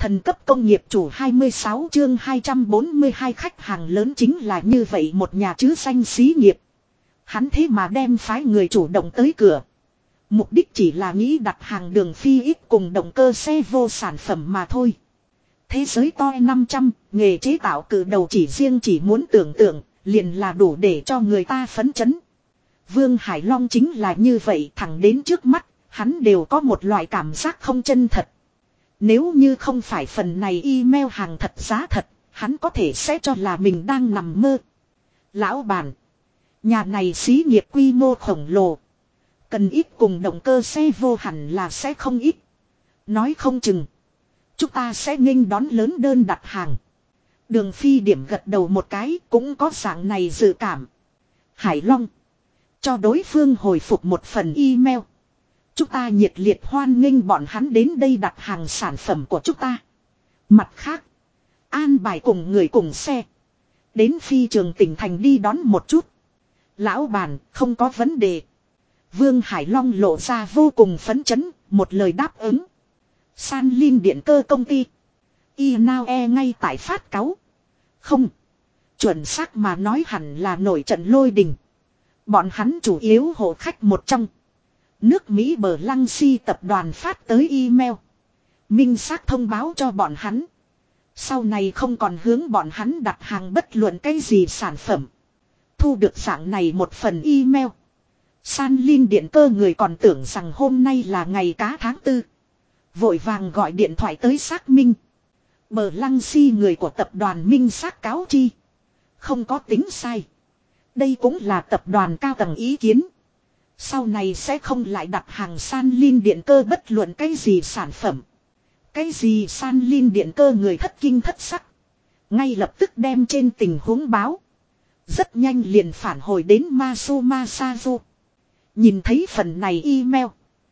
Thần cấp công nghiệp chủ 26 chương 242 khách hàng lớn chính là như vậy một nhà chứ danh xí nghiệp. Hắn thế mà đem phái người chủ động tới cửa. Mục đích chỉ là nghĩ đặt hàng đường phi ít cùng động cơ xe vô sản phẩm mà thôi. Thế giới to 500, nghề chế tạo cử đầu chỉ muốn tưởng tượng, liền là đủ để cho người ta phấn chấn. Vương Hải Long chính là như vậy, thẳng đến trước mắt, hắn đều có một loại cảm giác không chân thật. Nếu như không phải phần này email hàng thật giá thật, hắn có thể sẽ cho là mình đang nằm mơ. Lão bản, nhà này xí nghiệp quy mô khổng lồ. Cần ít cùng động cơ xe vô hẳn là sẽ không ít. Nói không chừng, chúng ta sẽ nghênh đón lớn đơn đặt hàng. Đường Phi điểm gật đầu một cái, cũng có dạng này dự cảm. Hải Long, cho đối phương hồi phục một phần email. Chúng ta nhiệt liệt hoan nghênh bọn hắn đến đây đặt hàng sản phẩm của chúng ta. Mặt khác, an bài cùng người cùng xe. Đến phi trường tỉnh thành đi đón một chút. Lão bản, không có vấn đề. Vương Hải Long lộ ra vô cùng phấn chấn, một lời đáp ứng. San Linh điện cơ công ty. Inao ngay tại phát cáu. Không. Chuẩn xác mà nói hẳn là nổi trận lôi đình. Bọn hắn chủ yếu hộ khách một trong. Nước Mỹ bờ lăng si tập đoàn phát tới email. Minh xác thông báo cho bọn hắn. Sau này không còn hướng bọn hắn đặt hàng bất luận cái gì sản phẩm. Thu được dạng này một phần email. San Linh điện cơ người còn tưởng rằng hôm nay là ngày cá tháng 4. Vội vàng gọi điện thoại tới xác minh. Bờ lăng si người của tập đoàn minh xác cáo chi. Không có tính sai. Đây cũng là tập đoàn cao tầng ý kiến. Sau này sẽ không lại đặt hàng San Linh điện cơ bất luận cái gì sản phẩm. Cái gì San Linh điện cơ người thất kinh thất sắc. Ngay lập tức đem trên tình huống báo. Rất nhanh liền phản hồi đến Masuma Sazu. Nhìn thấy phần này email.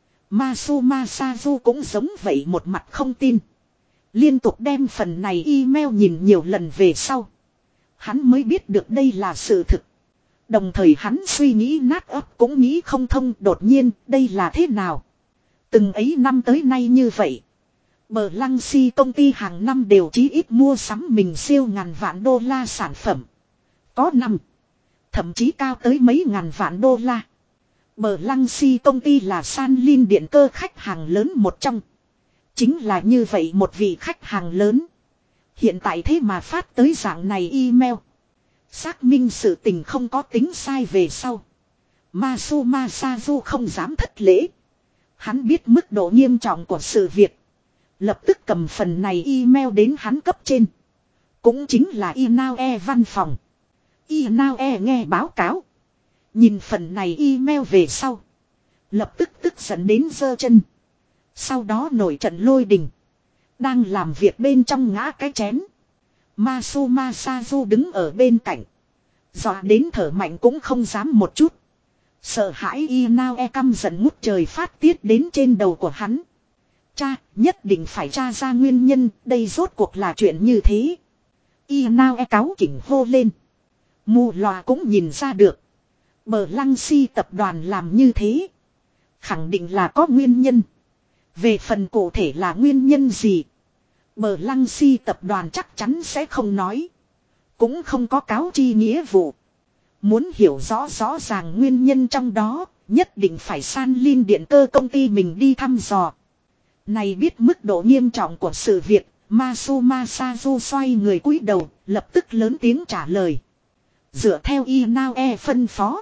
Masuma Sazu cũng giống vậy một mặt không tin. Liên tục đem phần này email nhìn nhiều lần về sau. Hắn mới biết được đây là sự thực. Đồng thời hắn suy nghĩ nát ấp cũng nghĩ không thông đột nhiên đây là thế nào. Từng ấy năm tới nay như vậy. Bờ lăng si công ty hàng năm đều chí ít mua sắm mình siêu ngàn vạn đô la sản phẩm. Có năm. Thậm chí cao tới mấy ngàn vạn đô la. Bờ lăng si công ty là San Linh điện cơ khách hàng lớn một trong. Chính là như vậy một vị khách hàng lớn. Hiện tại thế mà phát tới dạng này email. Xác minh sự tình không có tính sai về sau. Masuma Sazu không dám thất lễ. Hắn biết mức độ nghiêm trọng của sự việc. Lập tức cầm phần này email đến hắn cấp trên. Cũng chính là Inaue văn phòng. Inaue nghe báo cáo. Nhìn phần này email về sau. Lập tức tức giận đến giơ chân. Sau đó nổi trận lôi đình. Đang làm việc bên trong ngã cái chén. Masuma Sazu đứng ở bên cạnh. Dọa đến thở mạnh cũng không dám một chút. Sợ hãi Inaue căm giận ngút trời phát tiết đến trên đầu của hắn. Cha, nhất định phải tra ra nguyên nhân, đây rốt cuộc là chuyện như thế. Inaue cáu kỉnh hô lên. Mù lòa cũng nhìn ra được. Bờ lăng si tập đoàn làm như thế. Khẳng định là có nguyên nhân. Về phần cụ thể là nguyên nhân gì. Bờ lăng si tập đoàn chắc chắn sẽ không nói. Cũng không có cáo chi nghĩa vụ. Muốn hiểu rõ ràng nguyên nhân trong đó. Nhất định phải San Linh điện cơ công ty mình đi thăm dò. Này biết mức độ nghiêm trọng của sự việc. Masuma Sazu xoay người cúi đầu. Lập tức lớn tiếng trả lời. Dựa theo Inaue phân phó.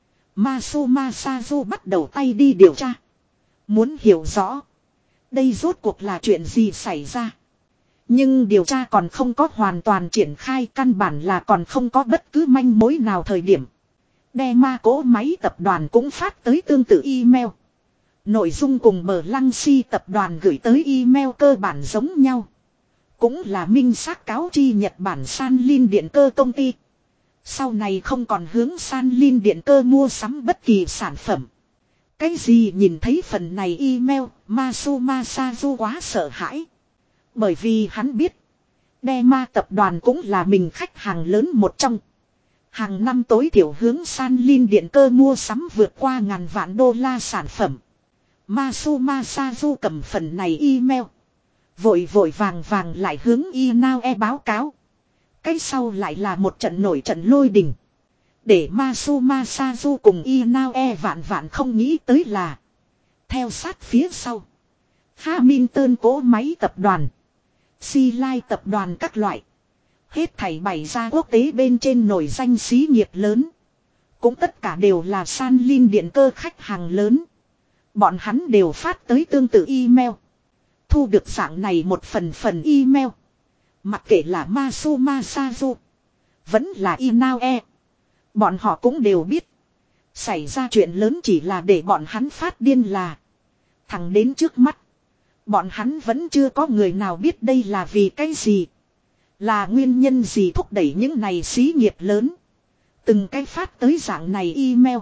Masuma Sazu bắt đầu tay đi điều tra. Muốn hiểu rõ. Đây rốt cuộc là chuyện gì xảy ra. Nhưng điều tra còn không có hoàn toàn triển khai, căn bản là còn không có bất cứ manh mối nào thời điểm. Dema cỗ máy tập đoàn cũng phát tới tương tự email. Nội dung cùng bờ lăng si tập đoàn gửi tới email cơ bản giống nhau. Cũng là minh xác cáo chi Nhật Bản San Linh điện cơ công ty. Sau này không còn hướng San Linh điện cơ mua sắm bất kỳ sản phẩm. Cái gì nhìn thấy phần này email, Masuma Sazu quá sợ hãi. Bởi vì hắn biết, Dema tập đoàn cũng là mình khách hàng lớn một trong. Hàng năm tối thiểu hướng San Linh điện cơ mua sắm vượt qua ngàn vạn đô la sản phẩm. Masuma Sazu cầm phần này email. Vội vội vàng vàng lại hướng Inaue báo cáo. Cái sau lại là một trận nổi trận lôi đình. Để Masuma Sazu cùng Inaue vạn vạn không nghĩ tới là. Theo sát phía sau. Hamilton cỗ máy tập đoàn. Sealine tập đoàn các loại. Hết thảy bày ra quốc tế bên trên nổi danh xí nghiệp lớn. Cũng tất cả đều là Sanlin điện cơ khách hàng lớn. Bọn hắn đều phát tới tương tự email. Thu được dạng này một phần email. Mặc kệ là Masuma Sazu. Vẫn là Inaue. Bọn họ cũng đều biết. Xảy ra chuyện lớn chỉ là để bọn hắn phát điên là. Thẳng đến trước mắt. Bọn hắn vẫn chưa có người nào biết đây là vì cái gì. Là nguyên nhân gì thúc đẩy những này xí nghiệp lớn. Từng cái phát tới dạng này email.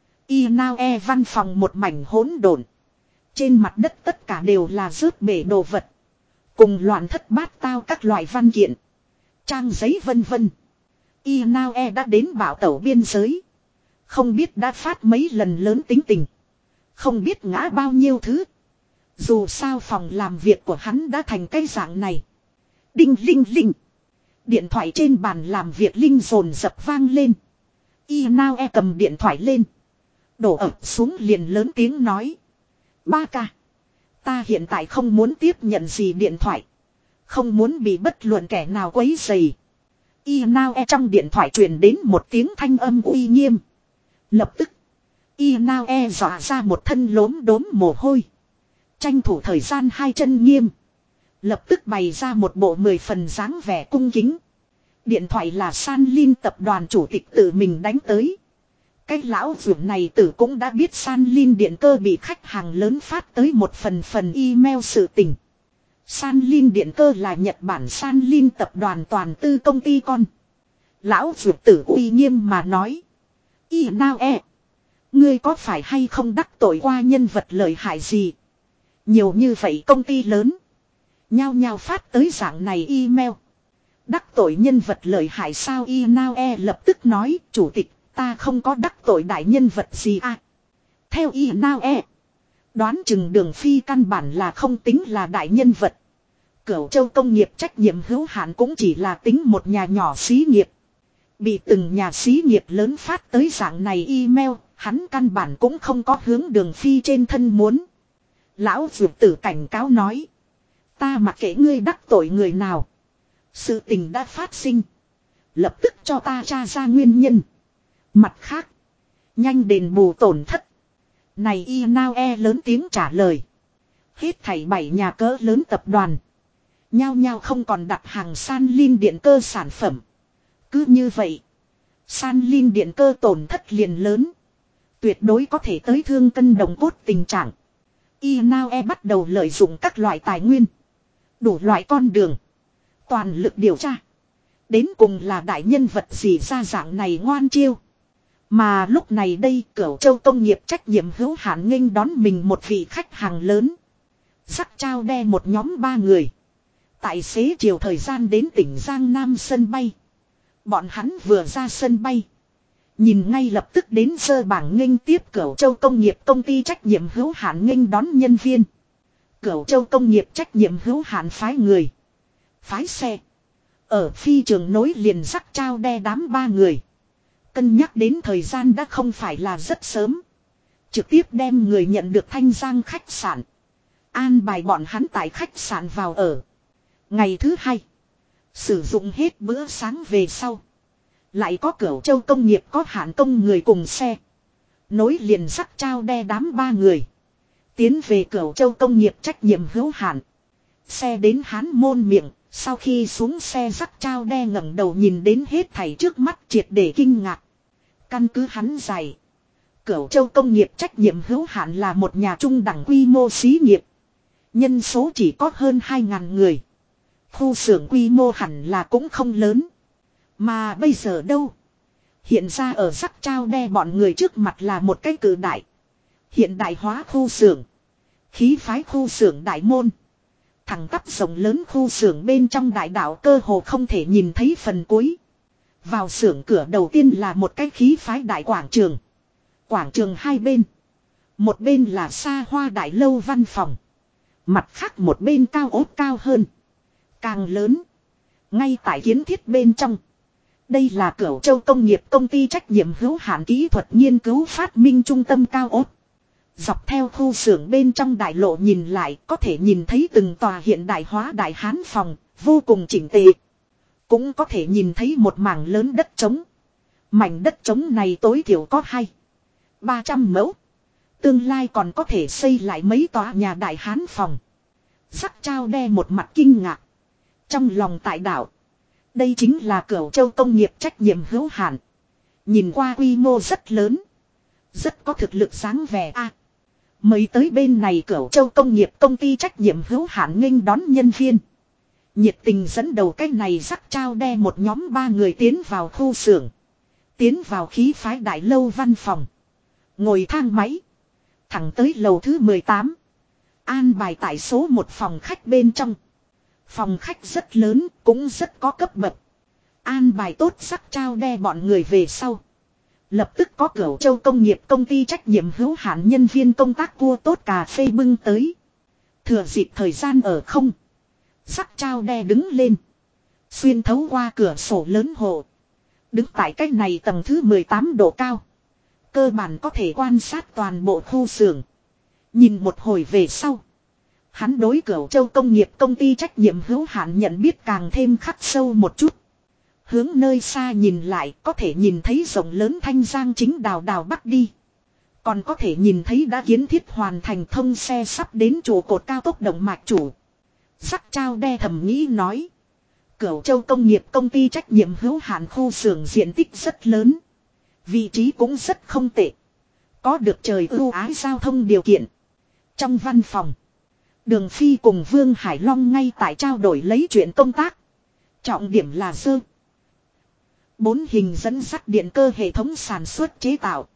Inaue văn phòng một mảnh hỗn độn. Trên mặt đất tất cả đều là rớt bể đồ vật. Cùng loạn thất bát tao các loại văn kiện. Trang giấy vân vân. Inaue đã đến bảo tẩu biên giới. Không biết đã phát mấy lần lớn tính tình. Không biết ngã bao nhiêu thứ. Dù sao phòng làm việc của hắn đã thành cái dạng này. Đinh linh linh. Điện thoại trên bàn làm việc linh dồn dập vang lên. Inaue cầm điện thoại lên. Đổ ập xuống liền lớn tiếng nói. Ba ca. Ta hiện tại không muốn tiếp nhận gì điện thoại. Không muốn bị bất luận kẻ nào quấy rầy. Inaue trong điện thoại truyền đến một tiếng thanh âm uy nghiêm. Lập tức. Inaue dọa ra một thân lốm đốm mồ hôi. Tranh thủ thời gian hai chân nghiêm. Lập tức bày ra một bộ 10 phần dáng vẻ cung kính. Điện thoại là Sanlin tập đoàn chủ tịch tự mình đánh tới. Cái lão vượn này tử cũng đã biết Sanlin điện cơ bị khách hàng lớn phát tới một phần email sự tình. Sanlin điện cơ là Nhật Bản Sanlin tập đoàn toàn tư công ty con. Lão vượn tử uy nghiêm mà nói. Inaue. Ngươi có phải hay không đắc tội qua nhân vật lợi hại gì? Nhiều như vậy công ty lớn. Nhao nhao phát tới dạng này email. Đắc tội nhân vật lợi hại sao? Inaue lập tức nói. Chủ tịch ta không có đắc tội đại nhân vật gì à. Theo Inaue. Đoán chừng Đường Phi căn bản là không tính là đại nhân vật. Cửu Châu công nghiệp trách nhiệm hữu hạn cũng chỉ là tính một nhà nhỏ xí nghiệp. Bị từng nhà xí nghiệp lớn phát tới dạng này email. Hắn căn bản cũng không có hướng Đường Phi trên thân muốn. Lão dược tử cảnh cáo nói. Ta mặc kệ ngươi đắc tội người nào. Sự tình đã phát sinh. Lập tức cho ta tra ra nguyên nhân. Mặt khác. Nhanh đền bù tổn thất. Này Inaue lớn tiếng trả lời. Hết thảy 7 nhà cỡ lớn tập đoàn. Nhao nhao không còn đặt hàng Sanlin điện cơ sản phẩm. Cứ như vậy. Sanlin điện cơ tổn thất liền lớn. Tuyệt đối có thể tới thương cân đồng cốt tình trạng. Inaue bắt đầu lợi dụng các loại tài nguyên. Đủ loại con đường. Toàn lực điều tra. Đến cùng là đại nhân vật gì ra dạng này ngoan chiêu. Mà lúc này đây Cửu Châu công nghiệp trách nhiệm hữu hạn nghênh đón mình một vị khách hàng lớn. Dắt trao đe một nhóm 3 người. Tại xế chiều thời gian đến tỉnh Giang Nam sân bay. Bọn hắn vừa ra sân bay. Nhìn ngay lập tức đến sơ bảng nghênh tiếp Cửu Châu công nghiệp công ty trách nhiệm hữu hạn nghênh đón nhân viên. Cửu Châu công nghiệp trách nhiệm hữu hạn phái người. Phái xe. Ở phi trường nối liền dắt trao đe đám 3 người. Cân nhắc đến thời gian đã không phải là rất sớm. Trực tiếp đem người nhận được Thanh Giang khách sạn. An bài bọn hắn tại khách sạn vào ở. Ngày thứ 2. Sử dụng hết bữa sáng về sau. Lại có Cửu Châu công nghiệp có hạn công người cùng xe. Nối liền dắt trao đe đám 3 người. Tiến về Cửu Châu công nghiệp trách nhiệm hữu hạn. Xe đến Hán Môn miệng. Sau khi xuống xe dắt trao đe ngẩng đầu nhìn đến hết thảy trước mắt triệt để kinh ngạc. Căn cứ hắn dạy. Cửu Châu công nghiệp trách nhiệm hữu hạn là một nhà trung đẳng quy mô xí nghiệp. Nhân số chỉ có hơn 2.000 người. Khu xưởng quy mô hẳn là cũng không lớn. Mà bây giờ đâu? Hiện ra ở dắt trao đe bọn người trước mặt là một cái cự đại. Hiện đại hóa khu xưởng. Khí phái khu xưởng đại môn. Thẳng tắp rộng lớn khu xưởng bên trong đại đạo cơ hồ không thể nhìn thấy phần cuối. Vào xưởng cửa đầu tiên là một cái khí phái đại quảng trường. Quảng trường hai bên. Một bên là xa hoa đại lâu văn phòng. Mặt khác một bên cao ốt cao hơn. Càng lớn. Ngay tại kiến thiết bên trong. Đây là Cửu Châu Công nghiệp công ty trách nhiệm hữu hạn kỹ thuật nghiên cứu phát minh trung tâm cao ốt. Dọc theo khu xưởng bên trong đại lộ nhìn lại có thể nhìn thấy từng tòa hiện đại hóa đại hán phòng, vô cùng chỉnh tề. Cũng có thể nhìn thấy một mảng lớn đất trống. Mảnh đất trống này tối thiểu có 200-300 mẫu. Tương lai còn có thể xây lại mấy tòa nhà đại hán phòng. Sắc Trao Đe một mặt kinh ngạc. Trong lòng tại đảo. Đây chính là Cửu Châu Công nghiệp trách nhiệm hữu hạn. Nhìn qua quy mô rất lớn. Rất có thực lực dáng vẻ a. Mới tới bên này Cửu Châu Công nghiệp công ty trách nhiệm hữu hạn nghênh đón nhân viên. Nhiệt tình dẫn đầu cái này Sắc Trao Đe một nhóm 3 người tiến vào khu xưởng. Tiến vào khí phái đại lâu văn phòng. Ngồi thang máy. Thẳng tới lầu thứ 18. An bài tại số một phòng khách bên trong. Phòng khách rất lớn, cũng rất có cấp bậc. An bài tốt Sắc Trao Đe bọn người về sau. Lập tức có Cửu Châu Công nghiệp công ty trách nhiệm hữu hạn nhân viên công tác cua tốt cà phê bưng tới. Thừa dịp thời gian ở không. Sắc Trao Đe đứng lên. Xuyên thấu qua cửa sổ lớn hộ. Đứng tại cách này tầng thứ 18 độ cao. Cơ bản có thể quan sát toàn bộ khu xưởng. Nhìn một hồi về sau. Hắn đối Cửu Châu Công nghiệp công ty trách nhiệm hữu hạn nhận biết càng thêm khắc sâu một chút. Hướng nơi xa nhìn lại có thể nhìn thấy rộng lớn Thanh Giang chính đào đào bắc đi. Còn có thể nhìn thấy đã kiến thiết hoàn thành thông xe sắp đến trụ cột cao tốc động mạch chủ. Sắc Trao Đe thầm nghĩ nói. Cửu Châu Công nghiệp công ty trách nhiệm hữu hạn khu xưởng diện tích rất lớn. Vị trí cũng rất không tệ. Có được trời ưu ái giao thông điều kiện. Trong văn phòng. Đường Phi cùng Vương Hải Long ngay tại trao đổi lấy chuyện công tác. Trọng điểm là 4 hình dẫn dắt điện cơ hệ thống sản xuất chế tạo.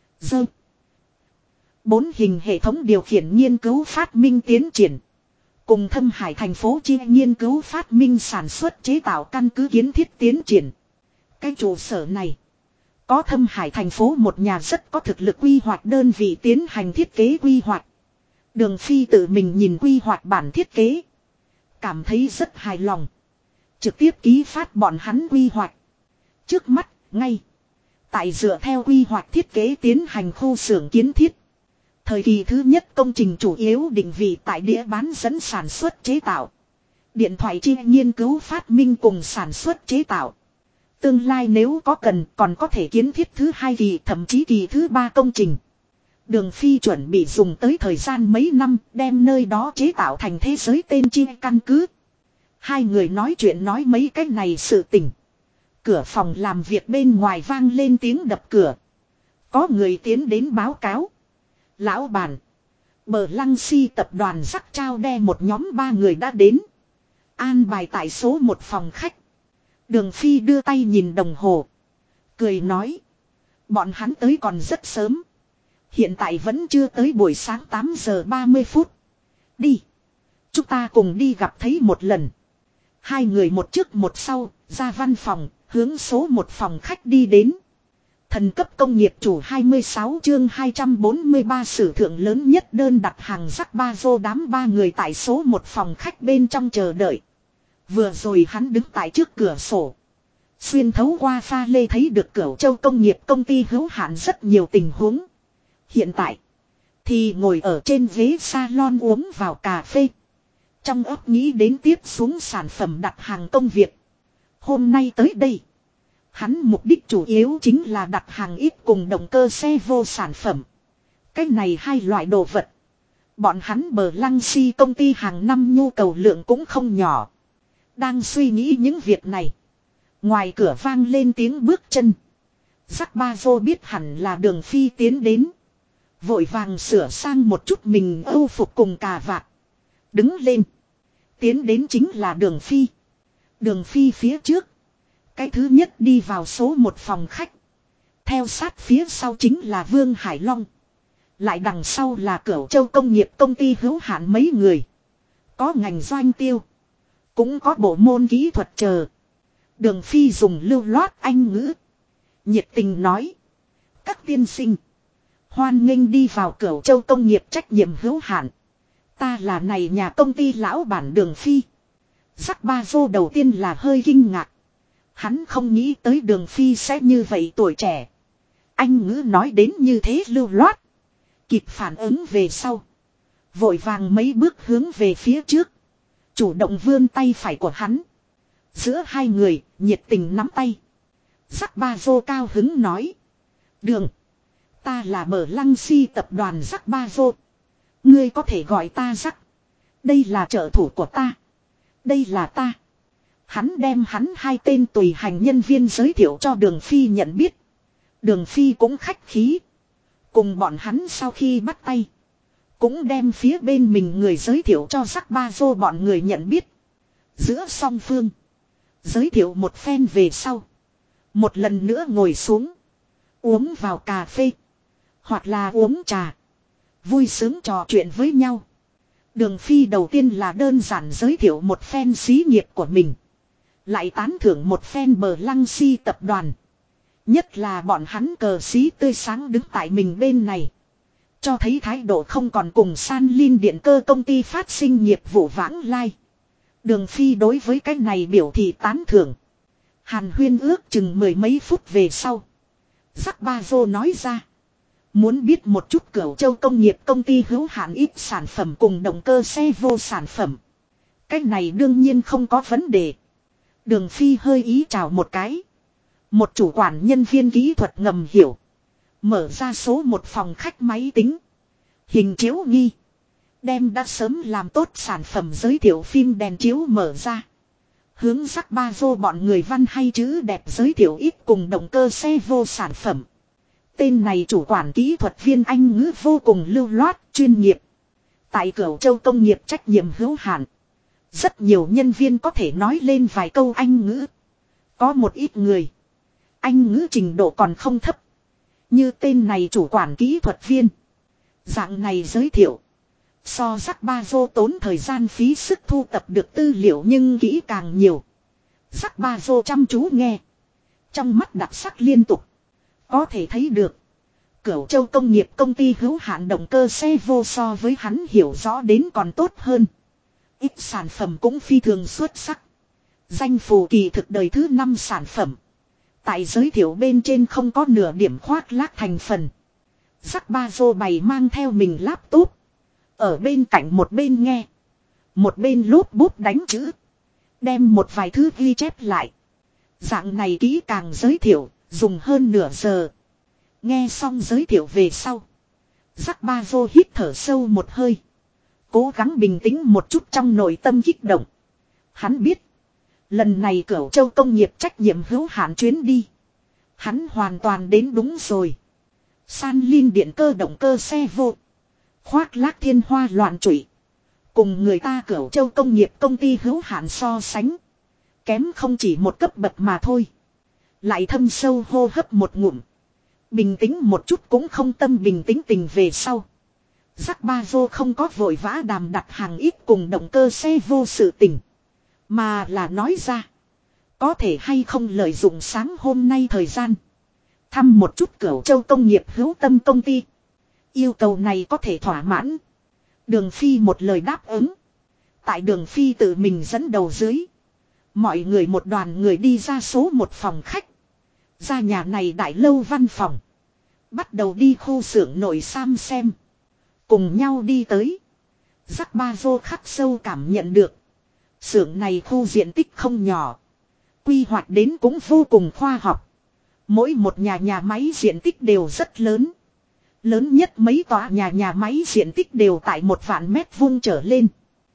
4 hình hệ thống điều khiển nghiên cứu phát minh tiến triển. Cùng Thâm Hải thành phố chi nghiên cứu phát minh sản xuất chế tạo căn cứ kiến thiết tiến triển. Cái trụ sở này. Có Thâm Hải thành phố một nhà rất có thực lực quy hoạch đơn vị tiến hành thiết kế quy hoạch. Đường Phi tự mình nhìn quy hoạch bản thiết kế. Cảm thấy rất hài lòng. Trực tiếp ký phát bọn hắn quy hoạch. Trước mắt, ngay. Tại dựa theo quy hoạch thiết kế tiến hành khu xưởng kiến thiết. Thời kỳ thứ nhất công trình chủ yếu định vị tại địa bán dẫn sản xuất chế tạo. Điện thoại chi nghiên cứu phát minh cùng sản xuất chế tạo. Tương lai nếu có cần còn có thể kiến thiết thứ 2 kỳ thậm chí kỳ thứ 3 công trình. Đường Phi chuẩn bị dùng tới thời gian mấy năm đem nơi đó chế tạo thành thế giới tên chi căn cứ. Hai người nói chuyện nói mấy cái này sự tình. Cửa phòng làm việc bên ngoài vang lên tiếng đập cửa. Có người tiến đến báo cáo. Lão bản. Bờ Lăng Si tập đoàn Sắc Trao Đe một nhóm 3 người đã đến. An bài tại số 1 phòng khách. Đường Phi đưa tay nhìn đồng hồ. Cười nói. Bọn hắn tới còn rất sớm. Hiện tại vẫn chưa tới buổi sáng 8 giờ 30 phút. Đi. Chúng ta cùng đi gặp thấy một lần. Hai người một trước một sau, ra văn phòng, hướng số 1 phòng khách đi đến. Thần cấp công nghiệp chủ 26 chương 243 sử thượng lớn nhất đơn đặt hàng rắc ba vô đám 3 người tại số 1 phòng khách bên trong chờ đợi. Vừa rồi hắn đứng tại trước cửa sổ. Xuyên thấu qua pha lê thấy được Cửu Châu Công nghiệp công ty hữu hạn rất nhiều tình huống. Hiện tại thì ngồi ở trên ghế salon uống vào cà phê. Trong óc nghĩ đến tiếp xuống sản phẩm đặt hàng công việc. Hôm nay tới đây. Hắn mục đích chủ yếu chính là đặt hàng ít cùng động cơ xe vô sản phẩm. Cái này hai loại đồ vật. Bọn hắn Bờ Lăng Si công ty hàng năm nhu cầu lượng cũng không nhỏ. Đang suy nghĩ những việc này. Ngoài cửa vang lên tiếng bước chân. Giác Ba Vô biết hẳn là Đường Phi tiến đến. Vội vàng sửa sang một chút mình âu phục cùng cà vạt. Đứng lên. Tiến đến chính là Đường Phi. Đường Phi phía trước. Cái thứ nhất đi vào số 1 phòng khách. Theo sát phía sau chính là Vương Hải Long. Lại đằng sau là Cửu Châu Công nghiệp công ty hữu hạn mấy người. Có ngành doanh tiêu. Cũng có bộ môn kỹ thuật chờ. Đường Phi dùng lưu loát Anh ngữ. Nhiệt tình nói. Các tiên sinh. Hoan nghênh đi vào Cửu Châu Công nghiệp trách nhiệm hữu hạn. Ta là này nhà công ty lão bản Đường Phi. Jack Bazo đầu tiên là hơi kinh ngạc. Hắn không nghĩ tới Đường Phi sẽ như vậy tuổi trẻ. Anh ngữ nói đến như thế lưu loát. Kịp phản ứng về sau. Vội vàng mấy bước hướng về phía trước. Chủ động vươn tay phải của hắn. Giữa hai người, nhiệt tình nắm tay. Jack Bazo cao hứng nói. Đường. Ta là Bờ Lăng Si tập đoàn Jack Bazo. Ngươi có thể gọi ta Jack. Đây là trợ thủ của ta. Đây là ta. Hắn đem hắn hai tên tùy hành nhân viên giới thiệu cho Đường Phi nhận biết. Đường Phi cũng khách khí. Cùng bọn hắn sau khi bắt tay. Cũng đem phía bên mình người giới thiệu cho Jack Bazo bọn người nhận biết. Giữa song phương. Giới thiệu một phen về sau. Một lần nữa ngồi xuống. Uống vào cà phê. Hoặc là uống trà. Vui sướng trò chuyện với nhau. Đường Phi đầu tiên là đơn giản giới thiệu một phen xí nghiệp của mình. Lại tán thưởng một phen Bờ Lăng Si tập đoàn. Nhất là bọn hắn cờ xí tươi sáng đứng tại mình bên này. Cho thấy thái độ không còn cùng San Lin điện cơ công ty phát sinh nghiệp vụ vãng lai. Đường Phi đối với cái này biểu thị tán thưởng. Hàn huyên ước chừng mười mấy phút về sau. Jack Bazo nói ra. Muốn biết một chút Cửu Châu công nghiệp công ty hữu hạn ít sản phẩm cùng động cơ xe vô sản phẩm. Cái này đương nhiên không có vấn đề. Đường Phi hơi ý chào một cái. Một chủ quản nhân viên kỹ thuật ngầm hiểu. Mở ra số một phòng khách máy tính. Hình chiếu nghi. Đem đã sớm làm tốt sản phẩm giới thiệu phim đèn chiếu mở ra. Hướng Jack Bazo bọn người văn hay chữ đẹp giới thiệu ít cùng động cơ xe vô sản phẩm. Tên này chủ quản kỹ thuật viên Anh ngữ vô cùng lưu loát, chuyên nghiệp. Tại Cửu Châu công nghiệp trách nhiệm hữu hạn. Rất nhiều nhân viên có thể nói lên vài câu Anh ngữ. Có một ít người. Anh ngữ trình độ còn không thấp. Như tên này chủ quản kỹ thuật viên. Dạng này giới thiệu. So Jack Bazo tốn thời gian phí sức thu tập được tư liệu nhưng kỹ càng nhiều. Jack Bazo chăm chú nghe. Trong mắt đặc sắc liên tục. Có thể thấy được. Cửu Châu công nghiệp công ty hữu hạn động cơ xe vô so với hắn hiểu rõ đến còn tốt hơn. Ít sản phẩm cũng phi thường xuất sắc. Danh phù kỳ thực đời thứ 5 sản phẩm. Tại giới thiệu bên trên không có nửa điểm khoác lác thành phần. Jack Bazo bày mang theo mình laptop. Ở bên cạnh một bên nghe. Một bên lốp bút đánh chữ. Đem một vài thứ ghi chép lại. Dạng này kỹ càng giới thiệu. Dùng hơn nửa giờ. Nghe xong giới thiệu về sau. Jack Bazo hít thở sâu một hơi. Cố gắng bình tĩnh một chút trong nội tâm kích động. Hắn biết. Lần này Cửu Châu công nghiệp trách nhiệm hữu hạn chuyến đi. Hắn hoàn toàn đến đúng rồi. San Lin điện cơ động cơ xe vô. Khoác lác thiên hoa loạn trụy. Cùng người ta Cửu Châu công nghiệp công ty hữu hạn so sánh. Kém không chỉ một cấp bậc mà thôi. Lại thâm sâu hô hấp một ngụm. Bình tĩnh một chút cũng không tâm bình tĩnh tình về sau. Jack Bazo không có vội vã đàm đặt hàng ít cùng động cơ xe vô sự tình. Mà là nói ra. Có thể hay không lợi dụng sáng hôm nay thời gian. Thăm một chút Cửu Châu công nghiệp hữu tâm công ty. Yêu cầu này có thể thỏa mãn. Đường Phi một lời đáp ứng. Tại Đường Phi tự mình dẫn đầu dưới. Mọi người một đoàn người đi ra số một phòng khách. Ra nhà này đại lâu văn phòng. Bắt đầu đi khu xưởng nội Sam xem. Cùng nhau đi tới. Jack Bazo khắc sâu cảm nhận được. Xưởng này khu diện tích không nhỏ. Quy hoạch đến cũng vô cùng khoa học. Mỗi một nhà máy diện tích đều rất lớn. Lớn nhất mấy tòa nhà máy diện tích đều tại 1.000 mét vuông trở lên.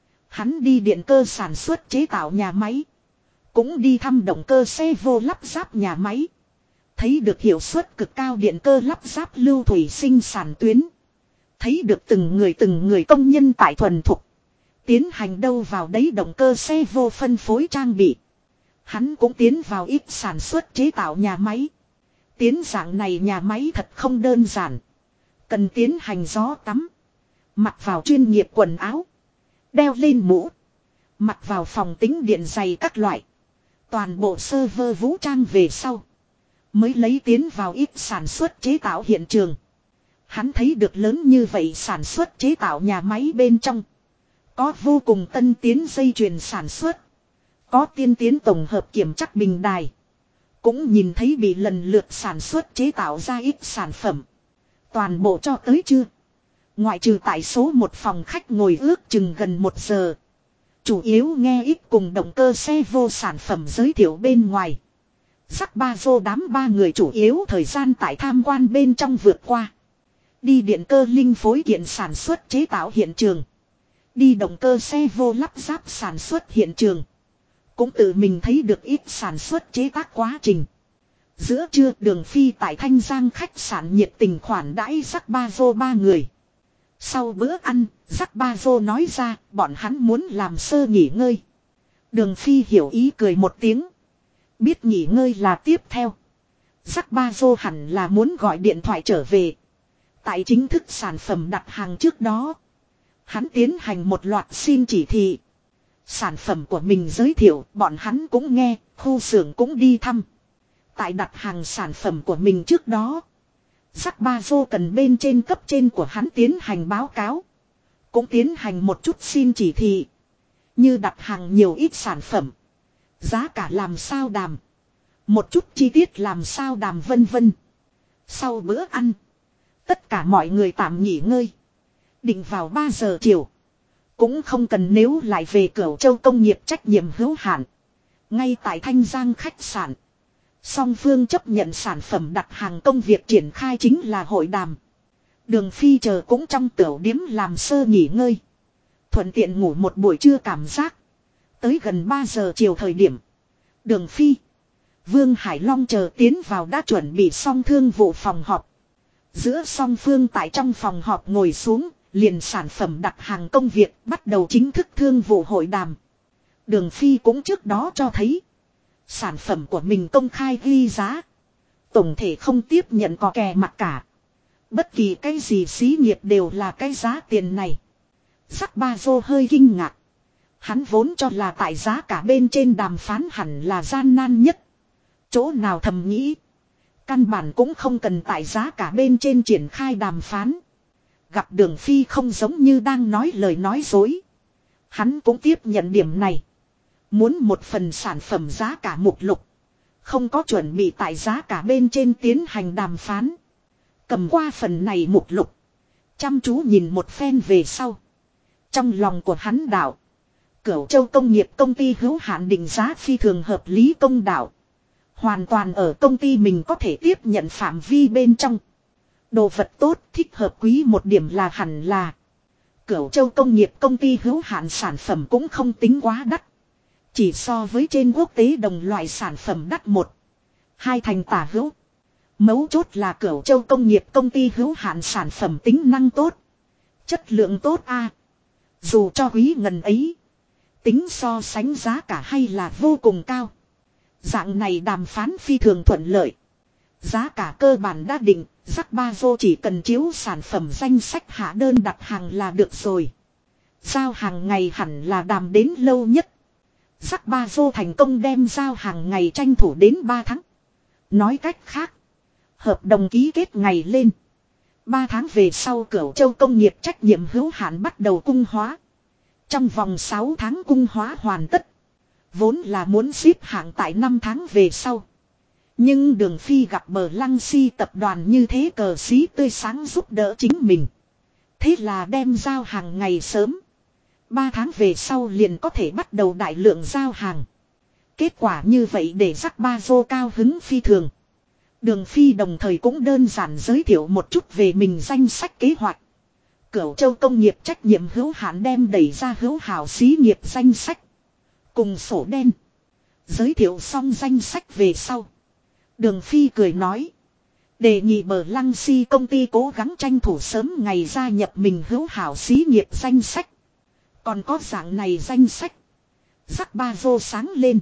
Hắn đi điện cơ sản xuất chế tạo nhà máy. Cũng đi thăm động cơ xe vô lắp ráp nhà máy. Thấy được hiệu suất cực cao điện cơ lắp ráp lưu thủy sinh sản tuyến. Thấy được từng người công nhân tại thuần thục. Tiến hành đâu vào đấy động cơ xe vô phân phối trang bị. Hắn cũng tiến vào ít sản xuất chế tạo nhà máy. Tiến dạng này nhà máy thật không đơn giản. Cần tiến hành gió tắm. Mặc vào chuyên nghiệp quần áo. Đeo lên mũ. Mặc vào phòng tính điện dày các loại. Toàn bộ server vũ trang về sau. Mới lấy tiến vào ít sản xuất chế tạo hiện trường. Hắn thấy được lớn như vậy sản xuất chế tạo nhà máy bên trong. Có vô cùng tân tiến dây chuyền sản xuất. Có tiên tiến tổng hợp kiểm chắc bình đài. Cũng nhìn thấy bị lần lượt sản xuất chế tạo ra ít sản phẩm. Toàn bộ cho tới chưa. Ngoại trừ tại số một phòng khách ngồi ước chừng gần 1 giờ. Chủ yếu nghe ít cùng động cơ xe vô sản phẩm giới thiệu bên ngoài. Sắc ba vô đám 3 người chủ yếu thời gian tại tham quan bên trong vượt qua. Đi điện cơ linh phối kiện sản xuất chế tạo hiện trường. Đi động cơ xe vô lắp ráp sản xuất hiện trường. Cũng tự mình thấy được ít sản xuất chế tác quá trình. Giữa trưa Đường Phi tại Thanh Giang khách sạn nhiệt tình khoản đãi Sắc ba vô 3 người. Sau bữa ăn, Sắc ba vô nói ra bọn hắn muốn làm sơ nghỉ ngơi. Đường Phi hiểu ý cười một tiếng. Biết nghỉ ngơi là tiếp theo. Sắc ba vô hẳn là muốn gọi điện thoại trở về. Tại chính thức sản phẩm đặt hàng trước đó. Hắn tiến hành một loạt xin chỉ thị. Sản phẩm của mình giới thiệu bọn hắn cũng nghe, khu xưởng cũng đi thăm. Tại đặt hàng sản phẩm của mình trước đó. Sắc ba vô cần bên trên cấp trên của hắn tiến hành báo cáo. Cũng tiến hành một chút xin chỉ thị. Như đặt hàng nhiều ít sản phẩm. Giá cả làm sao đàm. Một chút chi tiết làm sao đàm vân vân. Sau bữa ăn. Tất cả mọi người tạm nghỉ ngơi. Định vào 3 giờ chiều. Cũng không cần nếu lại về Cửu Châu công nghiệp trách nhiệm hữu hạn. Ngay tại Thanh Giang khách sạn. Song phương chấp nhận sản phẩm đặt hàng công việc triển khai chính là hội đàm. Đường Phi chờ cũng trong tiểu điếm làm sơ nghỉ ngơi. Thuận tiện ngủ một buổi trưa cảm giác. Tới gần 3 giờ chiều thời điểm. Đường Phi. Vương Hải Long chờ tiến vào đã chuẩn bị xong thương vụ phòng họp. Giữa song phương tại trong phòng họp ngồi xuống. Liền sản phẩm đặt hàng công việc bắt đầu chính thức thương vụ hội đàm. Đường Phi cũng trước đó cho thấy. Sản phẩm của mình công khai ghi giá. Tổng thể không tiếp nhận có kè mặt cả. Bất kỳ cái gì xí nghiệp đều là cái giá tiền này. Sắc ba vô hơi kinh ngạc. Hắn vốn cho là tại giá cả bên trên đàm phán hẳn là gian nan nhất. Chỗ nào thầm nghĩ. Căn bản cũng không cần tại giá cả bên trên triển khai đàm phán. Gặp Đường Phi không giống như đang nói lời nói dối. Hắn cũng tiếp nhận điểm này. Muốn một phần sản phẩm giá cả mục lục. Không có chuẩn bị tại giá cả bên trên tiến hành đàm phán. Cầm qua phần này mục lục. Chăm chú nhìn một phen về sau. Trong lòng của hắn đạo. Cửu Châu công nghiệp công ty hữu hạn định giá phi thường hợp lý công đạo. Hoàn toàn ở công ty mình có thể tiếp nhận phạm vi bên trong. Đồ vật tốt thích hợp quý một điểm là hẳn là. Cửu Châu công nghiệp công ty hữu hạn sản phẩm cũng không tính quá đắt. Chỉ so với trên quốc tế đồng loại sản phẩm đắt 1-2 thành tả hữu. Mấu chốt là Cửu Châu công nghiệp công ty hữu hạn sản phẩm tính năng tốt. Chất lượng tốt a. Dù cho quý ngần ấy. Tính so sánh giá cả hay là vô cùng cao. Dạng này đàm phán phi thường thuận lợi. Giá cả cơ bản đã định. Sắc ba vô chỉ cần chiếu sản phẩm danh sách hạ đơn đặt hàng là được rồi. Giao hàng ngày hẳn là đàm đến lâu nhất. Sắc ba vô thành công đem giao hàng ngày tranh thủ đến 3 tháng. Nói cách khác. Hợp đồng ký kết ngày lên. 3 tháng về sau Cửu Châu công nghiệp trách nhiệm hữu hạn bắt đầu cung hóa. Trong vòng 6 tháng cung hóa hoàn tất. Vốn là muốn xếp hạng tại 5 tháng về sau. Nhưng Đường Phi gặp Bờ Lăng Si tập đoàn như thế cờ xí tươi sáng giúp đỡ chính mình. Thế là đem giao hàng ngày sớm. 3 tháng về sau liền có thể bắt đầu đại lượng giao hàng. Kết quả như vậy để Sắc ba vô cao hứng phi thường. Đường Phi đồng thời cũng đơn giản giới thiệu một chút về mình danh sách kế hoạch. Cửu Châu công nghiệp trách nhiệm hữu hạn đem đẩy ra hữu hảo xí nghiệp danh sách. Cùng sổ đen. Giới thiệu xong danh sách về sau. Đường Phi cười nói. Đề nghị Bờ Lăng Si công ty cố gắng tranh thủ sớm ngày gia nhập mình hữu hảo xí nghiệp danh sách. Còn có dạng này danh sách. Sắc ba vô sáng lên.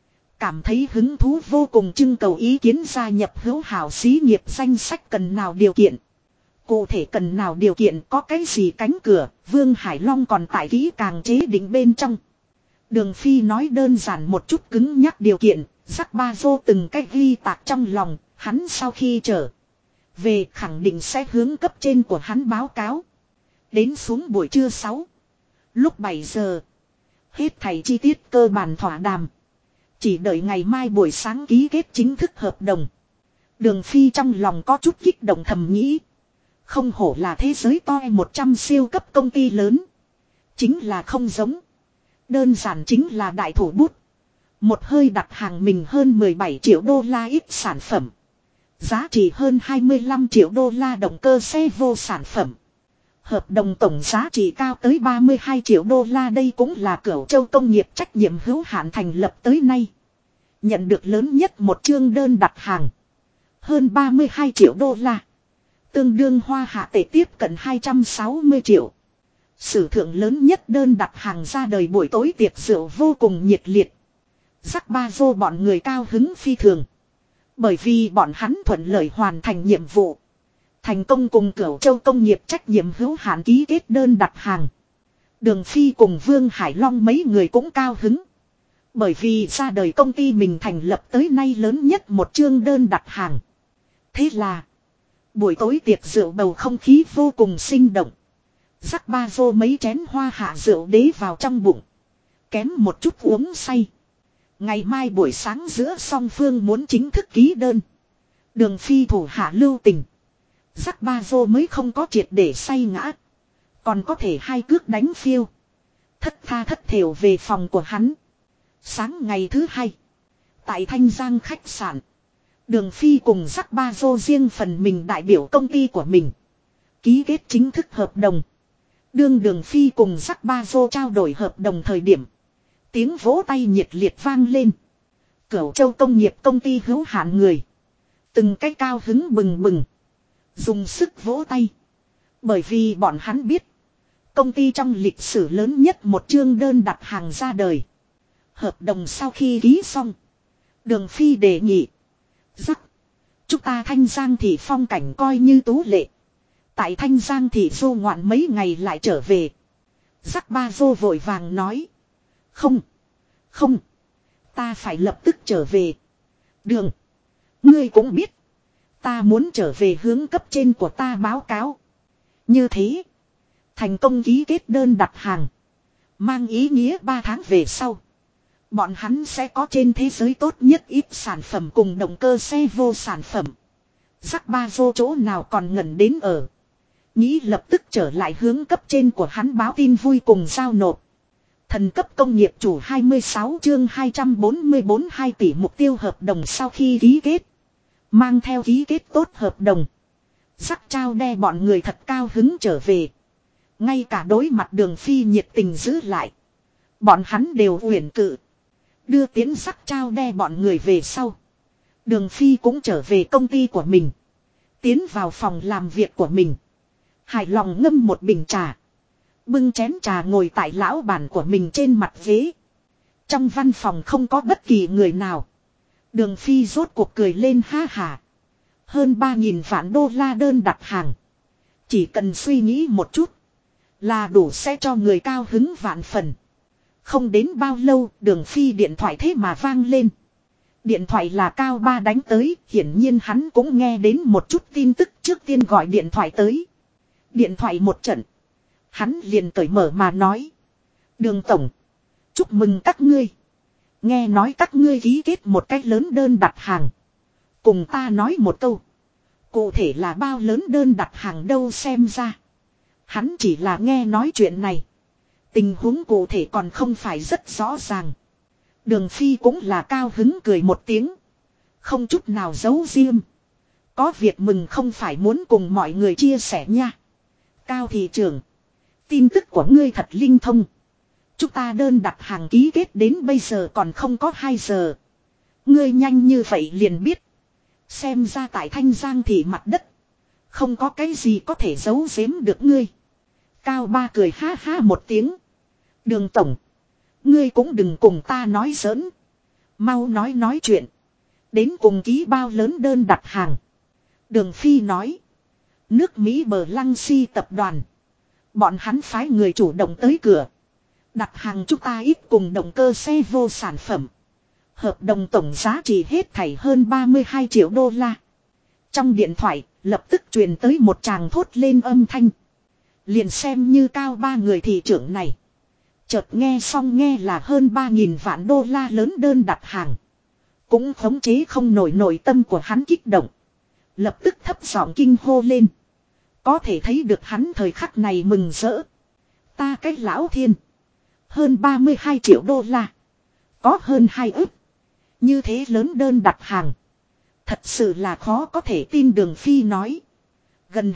Cảm thấy hứng thú vô cùng trưng cầu ý kiến gia nhập hữu hảo xí nghiệp danh sách cần nào điều kiện. Cụ thể cần nào điều kiện có cái gì cánh cửa, Vương Hải Long còn tại kỹ càng chế định bên trong. Đường Phi nói đơn giản một chút cứng nhắc điều kiện, Sắc ba vô từng cách ghi tạc trong lòng, hắn sau khi trở về khẳng định sẽ hướng cấp trên của hắn báo cáo. Đến xuống buổi trưa 6 Lúc 7 giờ. Hết thảy chi tiết cơ bản thỏa đàm. Chỉ đợi ngày mai buổi sáng ký kết chính thức hợp đồng. Đường Phi trong lòng có chút kích động thầm nghĩ. Không hổ là thế giới to 100 siêu cấp công ty lớn. Chính là không giống. Đơn giản chính là đại thủ bút. Một hơi đặt hàng mình hơn 17 triệu đô la ít sản phẩm. Giá trị hơn 25 triệu đô la động cơ xe vô sản phẩm. Hợp đồng tổng giá trị cao tới 32 triệu đô la, đây cũng là Cửu Châu Công nghiệp trách nhiệm hữu hạn thành lập tới nay. Nhận được lớn nhất một chương đơn đặt hàng. Hơn 32 triệu đô la. Tương đương hoa hạ tệ tiếp cận 260 triệu. Sử thượng lớn nhất đơn đặt hàng ra đời buổi tối tiệc rượu vô cùng nhiệt liệt. Jack Bazo bọn người cao hứng phi thường. Bởi vì bọn hắn thuận lợi hoàn thành nhiệm vụ. Thành công cùng Cửu Châu Công nghiệp trách nhiệm hữu hạn ký kết đơn đặt hàng. Đường Phi cùng Vương Hải Long mấy người cũng cao hứng. Bởi vì ra đời công ty mình thành lập tới nay lớn nhất một chương đơn đặt hàng. Thế là buổi tối tiệc rượu bầu không khí vô cùng sinh động. Jack Bazo mấy chén hoa hạ rượu đế vào trong bụng. Kém một chút uống say. Ngày mai buổi sáng giữa song phương muốn chính thức ký đơn. Đường Phi thủ hạ lưu tình. Jack Bazo mới không có triệt để say ngã. Còn có thể hai cước đánh phiêu. Thất tha thất thểu về phòng của hắn. Sáng ngày thứ hai. Tại Thanh Giang khách sạn. Đường Phi cùng Jack Bazo riêng phần mình đại biểu công ty của mình. Ký kết chính thức hợp đồng. Đương Đường Phi cùng Jack Bazo trao đổi hợp đồng thời điểm. Tiếng vỗ tay nhiệt liệt vang lên. Cửu Châu Công nghiệp công ty hữu hạn người. Từng cái cao hứng bừng bừng. Dùng sức vỗ tay. Bởi vì bọn hắn biết. Công ty trong lịch sử lớn nhất một chương đơn đặt hàng ra đời. Hợp đồng sau khi ký xong. Đường Phi đề nghị. Rắc. Chúng ta Thanh Giang thị phong cảnh coi như tú lệ. Tại Thanh Giang thị du ngoạn mấy ngày lại trở về. Rắc Bazo vội vàng nói. Không. Không. Ta phải lập tức trở về. Đường. Ngươi cũng biết. Ta muốn trở về hướng cấp trên của ta báo cáo. Như thế. Thành công ký kết đơn đặt hàng. Mang ý nghĩa 3 tháng về sau. Bọn hắn sẽ có trên thế giới tốt nhất ít sản phẩm cùng động cơ xe vô sản phẩm. Jack Bazo chỗ nào còn ngẩn đến ở. Nghĩ lập tức trở lại hướng cấp trên của hắn báo tin vui cùng giao nộp. Thần cấp công nghiệp chủ 26 chương 244 2 tỷ mục tiêu hợp đồng sau khi ký kết. Mang theo ký kết tốt hợp đồng. Jack trao đe bọn người thật cao hứng trở về. Ngay cả đối mặt Đường Phi nhiệt tình giữ lại. Bọn hắn đều uyển cự. Đưa tiến Jack trao đe bọn người về sau. Đường Phi cũng trở về công ty của mình. Tiến vào phòng làm việc của mình. Hài lòng ngâm một bình trà. Bưng chén trà ngồi tại lão bản của mình trên mặt ghế. Trong văn phòng không có bất kỳ người nào. Đường Phi rốt cuộc cười lên ha hả. Hơn 3.000 vạn đô la đơn đặt hàng. Chỉ cần suy nghĩ một chút. Là đủ sẽ cho người cao hứng vạn phần. Không đến bao lâu Đường Phi điện thoại thế mà vang lên. Điện thoại là Cao Ba đánh tới. Hiển nhiên hắn cũng nghe đến một chút tin tức trước tiên gọi điện thoại tới. Điện thoại một trận. Hắn liền cởi mở mà nói. Đường Tổng. Chúc mừng các ngươi. Nghe nói các ngươi ký kết một cách lớn đơn đặt hàng. Cùng ta nói một câu. Cụ thể là bao lớn đơn đặt hàng đâu xem ra. Hắn chỉ là nghe nói chuyện này. Tình huống cụ thể còn không phải rất rõ ràng. Đường Phi cũng là cao hứng cười một tiếng. Không chút nào giấu riêng. Có việc mừng không phải muốn cùng mọi người chia sẻ nha. Cao thị trưởng. Tin tức của ngươi thật linh thông. Chúng ta đơn đặt hàng ký kết đến bây giờ còn không có 2 giờ. Ngươi nhanh như vậy liền biết. Xem ra tại Thanh Giang thì mặt đất. Không có cái gì có thể giấu giếm được ngươi. Cao Ba cười ha ha một tiếng. Đường Tổng. Ngươi cũng đừng cùng ta nói giỡn. Mau nói chuyện. Đến cùng ký bao lớn đơn đặt hàng. Đường Phi nói. Nước Mỹ Bờ Lăng Si tập đoàn. Bọn hắn phái người chủ động tới cửa. Đặt hàng chúng ta ít cùng động cơ xe vô sản phẩm. Hợp đồng tổng giá trị hết thảy hơn 32 triệu đô la. Trong điện thoại lập tức truyền tới một tràng thốt lên âm thanh. Liền xem như Cao Ba người thị trưởng này. Chợt nghe xong nghe là hơn 3.000 vạn đô la lớn đơn đặt hàng. Cũng khống chế không nổi nội tâm của hắn kích động. Lập tức thấp giọng kinh hô lên. Có thể thấy được hắn thời khắc này mừng rỡ. Ta cái lão thiên. Hơn 32 triệu đô la. Có hơn 2 ức. Như thế lớn đơn đặt hàng. Thật sự là khó có thể tin. Đường Phi nói. Gần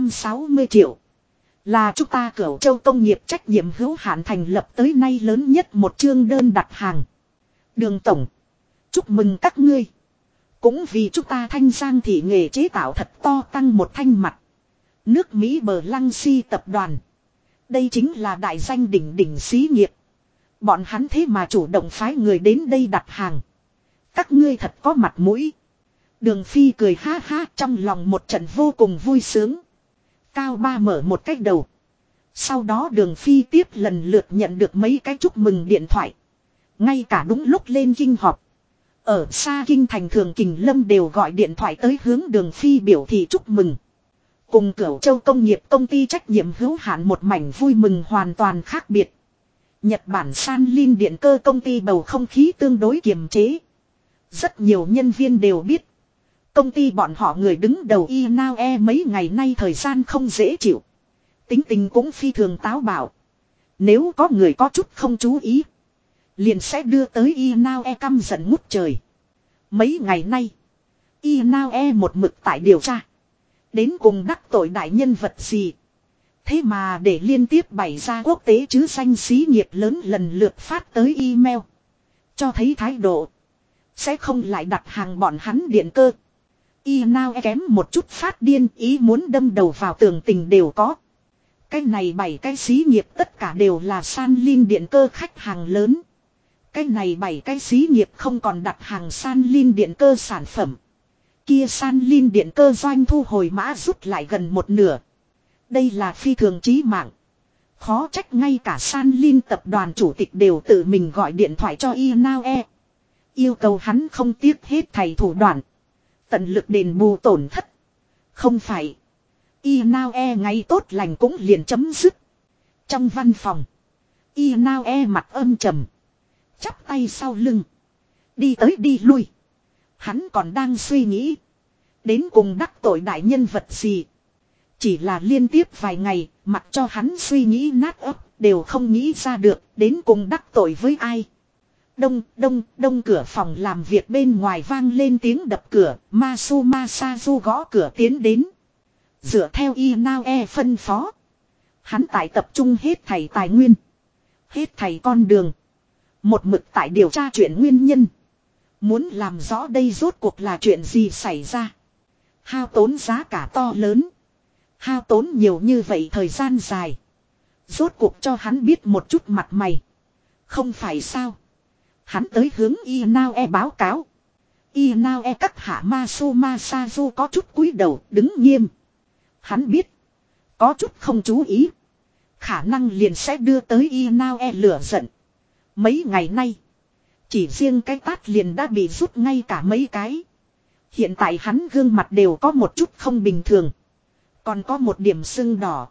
260 triệu. Là chúng ta Cửu Châu Công nghiệp trách nhiệm hữu hạn thành lập tới nay lớn nhất một chương đơn đặt hàng. Đường Tổng. Chúc mừng các ngươi. Cũng vì chúng ta Thanh Giang thị nghề chế tạo thật to tăng một thanh mặt. Nước Mỹ Bờ Lăng Si tập đoàn. Đây chính là đại danh đỉnh đỉnh xí nghiệp. Bọn hắn thế mà chủ động phái người đến đây đặt hàng. Các ngươi thật có mặt mũi. Đường Phi cười ha ha trong lòng một trận vô cùng vui sướng. Cao Ba mở một cách đầu. Sau đó Đường Phi tiếp lần lượt nhận được mấy cái chúc mừng điện thoại. Ngay cả đúng lúc lên kinh họp. Ở xa kinh thành Thường Kình Lâm đều gọi điện thoại tới hướng Đường Phi biểu thị chúc mừng. Cùng Cửu Châu Công nghiệp công ty trách nhiệm hữu hạn một mảnh vui mừng hoàn toàn khác biệt. Nhật Bản Sanlin điện cơ công ty bầu không khí tương đối kiềm chế. Rất nhiều nhân viên đều biết. Công ty bọn họ người đứng đầu Inaue mấy ngày nay thời gian không dễ chịu. Tính tình cũng phi thường táo bạo. Nếu có người có chút không chú ý. Liền sẽ đưa tới Inaue căm giận ngút trời. Mấy ngày nay. Inaue một mực tại điều tra. Đến cùng đắc tội đại nhân vật gì. Thế mà để liên tiếp bày ra quốc tế chứ danh xí nghiệp lớn lần lượt phát tới email. Cho thấy thái độ. Sẽ không lại đặt hàng bọn hắn điện cơ. Inaue kém một chút phát điên ý muốn đâm đầu vào tường tình đều có. Cái này 7 cái xí nghiệp tất cả đều là Sanlin điện cơ khách hàng lớn. Cái này 7 cái xí nghiệp không còn đặt hàng Sanlin điện cơ sản phẩm. Kia Sanlin điện cơ doanh thu hồi mã rút lại gần một nửa. Đây là phi thường chí mạng. Khó trách ngay cả Sanlin tập đoàn chủ tịch đều tự mình gọi điện thoại cho Inaue. Yêu cầu hắn không tiếc hết thầy thủ đoạn. Tận lực đền bù tổn thất. Không phải. Inaue ngay tốt lành cũng liền chấm dứt. Trong văn phòng. Inaue mặt âm trầm. Chắp tay sau lưng. Đi tới đi lui. Hắn còn đang suy nghĩ. Đến cùng đắc tội đại nhân vật gì. Chỉ là liên tiếp vài ngày. Mặc cho hắn suy nghĩ nát ấp. Đều không nghĩ ra được. Đến cùng đắc tội với ai. Đông cửa phòng làm việc bên ngoài vang lên tiếng đập cửa. Masazu gõ cửa tiến đến. Dựa theo Inaue phân phó. Hắn tại tập trung hết thảy tài nguyên. Hết thảy con đường. Một mực tại điều tra chuyện nguyên nhân. Muốn làm rõ đây rốt cuộc là chuyện gì xảy ra. Hao tốn giá cả to lớn. Hao tốn nhiều như vậy thời gian dài. Rốt cuộc cho hắn biết một chút mặt mày. Không phải sao. Hắn tới hướng Inaue báo cáo. Inaue các hạ Masazu có chút cúi đầu đứng nghiêm. Hắn biết. Có chút không chú ý. Khả năng liền sẽ đưa tới Inaue lửa giận. Mấy ngày nay. Chỉ riêng cái tát liền đã bị rút ngay cả mấy cái. Hiện tại hắn gương mặt đều có một chút không bình thường. Còn có một điểm sưng đỏ.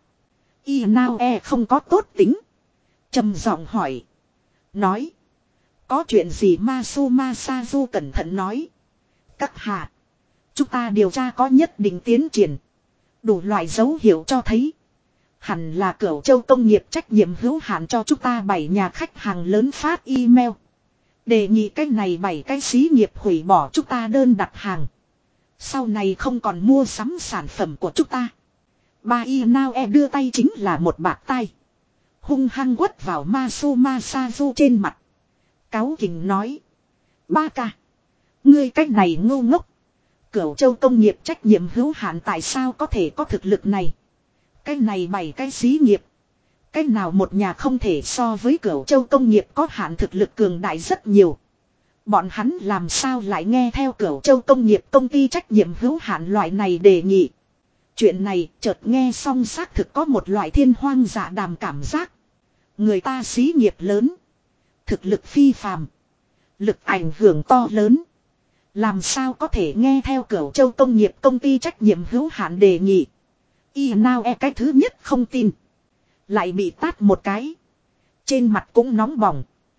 Inaue không có tốt tính. Trầm giọng hỏi. Nói. Có chuyện gì Masazu cẩn thận nói. Các hạ. Chúng ta điều tra có nhất định tiến triển. Đủ loại dấu hiệu cho thấy. Hẳn là Cửu Châu Công nghiệp trách nhiệm hữu hạn cho chúng ta 7 nhà khách hàng lớn phát email. Đề nghị cái này 7 cái xí nghiệp hủy bỏ chúng ta đơn đặt hàng. Sau này không còn mua sắm sản phẩm của chúng ta. Bà Inaue đưa tay chính là một bạt tay. Hung hăng quất vào Masazu trên mặt. Cáu kỉnh nói. Ba ca. Ngươi cách này ngu ngốc. Cửu Châu Công nghiệp trách nhiệm hữu hạn tại sao có thể có thực lực này. Cái này 7 cái xí nghiệp. Cái nào một nhà không thể so với Cửu Châu Công nghiệp có hạn thực lực cường đại rất nhiều. Bọn hắn làm sao lại nghe theo Cửu Châu Công nghiệp công ty trách nhiệm hữu hạn loại này đề nghị. Chuyện này chợt nghe xong xác thực có một loại thiên hoang dạ đàm cảm giác. Người ta xí nghiệp lớn. Thực lực phi phàm. Lực ảnh hưởng to lớn. Làm sao có thể nghe theo Cửu Châu Công nghiệp công ty trách nhiệm hữu hạn đề nghị. Inaue cái thứ nhất không tin. Lại bị tát một cái. Trên mặt cũng nóng bỏng.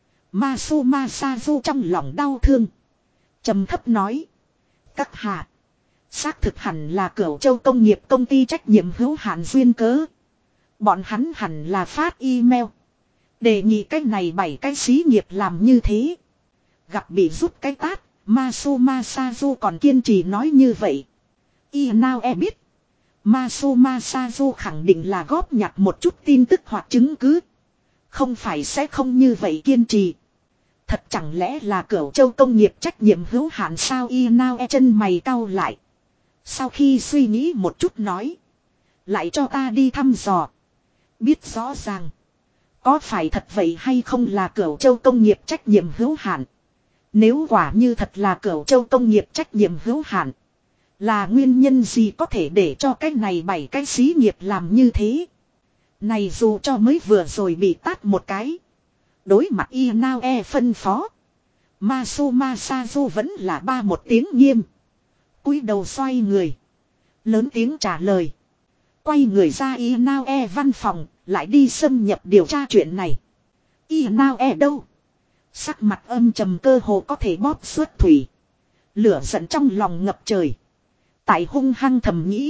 Masazu trong lòng đau thương. Trầm thấp nói. Các hạ. Xác thực hẳn là Cửu Châu Công nghiệp công ty trách nhiệm hữu hạn duyên cớ. Bọn hắn hẳn là phát email. Đề nghị cái này 7 cái xí nghiệp làm như thế. Gặp bị rút cái tát. Masazu còn kiên trì nói như vậy. Nào biết. Masazu khẳng định là góp nhặt một chút tin tức hoặc chứng cứ. Không phải sẽ không như vậy kiên trì. Thật chẳng lẽ là Cửu Châu Công nghiệp trách nhiệm hữu hạn sao? Nào chân mày cau lại. Sau khi suy nghĩ một chút nói. Lại cho ta đi thăm dò. Biết rõ ràng. Có phải thật vậy hay không là Cửu Châu Công nghiệp trách nhiệm hữu hạn. Nếu quả như thật là Cửu Châu Công nghiệp trách nhiệm hữu hạn. Là nguyên nhân gì có thể để cho cái này 7 cái xí nghiệp làm như thế. Này dù cho mới vừa rồi bị tát một cái. Đối mặt Nào phân phó. Masazu vẫn là ba một tiếng nghiêm. Cúi đầu xoay người. Lớn tiếng trả lời. Quay người ra Nào văn phòng. Lại đi xâm nhập điều tra chuyện này. Nào đâu? Sắc mặt âm trầm cơ hồ có thể bóp xuất thủy. Lửa giận trong lòng ngập trời. Tại hung hăng thầm nghĩ.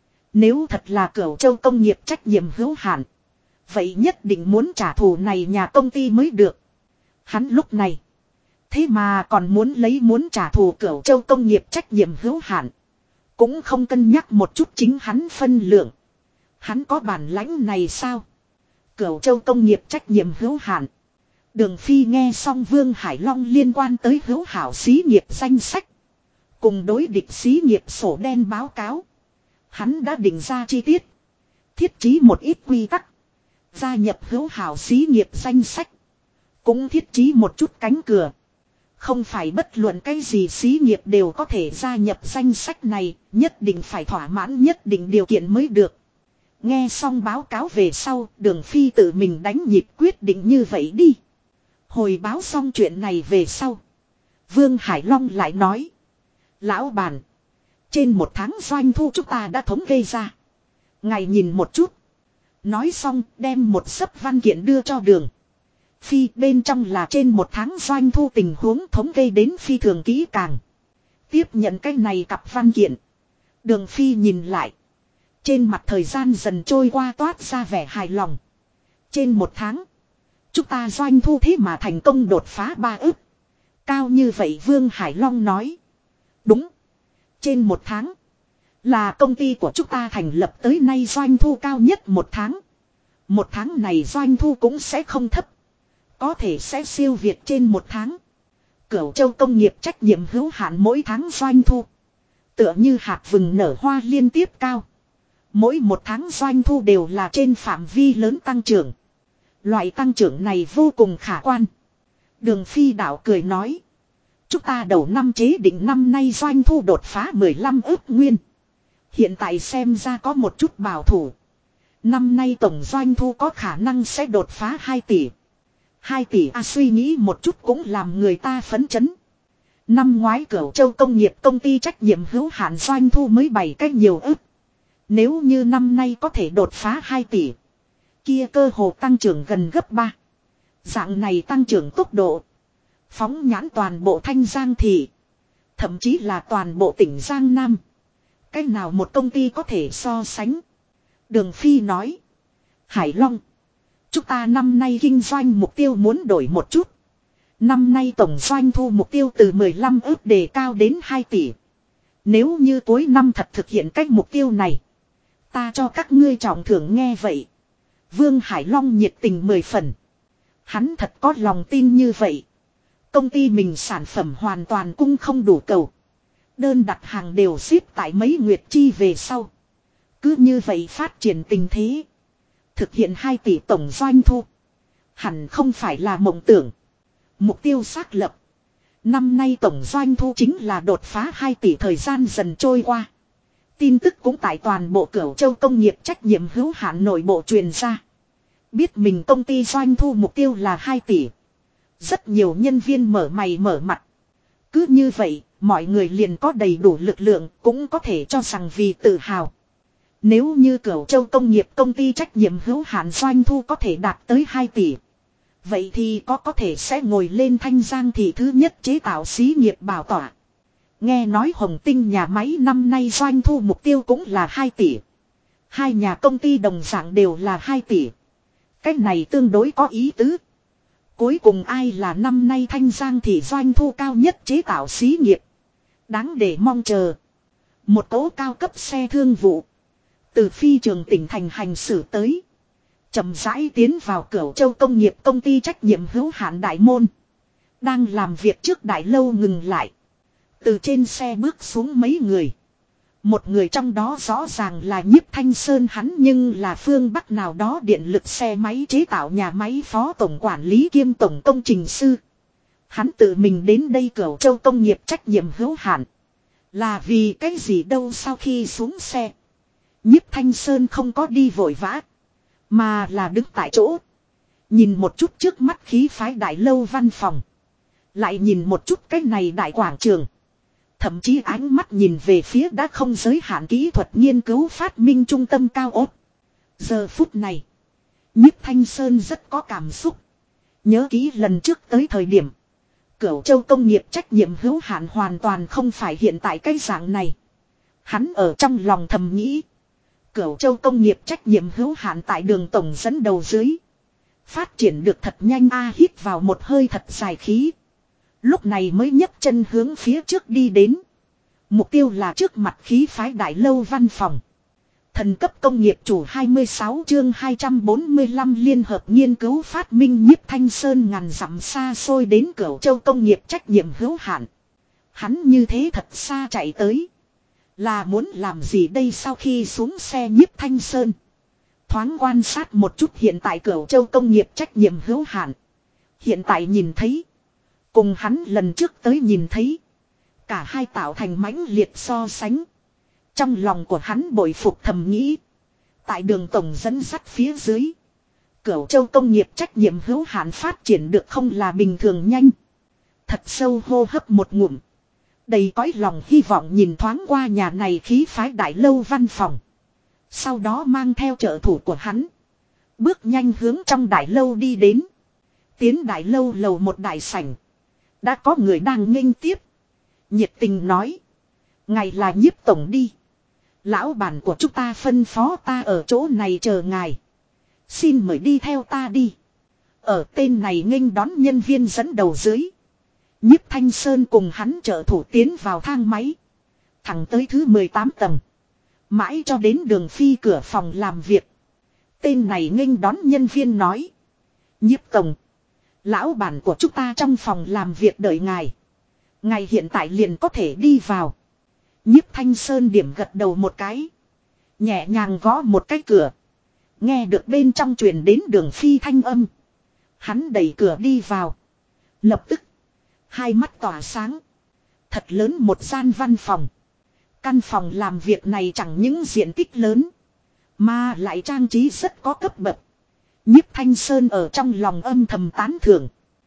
Nếu thật là Cửu Châu Công nghiệp trách nhiệm hữu hạn. Vậy nhất định muốn trả thù này nhà công ty mới được. Hắn lúc này. Thế mà còn muốn trả thù Cửu Châu Công nghiệp trách nhiệm hữu hạn. Cũng không cân nhắc một chút chính hắn phân lượng. Hắn có bản lãnh này sao? Cửu Châu Công nghiệp trách nhiệm hữu hạn. Đường Phi nghe xong Vương Hải Long liên quan tới hữu hảo xí nghiệp danh sách. Cùng đối địch xí nghiệp sổ đen báo cáo. Hắn đã định ra chi tiết. Thiết trí một ít quy tắc. Gia nhập hữu hảo xí nghiệp danh sách. Cũng thiết trí một chút cánh cửa. Không phải bất luận cái gì xí nghiệp đều có thể gia nhập danh sách này. Nhất định phải thỏa mãn nhất định điều kiện mới được. Nghe xong báo cáo về sau. Đường Phi tự mình đánh nhịp quyết định như vậy đi. Hồi báo xong chuyện này về sau. Vương Hải Long lại nói. Lão bản. Trên một tháng doanh thu chúng ta đã thống kê ra. Ngài nhìn một chút. Nói xong đem một xấp văn kiện đưa cho Đường Phi. Bên trong là trên một tháng doanh thu tình huống thống kê đến phi thường kỹ càng. Tiếp nhận cái này cặp văn kiện. Đường Phi nhìn lại. Trên mặt thời gian dần trôi qua toát ra vẻ hài lòng. Trên một tháng. Chúng ta doanh thu thế mà thành công đột phá 3 ức. Cao như vậy Vương Hải Long nói. Đúng. Trên một tháng. Là công ty của chúng ta thành lập tới nay doanh thu cao nhất một tháng. Một tháng này doanh thu cũng sẽ không thấp. Có thể sẽ siêu việt trên một tháng. Cửu Châu Công nghiệp trách nhiệm hữu hạn mỗi tháng doanh thu. Tựa như hạt vừng nở hoa liên tiếp cao. Mỗi một tháng doanh thu đều là trên phạm vi lớn tăng trưởng. Loại tăng trưởng này vô cùng khả quan. Đường Phi đạo cười nói. Chúng ta đầu năm chế định năm nay doanh thu đột phá 15 ức nguyên. Hiện tại xem ra có một chút bảo thủ. Năm nay tổng doanh thu có khả năng sẽ đột phá 2 tỷ. 2 tỷ suy nghĩ một chút cũng làm người ta phấn chấn. Năm ngoái Cửu Châu Công nghiệp công ty trách nhiệm hữu hạn doanh thu mới 7 cách nhiều ức. Nếu như năm nay có thể đột phá 2 tỷ. Kia cơ hồ tăng trưởng gần gấp 3. Dạng này tăng trưởng tốc độ. Phóng nhãn toàn bộ Thanh Giang thị. Thậm chí là toàn bộ tỉnh Giang Nam. Cách nào một công ty có thể so sánh. Đường Phi nói. Hải Long. Chúng ta năm nay kinh doanh mục tiêu muốn đổi một chút. Năm nay tổng doanh thu mục tiêu từ 15 ức đề cao đến 2 tỷ. Nếu như cuối năm thật thực hiện cách mục tiêu này. Ta cho các ngươi trọng thưởng nghe vậy. Vương Hải Long nhiệt tình 10 phần. Hắn thật có lòng tin như vậy. Công ty mình sản phẩm hoàn toàn cung không đủ cầu. Đơn đặt hàng đều xếp tại mấy nguyệt chi về sau. Cứ như vậy phát triển tình thế. Thực hiện 2 tỷ tổng doanh thu. Hẳn không phải là mộng tưởng. Mục tiêu xác lập. Năm nay tổng doanh thu chính là đột phá 2 tỷ thời gian dần trôi qua. Tin tức cũng tại toàn bộ Cửu Châu Công nghiệp trách nhiệm hữu hạn nội bộ truyền ra. Biết mình công ty doanh thu mục tiêu là 2 tỷ. Rất nhiều nhân viên mở mày mở mặt. Cứ như vậy, mọi người liền có đầy đủ lực lượng, cũng có thể cho rằng vì tự hào. Nếu như Cửu Châu Công nghiệp công ty trách nhiệm hữu hạn doanh thu có thể đạt tới 2 tỷ. Vậy thì có thể sẽ ngồi lên Thanh Giang thị thứ nhất chế tạo xí nghiệp bảo tỏa. Nghe nói Hồng Tinh nhà máy năm nay doanh thu mục tiêu cũng là 2 tỷ. Hai nhà công ty đồng dạng đều là 2 tỷ. Cách này tương đối có ý tứ. Cuối cùng ai là năm nay Thanh Giang thị doanh thu cao nhất chế tạo xí nghiệp. Đáng để mong chờ. Một cỗ cao cấp xe thương vụ. Từ phi trường tỉnh thành hành xử tới. Chậm rãi tiến vào Cửu Châu công nghiệp công ty trách nhiệm hữu hạn Đại Môn. Đang làm việc trước đại lâu ngừng lại. Từ trên xe bước xuống mấy người. Một người trong đó rõ ràng là Nhiếp Thanh Sơn, hắn nhưng là phương Bắc nào đó điện lực xe máy chế tạo nhà máy phó tổng quản lý kiêm tổng công trình sư. Hắn tự mình đến đây Cửu Châu công nghiệp trách nhiệm hữu hạn. Là vì cái gì đâu? Sau khi xuống xe, Nhiếp Thanh Sơn không có đi vội vã, mà là đứng tại chỗ. Nhìn một chút trước mắt khí phái đại lâu văn phòng. Lại nhìn một chút cái này đại quảng trường. Thậm chí ánh mắt nhìn về phía đã không giới hạn kỹ thuật nghiên cứu phát minh trung tâm cao ốt. Giờ phút này, Nhiếp Thanh Sơn rất có cảm xúc. Nhớ kỹ lần trước tới thời điểm, Cửu Châu công nghiệp trách nhiệm hữu hạn hoàn toàn không phải hiện tại cái dạng này. Hắn ở trong lòng thầm nghĩ, Cửu Châu công nghiệp trách nhiệm hữu hạn tại Đường tổng dẫn đầu dưới, phát triển được thật nhanh a. Hít vào một hơi thật dài khí. Lúc này mới nhấc chân hướng phía trước đi đến. Mục tiêu là trước mặt khí phái đại lâu văn phòng. Thần cấp công nghiệp chủ 26 chương 245 liên hợp nghiên cứu phát minh. Nhiếp Thanh Sơn ngàn dặm xa xôi đến Cửu Châu công nghiệp trách nhiệm hữu hạn. Hắn như thế thật xa chạy tới, là muốn làm gì đây? Sau khi xuống xe, Nhiếp Thanh Sơn thoáng quan sát một chút hiện tại Cửu Châu công nghiệp trách nhiệm hữu hạn. Hiện tại nhìn thấy, cùng hắn lần trước tới nhìn thấy, cả hai tạo thành mãnh liệt so sánh. Trong lòng của hắn bội phục thầm nghĩ, tại Đường tổng dẫn dắt phía dưới, Cửu Châu công nghiệp trách nhiệm hữu hạn phát triển được không là bình thường nhanh. Thật sâu hô hấp một ngụm, đầy cõi lòng hy vọng nhìn thoáng qua nhà này khí phái đại lâu văn phòng. Sau đó mang theo trợ thủ của hắn, bước nhanh hướng trong đại lâu đi đến. Tiến đại lâu lầu một đại sảnh, đã có người đang nghênh tiếp. Nhiệt tình nói, ngài là Nhiếp tổng đi. Lão bản của chúng ta phân phó ta ở chỗ này chờ ngài. Xin mời đi theo ta đi. Ở tên này nghênh đón nhân viên dẫn đầu dưới, Nhiếp Thanh Sơn cùng hắn trợ thủ tiến vào thang máy, thẳng tới thứ 18 tầng. Mãi cho đến Đường Phi cửa phòng làm việc. Tên này nghênh đón nhân viên nói, Nhiếp tổng, lão bản của chúng ta trong phòng làm việc đợi ngài. Ngài hiện tại liền có thể đi vào. Nhiếp Thanh Sơn điểm gật đầu một cái, nhẹ nhàng gõ một cái cửa. Nghe được bên trong truyền đến Đường Phi thanh âm, hắn đẩy cửa đi vào. Lập tức, hai mắt tỏa sáng. Thật lớn một gian văn phòng. Căn phòng làm việc này chẳng những diện tích lớn, mà lại trang trí rất có cấp bậc. Nhiếp Thanh Sơn ở trong lòng âm thầm tán thưởng.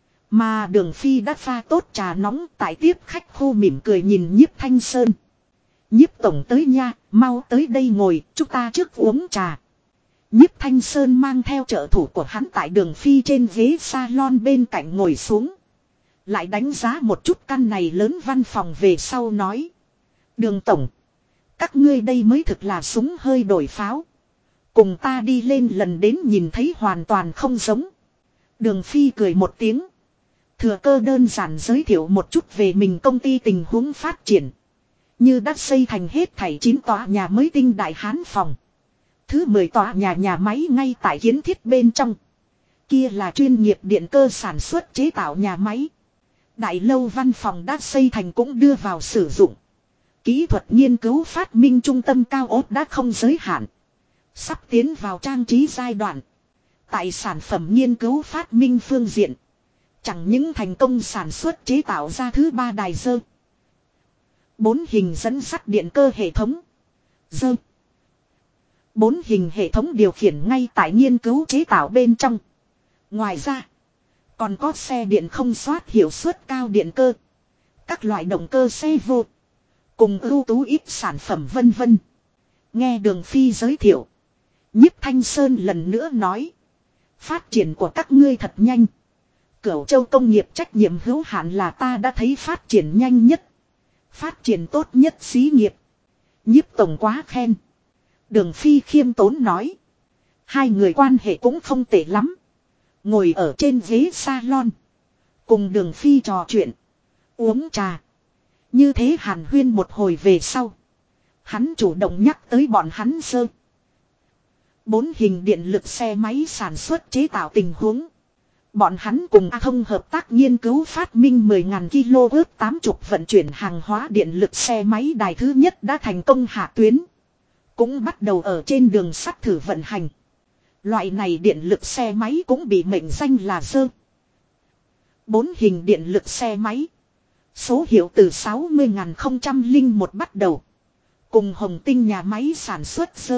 Mà Đường Phi đã pha tốt trà nóng tại tiếp khách khu, mỉm cười nhìn Nhiếp Thanh Sơn. Nhiếp tổng tới nha, mau tới đây ngồi, chúng ta trước uống trà. Nhiếp Thanh Sơn mang theo trợ thủ của hắn tại Đường Phi trên ghế salon bên cạnh ngồi xuống. Lại đánh giá một chút căn này lớn văn phòng về sau nói, Đường tổng, các ngươi đây mới thực là súng hơi đổi pháo. Cùng ta đi lên lần đến nhìn thấy hoàn toàn không giống. Đường Phi cười một tiếng, thừa cơ đơn giản giới thiệu một chút về mình công ty tình huống phát triển. Như đã xây thành hết thảy 9 tòa nhà mới tinh đại hán phòng. Thứ 10 tòa nhà máy ngay tại kiến thiết bên trong. Kia là chuyên nghiệp điện cơ sản xuất chế tạo nhà máy. Đại lâu văn phòng đã xây thành cũng đưa vào sử dụng. Kỹ thuật nghiên cứu phát minh trung tâm cao ốt đã không giới hạn, sắp tiến vào trang trí giai đoạn. Tại sản phẩm nghiên cứu phát minh phương diện, chẳng những thành công sản xuất chế tạo ra thứ 3 đài dơ 4 hình dẫn sắt điện cơ hệ thống dơ 4 hình hệ thống điều khiển ngay tại nghiên cứu chế tạo bên trong. Ngoài ra, còn có xe điện không xoát hiệu suất cao điện cơ, các loại động cơ xe vô, cùng ưu tú ít sản phẩm vân vân. Nghe Đường Phi giới thiệu, Nhiếp Thanh Sơn lần nữa nói, phát triển của các ngươi thật nhanh. Cửu Châu công nghiệp trách nhiệm hữu hạn là ta đã thấy phát triển nhanh nhất, phát triển tốt nhất xí nghiệp. Nhiếp tổng quá khen. Đường Phi khiêm tốn nói. Hai người quan hệ cũng không tệ lắm. Ngồi ở trên ghế salon, cùng Đường Phi trò chuyện, uống trà. Như thế hàn huyên một hồi về sau, hắn chủ động nhắc tới bọn hắn sơ. 4 hình điện lực xe máy sản xuất chế tạo tình huống. Bọn hắn cùng A Thông hợp tác nghiên cứu phát minh 10.000 kW 80 vận chuyển hàng hóa điện lực xe máy đài thứ nhất đã thành công hạ tuyến. Cũng bắt đầu ở trên đường sắt thử vận hành. Loại này điện lực xe máy cũng bị mệnh danh là dơ. 4 hình điện lực xe máy. Số hiệu từ 60.001 bắt đầu. Cùng Hồng Tinh nhà máy sản xuất dơ.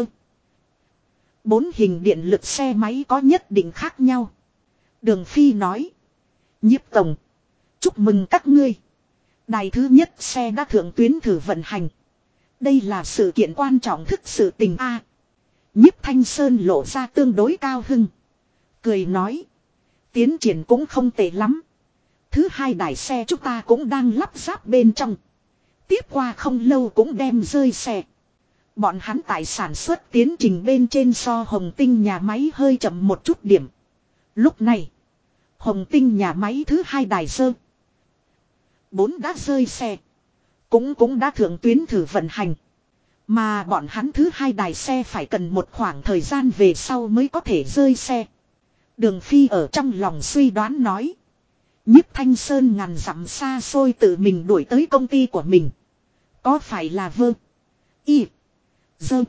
4 hình điện lực xe máy có nhất định khác nhau. Đường Phi nói. Nhiếp tổng, chúc mừng các ngươi. Đài thứ nhất xe đã thượng tuyến thử vận hành. Đây là sự kiện quan trọng thức sự tình A. Nhiếp Thanh Sơn lộ ra tương đối cao hưng. Cười nói. Tiến triển cũng không tệ lắm. Thứ hai đài xe chúng ta cũng đang lắp ráp bên trong. Tiếp qua không lâu cũng đem rơi xe. Bọn hắn tại sản xuất tiến trình bên trên so Hồng Tinh nhà máy hơi chậm một chút điểm. Lúc này, Hồng Tinh nhà máy thứ hai đài dơ 4 đã rơi xe. Cũng đã thượng tuyến thử vận hành. Mà bọn hắn thứ hai đài xe phải cần một khoảng thời gian về sau mới có thể rơi xe. Đường Phi ở trong lòng suy đoán nói. Nhiếp Thanh Sơn ngàn dặm xa xôi tự mình đuổi tới công ty của mình. Có phải là vơ? Y. Dơ.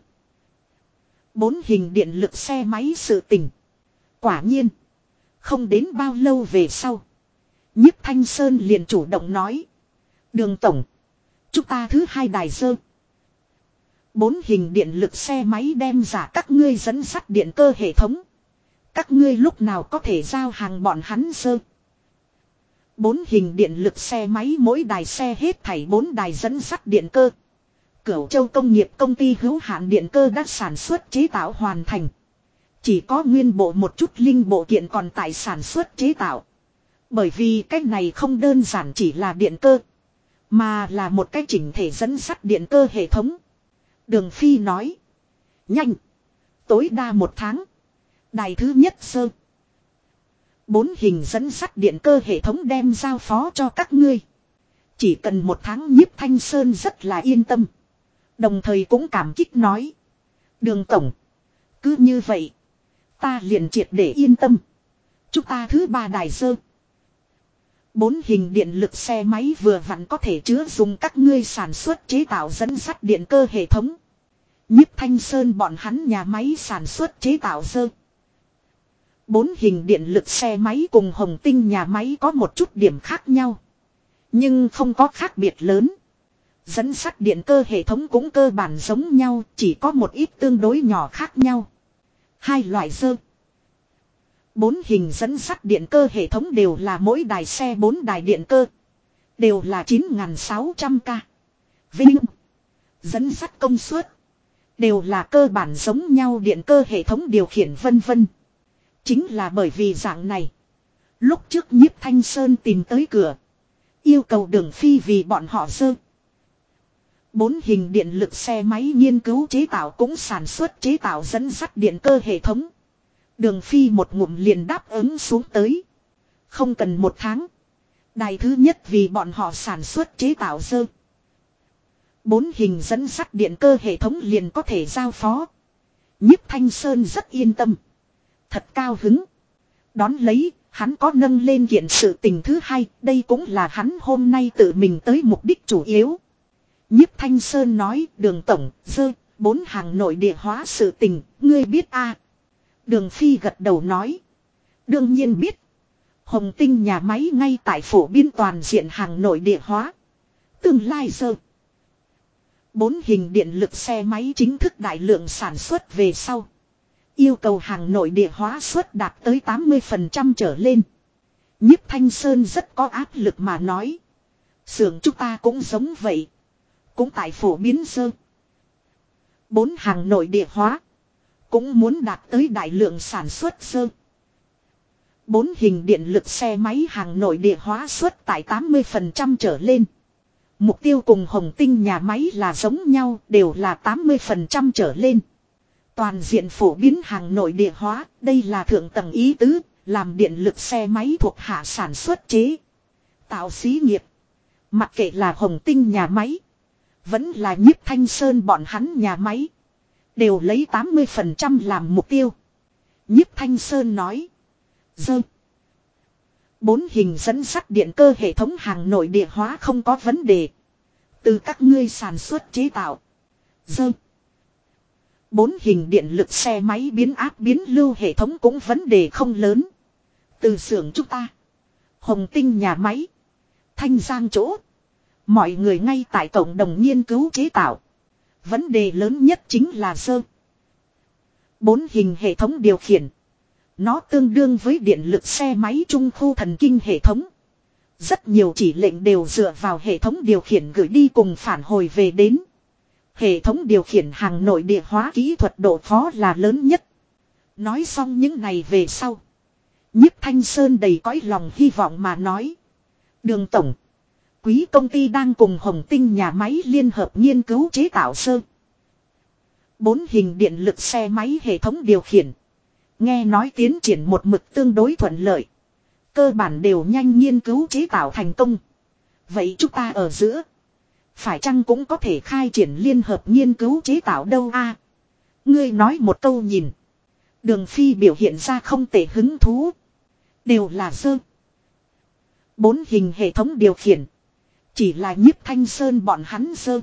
4 hình điện lực xe máy sự tình. Quả nhiên. Không đến bao lâu về sau. Nhiếp Thanh Sơn liền chủ động nói. Đường tổng. Chúng ta thứ hai đài dơ 4 hình điện lực xe máy đem giả các ngươi dẫn sắt điện cơ hệ thống. Các ngươi lúc nào có thể giao hàng bọn hắn dơ 4 hình điện lực xe máy mỗi đài xe hết thảy 4 đài dẫn sắt điện cơ. Cửu Châu công nghiệp công ty hữu hạn điện cơ đã sản xuất chế tạo hoàn thành. Chỉ có nguyên bộ một chút linh bộ kiện còn tại sản xuất chế tạo. Bởi vì cách này không đơn giản chỉ là điện cơ, mà là một cái chỉnh thể dẫn sắt điện cơ hệ thống. Đường Phi nói. Nhanh. Tối đa 1 tháng. Đài thứ nhất sơ 4 hình dẫn sắt điện cơ hệ thống đem giao phó cho các ngươi. Chỉ cần 1 tháng. Nhiếp Thanh Sơn rất là yên tâm. Đồng thời cũng cảm kích nói. Đường tổng. Cứ như vậy. Ta liền triệt để yên tâm. Chúng ta thứ 3 đài dơ 4 hình điện lực xe máy vừa vặn có thể chứa dùng các ngươi sản xuất chế tạo dẫn sắt điện cơ hệ thống. Nhiếp Thanh Sơn bọn hắn nhà máy sản xuất chế tạo dơ 4 hình điện lực xe máy cùng Hồng Tinh nhà máy có một chút điểm khác nhau. Nhưng không có khác biệt lớn. Dẫn sắt điện cơ hệ thống cũng cơ bản giống nhau, chỉ có một ít tương đối nhỏ khác nhau. Hai loại dơ 4 hình dẫn sắt điện cơ hệ thống đều là mỗi đài xe 4 đài điện cơ. Đều là 9.600k. Vinh. Dẫn sắt công suất. Đều là cơ bản giống nhau điện cơ hệ thống điều khiển vân vân. Chính là bởi vì dạng này. Lúc trước Nhiếp Thanh Sơn tìm tới cửa. Yêu cầu Đường Phi vì bọn họ dơ 4 hình điện lực xe máy nghiên cứu chế tạo cũng sản xuất chế tạo dẫn sắt điện cơ hệ thống. Đường Phi một ngụm liền đáp ứng xuống tới. Không cần 1 tháng. Đài thứ nhất vì bọn họ sản xuất chế tạo dơ 4 hình dẫn sắt điện cơ hệ thống liền có thể giao phó. Nhiếp Thanh Sơn rất yên tâm. Thật cao hứng. Đón lấy, hắn có nâng lên kiện sự tình thứ hai. Đây cũng là hắn hôm nay tự mình tới mục đích chủ yếu. Nhiếp Thanh Sơn nói, Đường tổng, dơ 4 hàng nội địa hóa sự tình, ngươi biết a? Đường Phi gật đầu nói. Đương nhiên biết. Hồng Tinh nhà máy ngay tại phổ biến toàn diện hàng nội địa hóa. Tương lai dơ 4 hình điện lực xe máy chính thức đại lượng sản xuất về sau. Yêu cầu hàng nội địa hóa suất đạt tới 80% trở lên. Nhiếp Thanh Sơn rất có áp lực mà nói. Xưởng chúng ta cũng giống vậy. Cũng tại phổ biến dơ 4 hàng nội địa hóa. Cũng muốn đạt tới đại lượng sản xuất dơ Bốn hình điện lực xe máy hàng nội địa hóa suất tại 80% trở lên. Mục tiêu cùng Hồng Tinh nhà máy là giống nhau, đều là 80% trở lên. Toàn diện phổ biến hàng nội địa hóa, đây là thượng tầng ý tứ, làm điện lực xe máy thuộc hạ sản xuất chế tạo xí nghiệp. Mặc kệ là Hồng Tinh nhà máy, vẫn là Nhiếp Thanh Sơn bọn hắn nhà máy, đều lấy 80% làm mục tiêu. Nhiếp Thanh Sơn nói. Dơ. Bốn hình dẫn sắt điện cơ hệ thống hàng nội địa hóa không có vấn đề. Từ các ngươi sản xuất chế tạo. Dơ. Bốn hình điện lực xe máy biến áp biến lưu hệ thống cũng vấn đề không lớn. Từ xưởng chúng ta. Hồng Tinh nhà máy. Thanh Giang chỗ. Mọi người ngay tại cộng đồng nghiên cứu chế tạo. Vấn đề lớn nhất chính là dơ. Bốn hình hệ thống điều khiển. Nó tương đương với điện lực xe máy trung khu thần kinh hệ thống. Rất nhiều chỉ lệnh đều dựa vào hệ thống điều khiển gửi đi cùng phản hồi về đến. Hệ thống điều khiển hàng nội địa hóa kỹ thuật độ khó là lớn nhất. Nói xong những này về sau. Nhiếp Thanh Sơn đầy cõi lòng hy vọng mà nói. Đường tổng. Quý công ty đang cùng Hồng Tinh nhà máy liên hợp nghiên cứu chế tạo sơ. Bốn hình điện lực xe máy hệ thống điều khiển. Nghe nói tiến triển một mực tương đối thuận lợi. Cơ bản đều nhanh nghiên cứu chế tạo thành công. Vậy chúng ta ở giữa. Phải chăng cũng có thể khai triển liên hợp nghiên cứu chế tạo đâu a? Ngươi nói một câu nhìn. Đường Phi biểu hiện ra không tệ hứng thú. Đều là dơ. Bốn hình hệ thống điều khiển. Chỉ là Nhiếp Thanh Sơn bọn hắn dơ.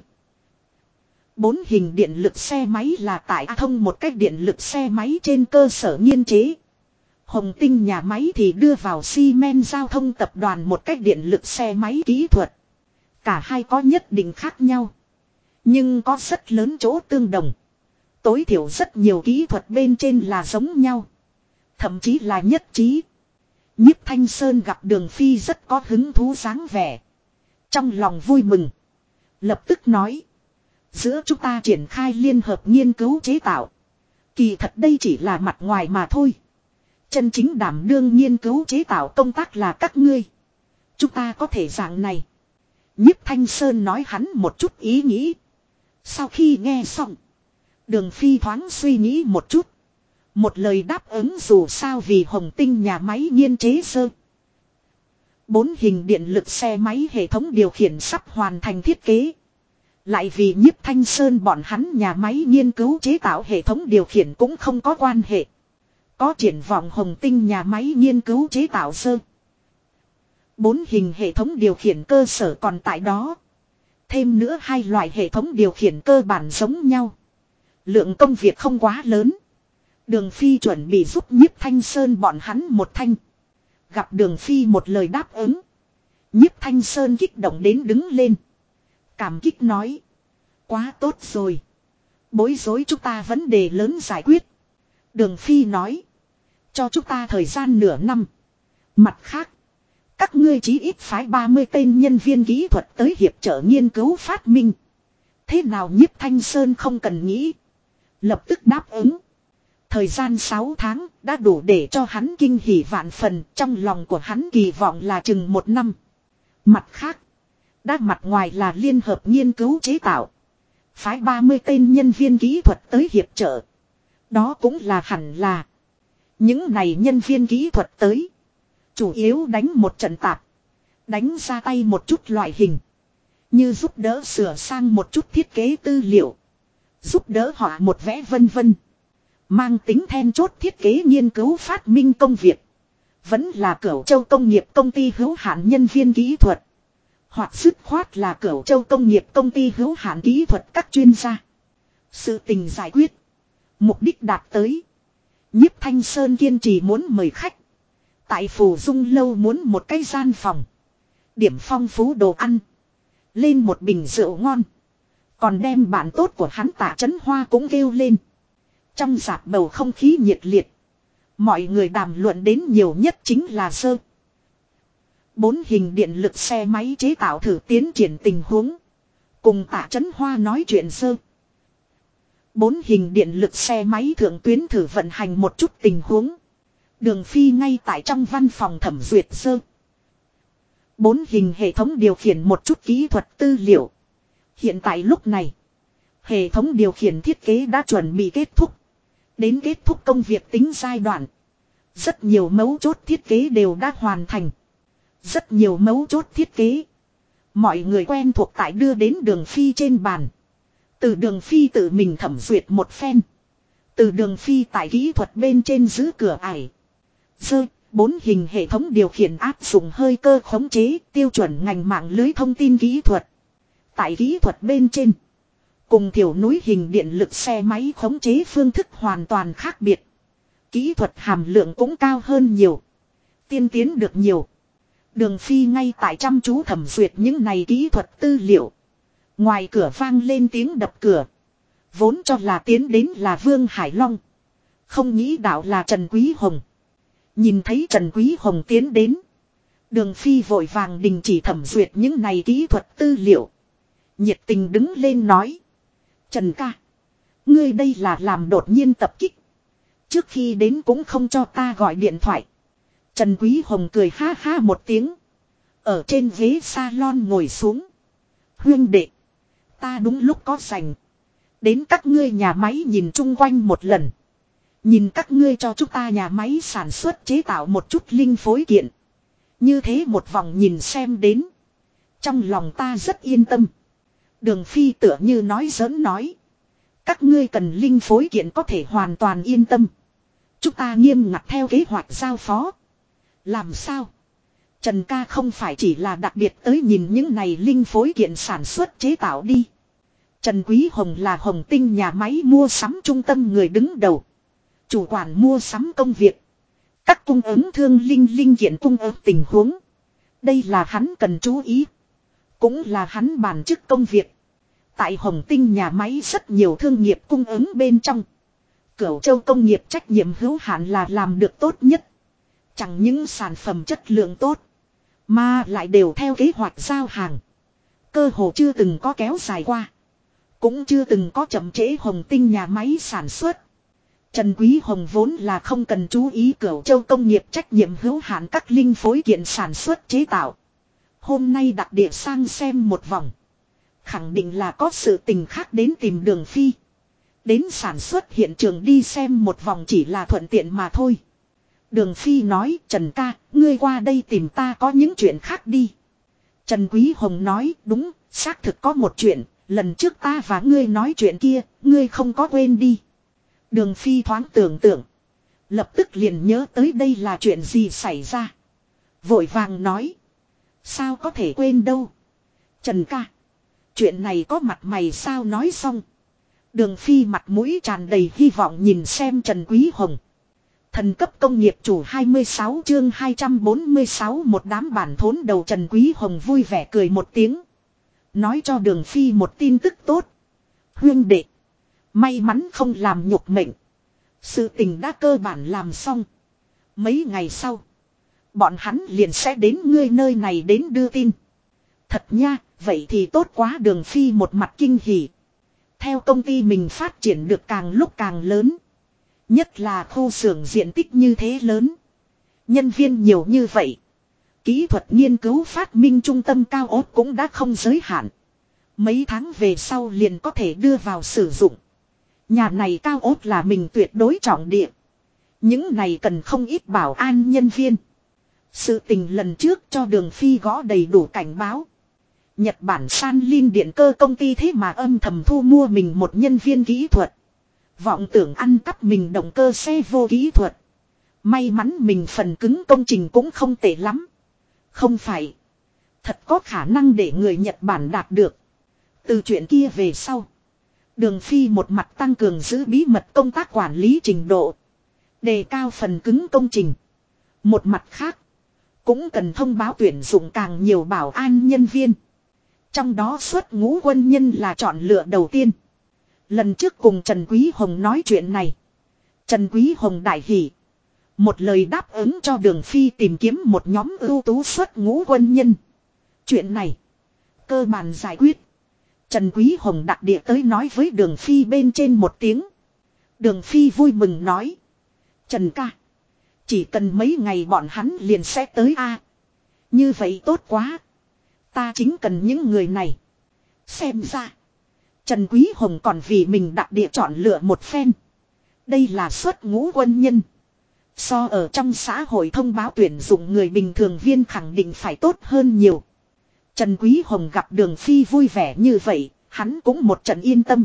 Bốn hình điện lực xe máy là tại thông một cách điện lực xe máy trên cơ sở nghiên chế. Hồng Tinh nhà máy thì đưa vào Siemens giao thông tập đoàn một cách điện lực xe máy kỹ thuật. Cả hai có nhất định khác nhau. Nhưng có rất lớn chỗ tương đồng. Tối thiểu rất nhiều kỹ thuật bên trên là giống nhau. Thậm chí là nhất trí. Nhiếp Thanh Sơn gặp Đường Phi rất có hứng thú dáng vẻ. Trong lòng vui mừng. Lập tức nói. Giữa chúng ta triển khai liên hợp nghiên cứu chế tạo. Kỳ thật đây chỉ là mặt ngoài mà thôi. Chân chính đảm đương nghiên cứu chế tạo công tác là các ngươi. Chúng ta có thể dạng này. Nhiếp Thanh Sơn nói hắn một chút ý nghĩ. Sau khi nghe xong. Đường Phi thoáng suy nghĩ một chút. Một lời đáp ứng dù sao vì Hồng Tinh nhà máy nghiên chế sơ. Bốn hình điện lực xe máy hệ thống điều khiển sắp hoàn thành thiết kế. Lại vì Nhiếp Thanh Sơn bọn hắn nhà máy nghiên cứu chế tạo hệ thống điều khiển cũng không có quan hệ. Có triển vọng Hồng Tinh nhà máy nghiên cứu chế tạo sơ. Bốn hình hệ thống điều khiển cơ sở còn tại đó. Thêm nữa hai loại hệ thống điều khiển cơ bản giống nhau. Lượng công việc không quá lớn. Đường Phi chuẩn bị giúp Nhiếp Thanh Sơn bọn hắn một thanh. Gặp Đường Phi một lời đáp ứng. Nhiếp Thanh Sơn kích động đến đứng lên. Cảm kích nói. Quá tốt rồi. Bối rối chúng ta vấn đề lớn giải quyết. Đường Phi nói. Cho chúng ta thời gian nửa năm. Mặt khác. Các ngươi chí ít phái 30 tên nhân viên kỹ thuật tới hiệp trợ nghiên cứu phát minh. Thế nào Nhiếp Thanh Sơn không cần nghĩ. Lập tức đáp ứng. Thời gian 6 tháng đã đủ để cho hắn kinh hỉ vạn phần. Trong lòng của hắn kỳ vọng là chừng 1 năm. Mặt khác. Đã mặt ngoài là liên hợp nghiên cứu chế tạo. Phái 30 tên nhân viên kỹ thuật tới hiệp trợ. Đó cũng là hẳn là. Những này nhân viên kỹ thuật tới. Chủ yếu đánh một trận tạp. Đánh ra tay một chút loại hình. Như giúp đỡ sửa sang một chút thiết kế tư liệu. Giúp đỡ họ một vẽ vân vân. Mang tính then chốt thiết kế nghiên cứu phát minh công việc. Vẫn là Cửu Châu Công nghiệp công ty hữu hạn nhân viên kỹ thuật. Hoặc dứt khoát là Cửu Châu Công nghiệp công ty hữu hạn kỹ thuật các chuyên gia. Sự tình giải quyết. Mục đích đạt tới. Nhiếp Thanh Sơn kiên trì muốn mời khách. Tại Phù Dung lâu muốn một cái gian phòng. Điểm phong phú đồ ăn. Lên một bình rượu ngon. Còn đem bạn tốt của hắn Tạ Chấn Hoa cũng kêu lên. Trong rạp bầu không khí nhiệt liệt. Mọi người đàm luận đến nhiều nhất chính là sơ. Bốn hình điện lực xe máy chế tạo thử tiến triển tình huống. Cùng Tạ Chấn Hoa nói chuyện sơ. Bốn hình điện lực xe máy thượng tuyến thử vận hành một chút tình huống. Đường Phi ngay tại trong văn phòng thẩm duyệt sơ. 4 hình hệ thống điều khiển một chút kỹ thuật tư liệu. Hiện tại lúc này, hệ thống điều khiển thiết kế đã chuẩn bị kết thúc. Đến kết thúc công việc tính giai đoạn. Rất nhiều mấu chốt thiết kế đều đã hoàn thành. Rất nhiều mấu chốt thiết kế. Mọi người quen thuộc tại đưa đến Đường Phi trên bàn. Từ Đường Phi tự mình thẩm duyệt một phen. Từ Đường Phi tại kỹ thuật bên trên giữ cửa ải. 4 hình hệ thống điều khiển áp dụng hơi cơ khống chế tiêu chuẩn ngành mạng lưới thông tin kỹ thuật. Tại kỹ thuật bên trên, cùng thiểu núi hình điện lực xe máy khống chế phương thức hoàn toàn khác biệt. Kỹ thuật hàm lượng cũng cao hơn nhiều. Tiên tiến được nhiều. Đường Phi ngay tại chăm chú thẩm duyệt những này kỹ thuật tư liệu. Ngoài cửa vang lên tiếng đập cửa. Vốn cho là tiến đến là Vương Hải Long. Không nghĩ đạo là Trần Quý Hồng. Nhìn thấy Trần Quý Hồng tiến đến. Đường Phi vội vàng đình chỉ thẩm duyệt những này kỹ thuật tư liệu. Nhiệt tình đứng lên nói. Trần ca. Ngươi đây là làm đột nhiên tập kích. Trước khi đến cũng không cho ta gọi điện thoại. Trần Quý Hồng cười ha ha một tiếng. Ở trên ghế salon ngồi xuống. Huynh đệ. Ta đúng lúc có rảnh. Đến các ngươi nhà máy nhìn chung quanh một lần. Nhìn các ngươi cho chúng ta nhà máy sản xuất chế tạo một chút linh phối kiện. Như thế một vòng nhìn xem đến. Trong lòng ta rất yên tâm. Đường Phi tựa như nói giỡn nói. Các ngươi cần linh phối kiện có thể hoàn toàn yên tâm. Chúng ta nghiêm ngặt theo kế hoạch giao phó. Làm sao? Trần ca không phải chỉ là đặc biệt tới nhìn những này linh phối kiện sản xuất chế tạo đi. Trần Quý Hồng là Hồng Tinh nhà máy mua sắm trung tâm người đứng đầu. Chủ quản mua sắm công việc. Các cung ứng thương linh kiện cung ứng tình huống. Đây là hắn cần chú ý. Cũng là hắn bản chức công việc. Tại Hồng Tinh nhà máy rất nhiều thương nghiệp cung ứng bên trong. Cửu Châu công nghiệp trách nhiệm hữu hạn là làm được tốt nhất. Chẳng những sản phẩm chất lượng tốt. Mà lại đều theo kế hoạch giao hàng. Cơ hồ chưa từng có kéo dài qua. Cũng chưa từng có chậm trễ Hồng Tinh nhà máy sản xuất. Trần Quý Hồng vốn là không cần chú ý Cửu Châu công nghiệp trách nhiệm hữu hạn các linh phối kiện sản xuất chế tạo. Hôm nay đặc địa sang xem một vòng. Khẳng định là có sự tình khác đến tìm Đường Phi. Đến sản xuất hiện trường đi xem một vòng chỉ là thuận tiện mà thôi. Đường Phi nói, Trần ca, ngươi qua đây tìm ta có những chuyện khác đi. Trần Quý Hồng nói, đúng, xác thực có một chuyện, lần trước ta và ngươi nói chuyện kia, ngươi không có quên đi. Đường Phi thoáng tưởng tượng. Lập tức liền nhớ tới đây là chuyện gì xảy ra. Vội vàng nói. Sao có thể quên đâu. Trần ca. Chuyện này có mặt mày sao nói xong. Đường Phi mặt mũi tràn đầy hy vọng nhìn xem Trần Quý Hồng. Thần cấp công nghiệp chủ 26 chương 246 một đám bản thốn đầu Trần Quý Hồng vui vẻ cười một tiếng. Nói cho Đường Phi một tin tức tốt. Huynh đệ. May mắn không làm nhục mệnh. Sự tình đã cơ bản làm xong. Mấy ngày sau. Bọn hắn liền sẽ đến ngươi nơi này đến đưa tin. Thật nha, vậy thì tốt quá. Đường Phi một mặt kinh hỉ. Theo công ty mình phát triển được càng lúc càng lớn. Nhất là khu xưởng diện tích như thế lớn. Nhân viên nhiều như vậy. Kỹ thuật nghiên cứu phát minh trung tâm cao ốt cũng đã không giới hạn. Mấy tháng về sau liền có thể đưa vào sử dụng. Nhà này cao ốt là mình tuyệt đối trọng địa. Những này cần không ít bảo an nhân viên. Sự tình lần trước cho Đường Phi gõ đầy đủ cảnh báo. Nhật Bản San Linh điện cơ công ty thế mà âm thầm thu mua mình một nhân viên kỹ thuật. Vọng tưởng ăn cắp mình động cơ xe vô kỹ thuật. May mắn mình phần cứng công trình cũng không tệ lắm. Không phải. Thật có khả năng để người Nhật Bản đạt được. Từ chuyện kia về sau. Đường Phi một mặt tăng cường giữ bí mật công tác quản lý trình độ. Đề cao phần cứng công trình. Một mặt khác. Cũng cần thông báo tuyển dụng càng nhiều bảo an nhân viên. Trong đó xuất ngũ quân nhân là chọn lựa đầu tiên. Lần trước cùng Trần Quý Hồng nói chuyện này. Trần Quý Hồng đại hỉ. Một lời đáp ứng cho Đường Phi tìm kiếm một nhóm ưu tú xuất ngũ quân nhân. Chuyện này. Cơ bản giải quyết. Trần Quý Hồng đặc địa tới nói với Đường Phi bên trên một tiếng. Đường Phi vui mừng nói. Trần ca. Chỉ cần mấy ngày bọn hắn liền sẽ tới a. Như vậy tốt quá. Ta chính cần những người này. Xem ra. Trần Quý Hồng còn vì mình đặc địa chọn lựa một phen. Đây là xuất ngũ quân nhân. So ở trong xã hội thông báo tuyển dụng người bình thường viên khẳng định phải tốt hơn nhiều. Trần Quý Hồng gặp Đường Phi vui vẻ như vậy, hắn cũng một trận yên tâm.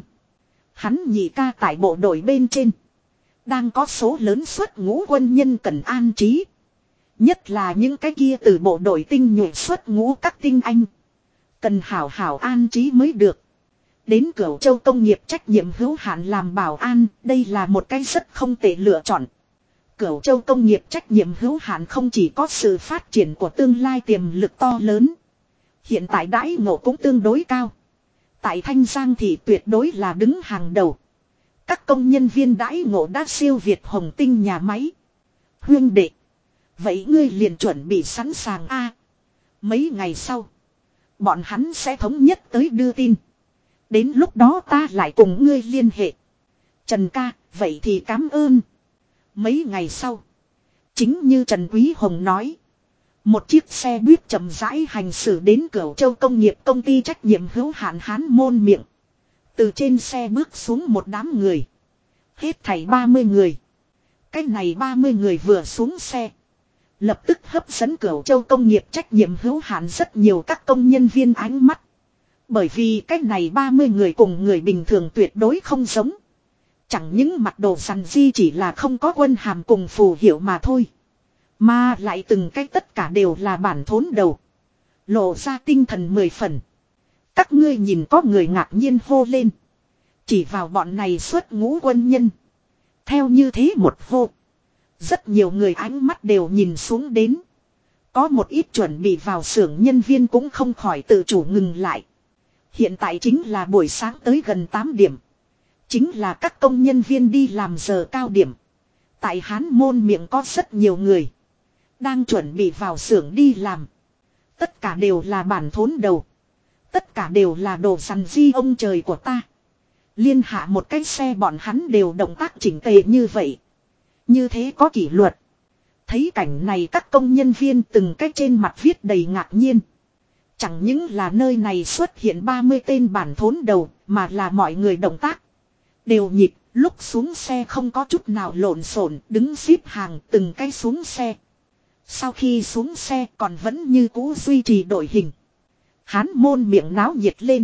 Hắn nhị ca tại bộ đội bên trên. Đang có số lớn xuất ngũ quân nhân cần an trí. Nhất là những cái kia từ bộ đội tinh nhuệ xuất ngũ các tinh anh. Cần hảo hảo an trí mới được. Đến Cửu Châu công nghiệp trách nhiệm hữu hạn làm bảo an, đây là một cái rất không tệ lựa chọn. Cửu Châu công nghiệp trách nhiệm hữu hạn không chỉ có sự phát triển của tương lai tiềm lực to lớn. Hiện tại đãi ngộ cũng tương đối cao. Tại Thanh Giang thì tuyệt đối là đứng hàng đầu. Các công nhân viên đãi ngộ đã siêu việt Hồng Tinh nhà máy. Huyên đệ. Vậy ngươi liền chuẩn bị sẵn sàng a. Mấy ngày sau. Bọn hắn sẽ thống nhất tới đưa tin. Đến lúc đó ta lại cùng ngươi liên hệ. Trần ca, vậy thì cảm ơn. Mấy ngày sau. Chính như Trần Quý Hồng nói. Một chiếc xe buýt chậm rãi hành xử đến Cửu Châu công nghiệp công ty trách nhiệm hữu hạn Hán Môn Miệng. Từ trên xe bước xuống một đám người. Hết thảy 30 người. Cái này 30 người vừa xuống xe. Lập tức hấp dẫn Cửu Châu công nghiệp trách nhiệm hữu hạn rất nhiều các công nhân viên ánh mắt. Bởi vì cái này 30 người cùng người bình thường tuyệt đối không giống. Chẳng những mặc đồ sằn di chỉ là không có quân hàm cùng phù hiệu mà thôi. Mà lại từng cái tất cả đều là bản thốn đầu. Lộ ra tinh thần 10 phần. Các ngươi nhìn có người ngạc nhiên hô lên. Chỉ vào bọn này xuất ngũ quân nhân. Theo như thế một hô. Rất nhiều người ánh mắt đều nhìn xuống đến. Có một ít chuẩn bị vào xưởng nhân viên cũng không khỏi tự chủ ngừng lại. Hiện tại chính là buổi sáng tới gần 8 điểm. Chính là các công nhân viên đi làm giờ cao điểm. Tại Hán Môn Miệng có rất nhiều người. Đang chuẩn bị vào xưởng đi làm. Tất cả đều là bản thốn đầu. Tất cả đều là đồ sằn di ông trời của ta. Liên hạ một cái xe bọn hắn đều động tác chỉnh tề như vậy. Như thế có kỷ luật. Thấy cảnh này các công nhân viên từng cái trên mặt viết đầy ngạc nhiên. Chẳng những là nơi này xuất hiện 30 tên bản thốn đầu mà là mọi người động tác. Đều nhịp, lúc xuống xe không có chút nào lộn xộn, đứng xếp hàng từng cái xuống xe. Sau khi xuống xe còn vẫn như cũ duy trì đội hình. Hán Môn Miệng náo nhiệt lên.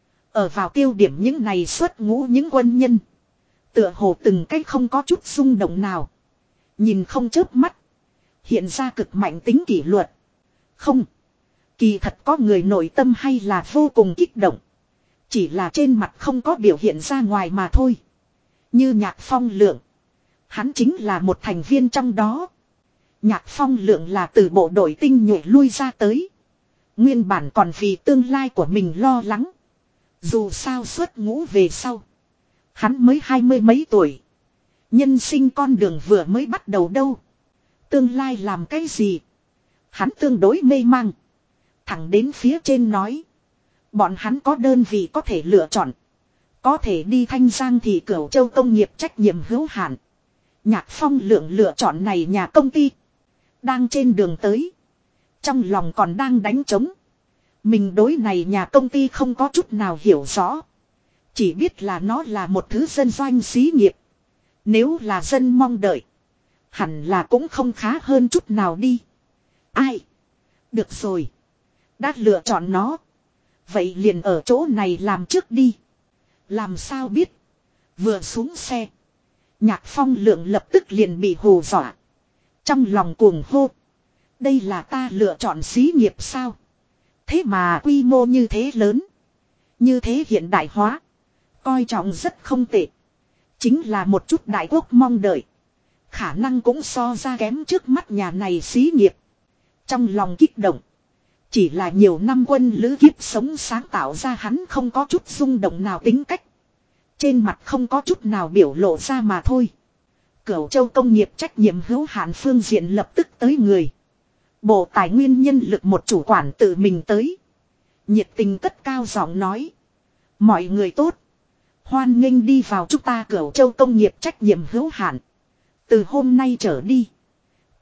Ở vào tiêu điểm những này xuất ngũ những quân nhân. Tựa hồ từng cái không có chút xung động nào. Nhìn không chớp mắt. Hiện ra cực mạnh tính kỷ luật. Không. Kỳ thật có người nội tâm hay là vô cùng kích động. Chỉ là trên mặt không có biểu hiện ra ngoài mà thôi. Như Nhạc Phong Lượng. Hắn chính là một thành viên trong đó. Nhạc Phong Lượng là từ bộ đội tinh nhuệ lui ra tới. Nguyên bản còn vì tương lai của mình lo lắng. Dù sao xuất ngũ về sau. Hắn mới 20 mấy tuổi. Nhân sinh con đường vừa mới bắt đầu đâu. Tương lai làm cái gì? Hắn tương đối mê mang. Thẳng đến phía trên nói. Bọn hắn có đơn vị có thể lựa chọn. Có thể đi Thanh Giang thì Cửu Châu công nghiệp trách nhiệm hữu hạn. Nhạc Phong Lượng lựa chọn này nhà công ty. Đang trên đường tới. Trong lòng còn đang đánh trống. Mình đối này nhà công ty không có chút nào hiểu rõ. Chỉ biết là nó là một thứ dân doanh xí nghiệp. Nếu là dân mong đợi. Hẳn là cũng không khá hơn chút nào đi. Ai? Được rồi. Đã lựa chọn nó. Vậy liền ở chỗ này làm trước đi. Làm sao biết? Vừa xuống xe. Nhạc Phong Lượng lập tức liền bị hù dọa. Trong lòng cuồng hô. Đây là ta lựa chọn xí nghiệp sao? Thế mà quy mô như thế lớn. Như thế hiện đại hóa. Coi trọng rất không tệ. Chính là một chút đại quốc mong đợi. Khả năng cũng so ra kém trước mắt nhà này xí nghiệp. Trong lòng kích động. Chỉ là nhiều năm quân lữ kiếp sống sáng tạo ra hắn không có chút rung động nào tính cách. Trên mặt không có chút nào biểu lộ ra mà thôi. Cửu Châu công nghiệp trách nhiệm hữu hạn phương diện lập tức tới người. Bộ tài nguyên nhân lực một chủ quản tự mình tới. Nhiệt tình cất cao giọng nói. Mọi người tốt. Hoan nghênh đi vào chúng ta Cửu Châu công nghiệp trách nhiệm hữu hạn. Từ hôm nay trở đi.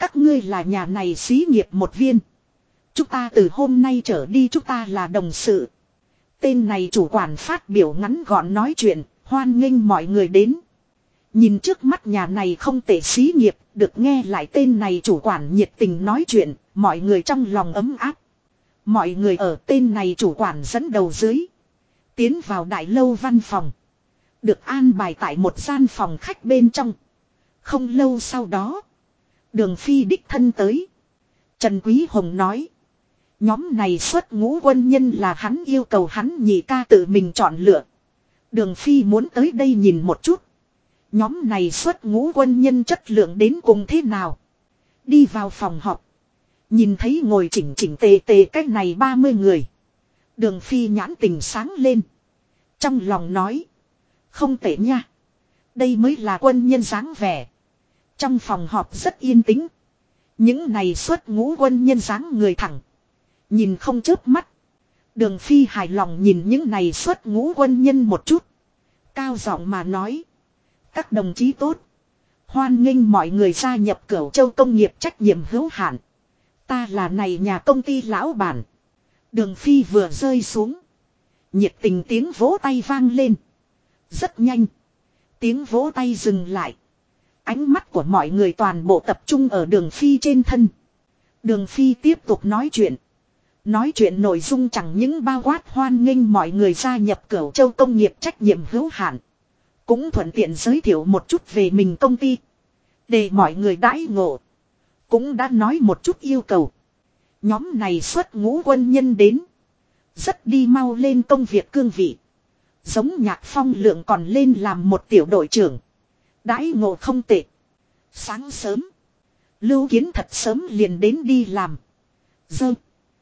Các ngươi là nhà này xí nghiệp một viên. Chúng ta từ hôm nay trở đi chúng ta là đồng sự. Tên này chủ quản phát biểu ngắn gọn nói chuyện, hoan nghênh mọi người đến. Nhìn trước mắt nhà này không tệ xí nghiệp, được nghe lại tên này chủ quản nhiệt tình nói chuyện, mọi người trong lòng ấm áp. Mọi người ở tên này chủ quản dẫn đầu dưới. Tiến vào đại lâu văn phòng. Được an bài tại một gian phòng khách bên trong. Không lâu sau đó. Đường Phi đích thân tới. Trần Quý Hồng nói. Nhóm này xuất ngũ quân nhân là hắn yêu cầu hắn nhị ca tự mình chọn lựa. Đường Phi muốn tới đây nhìn một chút. Nhóm này xuất ngũ quân nhân chất lượng đến cùng thế nào. Đi vào phòng họp. Nhìn thấy ngồi chỉnh chỉnh tề tề cách này 30 người. Đường Phi nhãn tình sáng lên. Trong lòng nói. Không tệ nha. Đây mới là quân nhân dáng vẻ. Trong phòng họp rất yên tĩnh. Những này xuất ngũ quân nhân dáng người thẳng. Nhìn không chớp mắt. Đường Phi hài lòng nhìn những này xuất ngũ quân nhân một chút. Cao giọng mà nói. Các đồng chí tốt. Hoan nghênh mọi người gia nhập Cửu Châu công nghiệp trách nhiệm hữu hạn. Ta là này nhà công ty lão bản. Đường Phi vừa rơi xuống. Nhiệt tình tiếng vỗ tay vang lên. Rất nhanh. Tiếng vỗ tay dừng lại. Ánh mắt của mọi người toàn bộ tập trung ở Đường Phi trên thân. Đường Phi tiếp tục nói chuyện. Nói chuyện nội dung chẳng những bao quát hoan nghênh mọi người gia nhập Cửu Châu công nghiệp trách nhiệm hữu hạn. Cũng thuận tiện giới thiệu một chút về mình công ty. Để mọi người đãi ngộ. Cũng đã nói một chút yêu cầu. Nhóm này xuất ngũ quân nhân đến. Rất đi mau lên công việc cương vị. Giống Nhạc Phong Lượng còn lên làm một tiểu đội trưởng. Đãi ngộ không tệ. Sáng sớm. Lưu Kiến thật sớm liền đến đi làm. Dơ.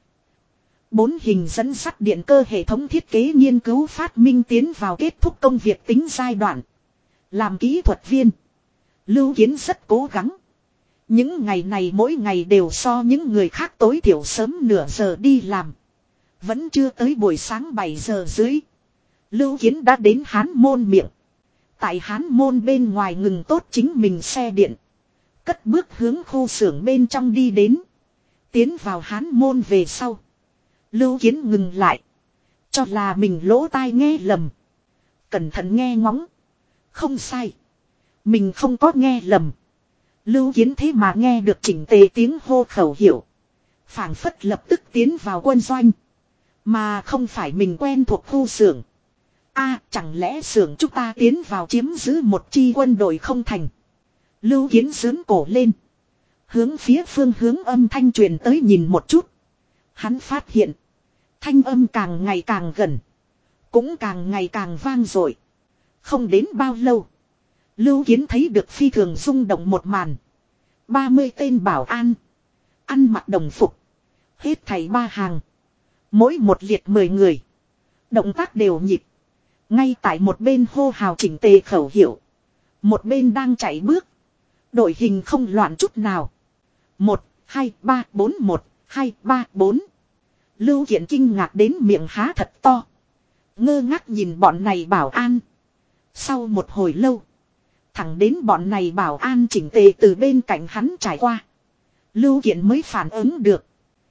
4 hình dẫn sắt điện cơ hệ thống thiết kế nghiên cứu phát minh tiến vào kết thúc công việc tính giai đoạn. Làm kỹ thuật viên. Lưu Kiến rất cố gắng. Những ngày này mỗi ngày đều so những người khác tối thiểu sớm nửa giờ đi làm. Vẫn chưa tới buổi sáng 7 giờ dưới. Lưu Kiến đã đến Hán Môn miệng. Tại Hán Môn bên ngoài ngừng tốt chính mình xe điện. Cất bước hướng khu xưởng bên trong đi đến. Tiến vào Hán Môn về sau. Lưu Kiến ngừng lại. Cho là mình lỗ tai nghe lầm. Cẩn thận nghe ngóng. Không sai. Mình không có nghe lầm. Lưu Kiến thế mà nghe được chỉnh tề tiếng hô khẩu hiệu. Phảng phất lập tức tiến vào quân doanh. Mà không phải mình quen thuộc khu xưởng. Chẳng lẽ xưởng chúng ta tiến vào chiếm giữ một chi quân đội không thành. Lưu Kiến sướng cổ lên. Hướng phía phương hướng âm thanh truyền tới nhìn một chút. Hắn phát hiện. Thanh âm càng ngày càng gần. Cũng càng ngày càng vang dội. Không đến bao lâu. Lưu Kiến thấy được phi thường rung động một màn. 30 tên bảo an. Ăn mặc đồng phục. Hết thảy 3 hàng. Mỗi một liệt 10 người. Động tác đều nhịp. Ngay tại một bên hô hào chỉnh tề khẩu hiệu. Một bên đang chạy bước. Đội hình không loạn chút nào. 1, 2, 3, 4, 1, 2, 3, 4. Lưu Kiện kinh ngạc đến miệng há thật to. Ngơ ngác nhìn bọn này bảo an. Sau một hồi lâu. Thẳng đến bọn này bảo an chỉnh tề từ bên cạnh hắn trải qua. Lưu Kiện mới phản ứng được.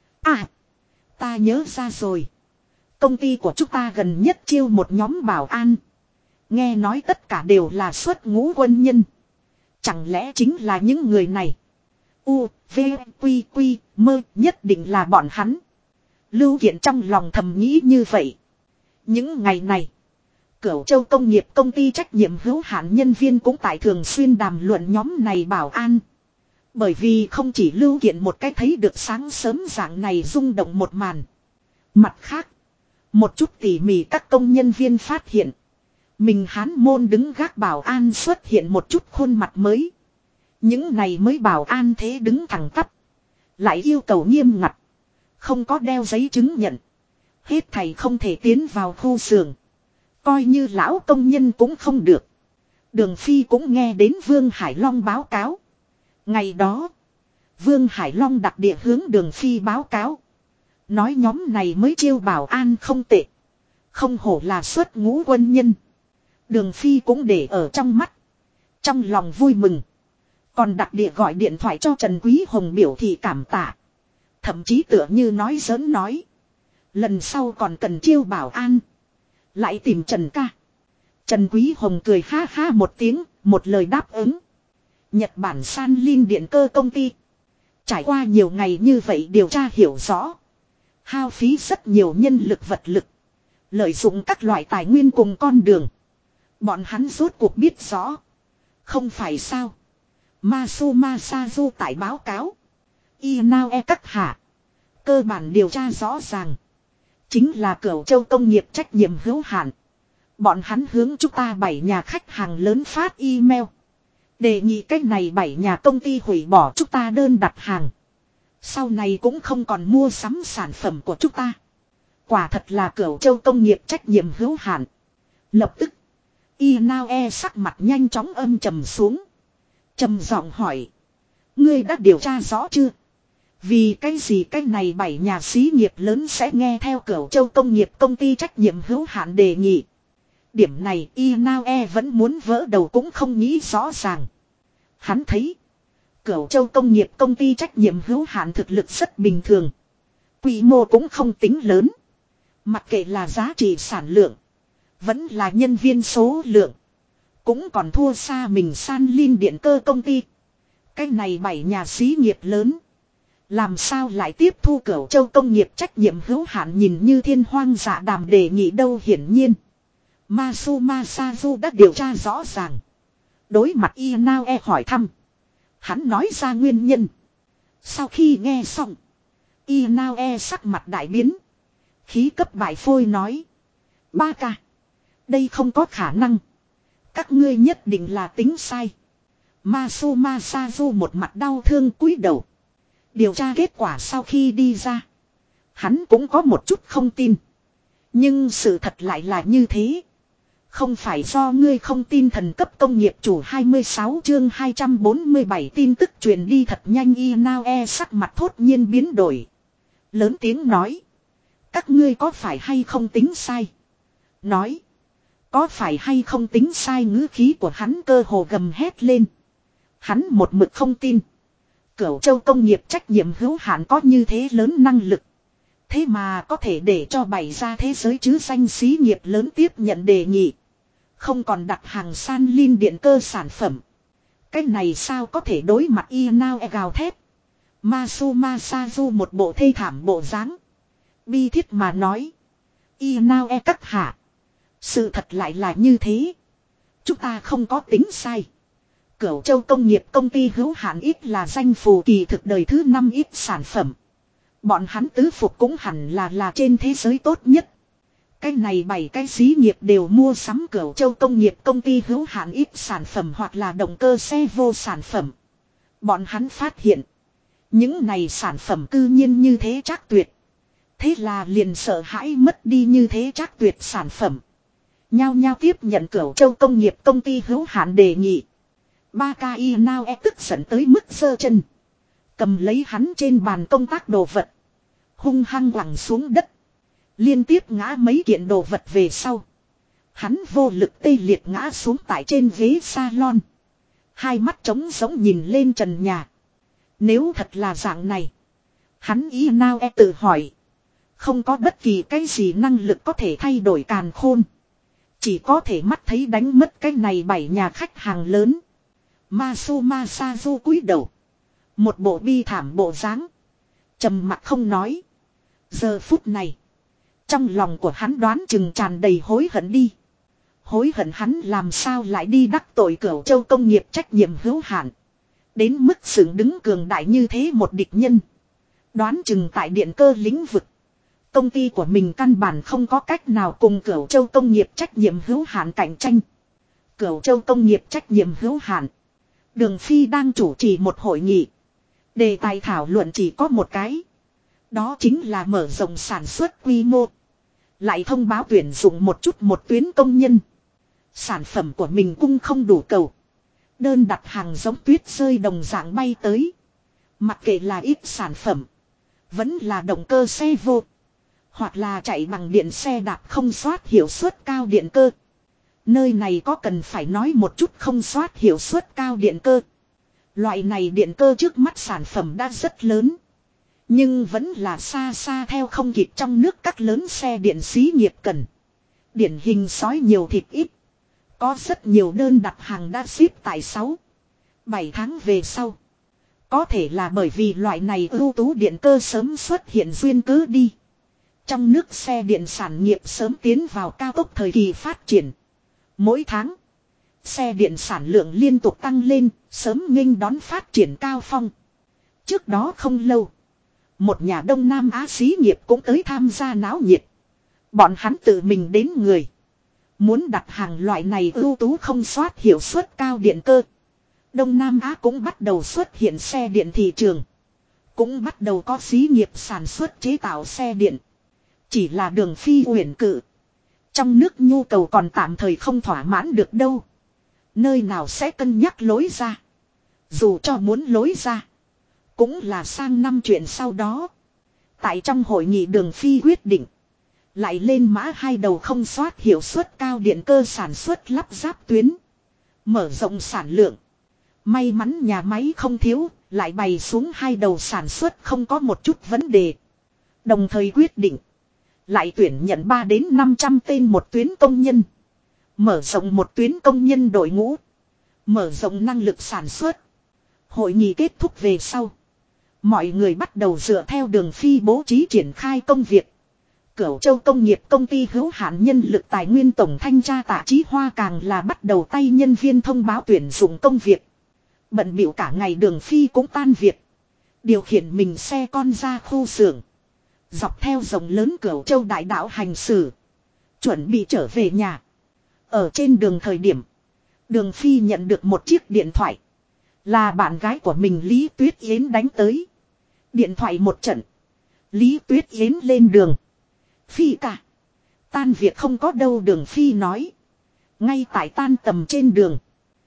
Ta nhớ ra rồi. Công ty của chúng ta gần nhất chiêu một nhóm bảo an. Nghe nói tất cả đều là xuất ngũ quân nhân. Chẳng lẽ chính là những người này. V, Quy, Quy, Mơ nhất định là bọn hắn. Lưu Kiện trong lòng thầm nghĩ như vậy. Những ngày này. Cửu Châu công nghiệp công ty trách nhiệm hữu hạn nhân viên cũng tại thường xuyên đàm luận nhóm này bảo an. Bởi vì không chỉ Lưu Kiện một cái thấy được sáng sớm dạng này rung động một màn. Mặt khác. Một chút tỉ mỉ các công nhân viên phát hiện. Mình Hán Môn đứng gác bảo an xuất hiện một chút khuôn mặt mới. Những này mới bảo an thế đứng thẳng tắp. Lại yêu cầu nghiêm ngặt. Không có đeo giấy chứng nhận. Hết thầy không thể tiến vào khu xưởng. Coi như lão công nhân cũng không được. Đường Phi cũng nghe đến Vương Hải Long báo cáo. Ngày đó. Vương Hải Long đặc địa hướng Đường Phi báo cáo. Nói nhóm này mới chiêu bảo an không tệ. Không hổ là xuất ngũ quân nhân. Đường Phi cũng để ở trong mắt. Trong lòng vui mừng. Còn đặc địa gọi điện thoại cho Trần Quý Hồng biểu thị cảm tạ. Thậm chí tựa như nói giỡn nói. Lần sau còn cần chiêu bảo an. Lại tìm Trần ca. Trần Quý Hồng cười ha ha một tiếng, một lời đáp ứng. Nhật Bản San Linh điện cơ công ty. Trải qua nhiều ngày như vậy điều tra hiểu rõ. Hao phí rất nhiều nhân lực vật lực. Lợi dụng các loại tài nguyên cùng con đường. Bọn hắn rốt cuộc biết rõ. Không phải sao. Masuma Sazu tại báo cáo. Inaue các hạ. Cơ bản điều tra rõ ràng. Chính là Cửu Châu công nghiệp trách nhiệm hữu hạn. Bọn hắn hướng chúng ta 7 nhà khách hàng lớn phát email. Đề nghị cách này 7 nhà công ty hủy bỏ chúng ta đơn đặt hàng. Sau này cũng không còn mua sắm sản phẩm của chúng ta. Quả thật là Cửu Châu công nghiệp trách nhiệm hữu hạn. Lập tức. Inaue sắc mặt nhanh chóng âm trầm xuống. Trầm giọng hỏi. Ngươi đã điều tra rõ chưa? Vì cái gì cái này 7 nhà xí nghiệp lớn sẽ nghe theo Cửu Châu công nghiệp công ty trách nhiệm hữu hạn đề nghị. Điểm này Inaue vẫn muốn vỡ đầu cũng không nghĩ rõ ràng. Hắn thấy. Cửu Châu công nghiệp công ty trách nhiệm hữu hạn thực lực rất bình thường. Quy mô cũng không tính lớn. Mặc kệ là giá trị sản lượng. Vẫn là nhân viên số lượng. Cũng còn thua xa mình San Linh điện cơ công ty. Cái này 7 nhà xí nghiệp lớn. Làm sao lại tiếp thu Cửu Châu công nghiệp trách nhiệm hữu hạn nhìn như thiên hoang dạ đàm đề nghị đâu hiển nhiên. Masuma Sazu đã điều tra rõ ràng. Đối mặt Inaue hỏi thăm. Hắn nói ra nguyên nhân. Sau khi nghe xong. Inaue sắc mặt đại biến. Khí cấp bại phôi nói. Ba ca. Đây không có khả năng. Các ngươi nhất định là tính sai. Masuma Sazu một mặt đau thương cúi đầu. Điều tra kết quả sau khi đi ra. Hắn cũng có một chút không tin. Nhưng sự thật lại là như thế. Không phải do ngươi không tin thần cấp công nghiệp chủ 26 chương 247 tin tức truyền đi thật nhanh Inaue sắc mặt thốt nhiên biến đổi. Lớn tiếng nói. Các ngươi có phải hay không tính sai? Nói. Có phải hay không tính sai ngữ khí của hắn cơ hồ gầm hét lên. Hắn một mực không tin. Cửu Châu công nghiệp trách nhiệm hữu hạn có như thế lớn năng lực. Thế mà có thể để cho bày ra thế giới chứ danh xí nghiệp lớn tiếp nhận đề nghị. Không còn đặt hàng San Linh điện cơ sản phẩm. Cái này sao có thể đối mặt Inaue gào thét. Masuma Sazu một bộ thê thảm bộ dáng. Bi thiết mà nói. Inaue các hạ. Sự thật lại là như thế. Chúng ta không có tính sai. Cửu Châu công nghiệp công ty hữu hạn ít là danh phù kỳ thực đời thứ 5 ít sản phẩm. Bọn hắn tứ phục cũng hẳn là trên thế giới tốt nhất. Cái này 7 cái xí nghiệp đều mua sắm Cửu Châu công nghiệp công ty hữu hạn ít sản phẩm hoặc là động cơ xe vô sản phẩm. Bọn hắn phát hiện. Những này sản phẩm cư nhiên như thế chắc tuyệt. Thế là liền sợ hãi mất đi như thế chắc tuyệt sản phẩm. Nhao nhao tiếp nhận Cửu Châu công nghiệp công ty hữu hạn đề nghị. Ba Inaue tức giận tới mức giơ chân. Cầm lấy hắn trên bàn công tác đồ vật. Hung hăng quẳng xuống đất. Liên tiếp ngã mấy kiện đồ vật về sau. Hắn vô lực tê liệt ngã xuống tại trên ghế salon. Hai mắt trống giống nhìn lên trần nhà. Nếu thật là dạng này. Hắn Inaue tự hỏi. Không có bất kỳ cái gì năng lực có thể thay đổi càn khôn. Chỉ có thể mắt thấy đánh mất cái này 7 nhà khách hàng lớn. Masuma Sazu cúi đầu. Một bộ bi thảm bộ dáng. Trầm mặc không nói. Giờ phút này. Trong lòng của hắn đoán chừng tràn đầy hối hận đi. Hối hận hắn làm sao lại đi đắc tội Cửu Châu công nghiệp trách nhiệm hữu hạn. Đến mức xứng đứng cường đại như thế một địch nhân. Đoán chừng tại điện cơ lĩnh vực. Công ty của mình căn bản không có cách nào cùng Cửu Châu công nghiệp trách nhiệm hữu hạn cạnh tranh. Cửu Châu công nghiệp trách nhiệm hữu hạn. Đường Phi đang chủ trì một hội nghị. Đề tài thảo luận chỉ có một cái. Đó chính là mở rộng sản xuất quy mô. Lại thông báo tuyển dụng một chút một tuyến công nhân. Sản phẩm của mình cung không đủ cầu. Đơn đặt hàng giống tuyết rơi đồng dạng bay tới. Mặc kệ là ít sản phẩm. Vẫn là động cơ xe vô. Hoặc là chạy bằng điện xe đạp không soát hiệu suất cao điện cơ. Nơi này có cần phải nói một chút không soát hiệu suất cao điện cơ. Loại này điện cơ trước mắt sản phẩm đã rất lớn. Nhưng vẫn là xa xa theo không kịp trong nước các lớn xe điện xí nghiệp cần. Điển hình sói nhiều thịt ít. Có rất nhiều đơn đặt hàng đã ship tại 6-7 tháng về sau. Có thể là bởi vì loại này ưu tú điện cơ sớm xuất hiện duyên cớ đi. Trong nước xe điện sản nghiệp sớm tiến vào cao tốc thời kỳ phát triển. Mỗi tháng, xe điện sản lượng liên tục tăng lên, sớm nghênh đón phát triển cao phong. Trước đó không lâu, một nhà Đông Nam Á xí nghiệp cũng tới tham gia náo nhiệt. Bọn hắn tự mình đến người. Muốn đặt hàng loại này ưu tú không soát hiệu suất cao điện cơ. Đông Nam Á cũng bắt đầu xuất hiện xe điện thị trường. Cũng bắt đầu có xí nghiệp sản xuất chế tạo xe điện. Chỉ là Đường Phi uyển cự. Trong nước nhu cầu còn tạm thời không thỏa mãn được đâu. Nơi nào sẽ cân nhắc lối ra. Dù cho muốn lối ra. Cũng là sang năm chuyện sau đó. Tại trong hội nghị Đường Phi quyết định. Lại lên mã hai đầu không soát hiệu suất cao điện cơ sản xuất lắp ráp tuyến. Mở rộng sản lượng. May mắn nhà máy không thiếu, lại bày xuống hai đầu sản xuất không có một chút vấn đề. Đồng thời quyết định. Lại tuyển nhận 3 đến 500 tên một tuyến công nhân. Mở rộng một tuyến công nhân đội ngũ. Mở rộng năng lực sản xuất. Hội nghị kết thúc về sau. Mọi người bắt đầu dựa theo Đường Phi bố trí triển khai công việc. Cửu Châu Công nghiệp công ty hữu hạn nhân lực tài nguyên tổng thanh tra Tạ Chí Hoa càng là bắt đầu tay nhân viên thông báo tuyển dụng công việc. Bận bịu cả ngày Đường Phi cũng tan việc. Điều khiển mình xe con ra khu xưởng. Dọc theo rộng lớn Cửu Châu đại đạo hành xử. Chuẩn bị trở về nhà. Ở trên đường thời điểm. Đường Phi nhận được một chiếc điện thoại. Là bạn gái của mình Lý Tuyết Yến đánh tới. Điện thoại một trận. Lý Tuyết Yến lên đường. Phi cả. Tan việc không có đâu Đường Phi nói. Ngay tại tan tầm trên đường.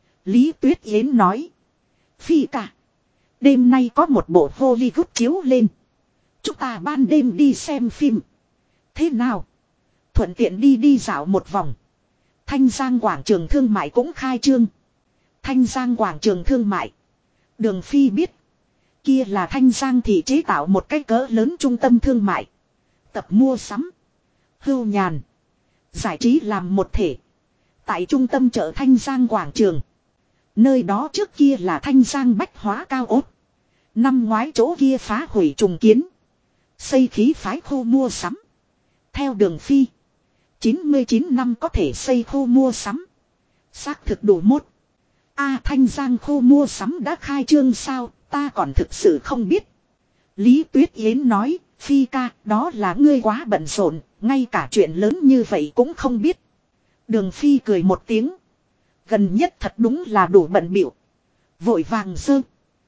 Lý Tuyết Yến nói. Phi cả. Đêm nay có một bộ Hollywood chiếu lên. Chúng ta ban đêm đi xem phim. Thế nào? Thuận tiện đi dạo một vòng. Thanh Giang quảng trường thương mại cũng khai trương. Thanh Giang quảng trường thương mại. Đường Phi biết. Kia là Thanh Giang thị chế tạo một cái cỡ lớn trung tâm thương mại. Tập mua sắm. Hưu nhàn. Giải trí làm một thể. Tại trung tâm chợ Thanh Giang quảng trường. Nơi đó trước kia là Thanh Giang bách hóa cao ốt. Năm ngoái chỗ kia phá hủy trùng kiến. Xây khí phái khu mua sắm. Theo Đường Phi. 99 năm có thể xây khu mua sắm. Xác thực đủ mốt. Thanh Giang khu mua sắm đã khai trương sao, ta còn thực sự không biết. Lý Tuyết Yến nói, Phi ca, đó là ngươi quá bận rộn, ngay cả chuyện lớn như vậy cũng không biết. Đường Phi cười một tiếng. Gần nhất thật đúng là đủ bận bịu. Vội vàng dơ.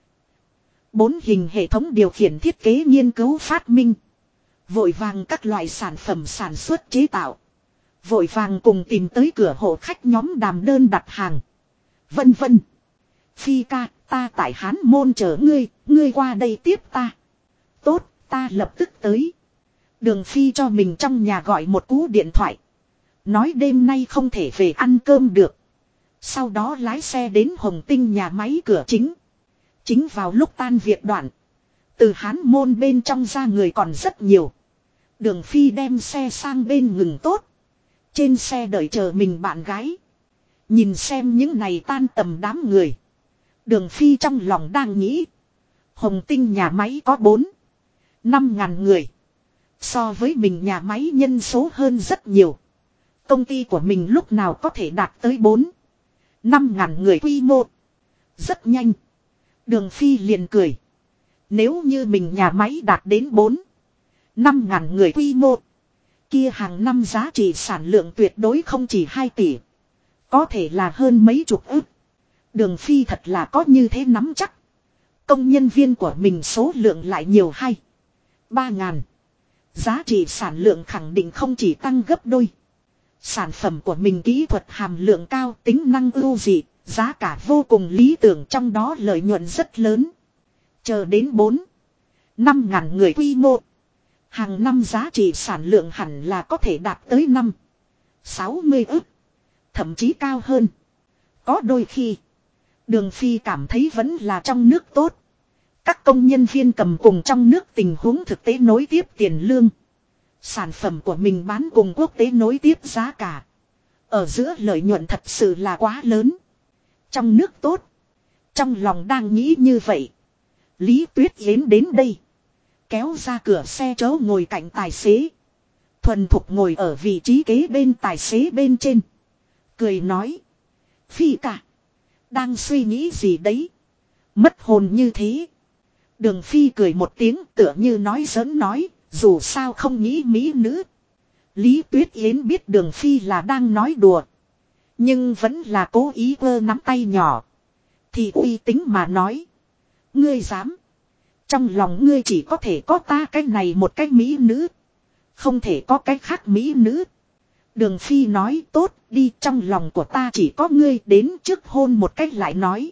4 hình hệ thống điều khiển thiết kế nghiên cứu phát minh. Vội vàng các loại sản phẩm sản xuất chế tạo. Vội vàng cùng tìm tới cửa hộ khách nhóm đàm đơn đặt hàng. Vân vân. Phi ca, ta tại Hán Môn chờ ngươi, ngươi qua đây tiếp ta. Tốt, ta lập tức tới. Đường Phi cho mình trong nhà gọi một cú điện thoại. Nói đêm nay không thể về ăn cơm được. Sau đó lái xe đến Hồng Tinh nhà máy cửa chính. Chính vào lúc tan việc đoạn. Từ Hán Môn bên trong ra người còn rất nhiều. Đường Phi đem xe sang bên ngừng tốt. Trên xe đợi chờ mình bạn gái. Nhìn xem những này tan tầm đám người. Đường Phi trong lòng đang nghĩ. Hồng Tinh nhà máy có 4-5 ngàn người. So với mình nhà máy nhân số hơn rất nhiều. Công ty của mình lúc nào có thể đạt tới 4-5 ngàn người quy mô. Rất nhanh. Đường Phi liền cười. Nếu như mình nhà máy đạt đến 4-5 ngàn người quy mô. Kia hàng năm giá trị sản lượng tuyệt đối không chỉ 2 tỷ. Có thể là hơn mấy chục ức. Đường Phi thật là có như thế nắm chắc. Công nhân viên của mình số lượng lại nhiều 2-3 ngàn. Giá trị sản lượng khẳng định không chỉ tăng gấp đôi. Sản phẩm của mình kỹ thuật hàm lượng cao, tính năng ưu dị, giá cả vô cùng lý tưởng, trong đó lợi nhuận rất lớn. Chờ đến 4-5 ngàn người quy mô. Hàng năm giá trị sản lượng hẳn là có thể đạt tới 5-60 ức. Thậm chí cao hơn. Có đôi khi Đường Phi cảm thấy vẫn là trong nước tốt. Các công nhân viên cầm cùng trong nước tình huống thực tế nối tiếp tiền lương. Sản phẩm của mình bán cùng quốc tế nối tiếp giá cả. Ở giữa lợi nhuận thật sự là quá lớn. Trong nước tốt. Trong lòng đang nghĩ như vậy. Lý Tuyết Yến đến đây. Kéo ra cửa xe chớ ngồi cạnh tài xế. Thuần thục ngồi ở vị trí kế bên tài xế bên trên. Cười nói. Phi cả. Đang suy nghĩ gì đấy. Mất hồn như thế. Đường Phi cười một tiếng tựa như nói giỡn nói. Dù sao không nghĩ mỹ nữ. Lý Tuyết Yến biết Đường Phi là đang nói đùa. Nhưng vẫn là cố ý vơ nắm tay nhỏ. Thì uy tín mà nói. Ngươi dám. Trong lòng ngươi chỉ có thể có ta cái này một cái mỹ nữ. Không thể có cái khác mỹ nữ. Đường Phi nói tốt đi, trong lòng của ta chỉ có ngươi, đến trước hôn một cách lại nói.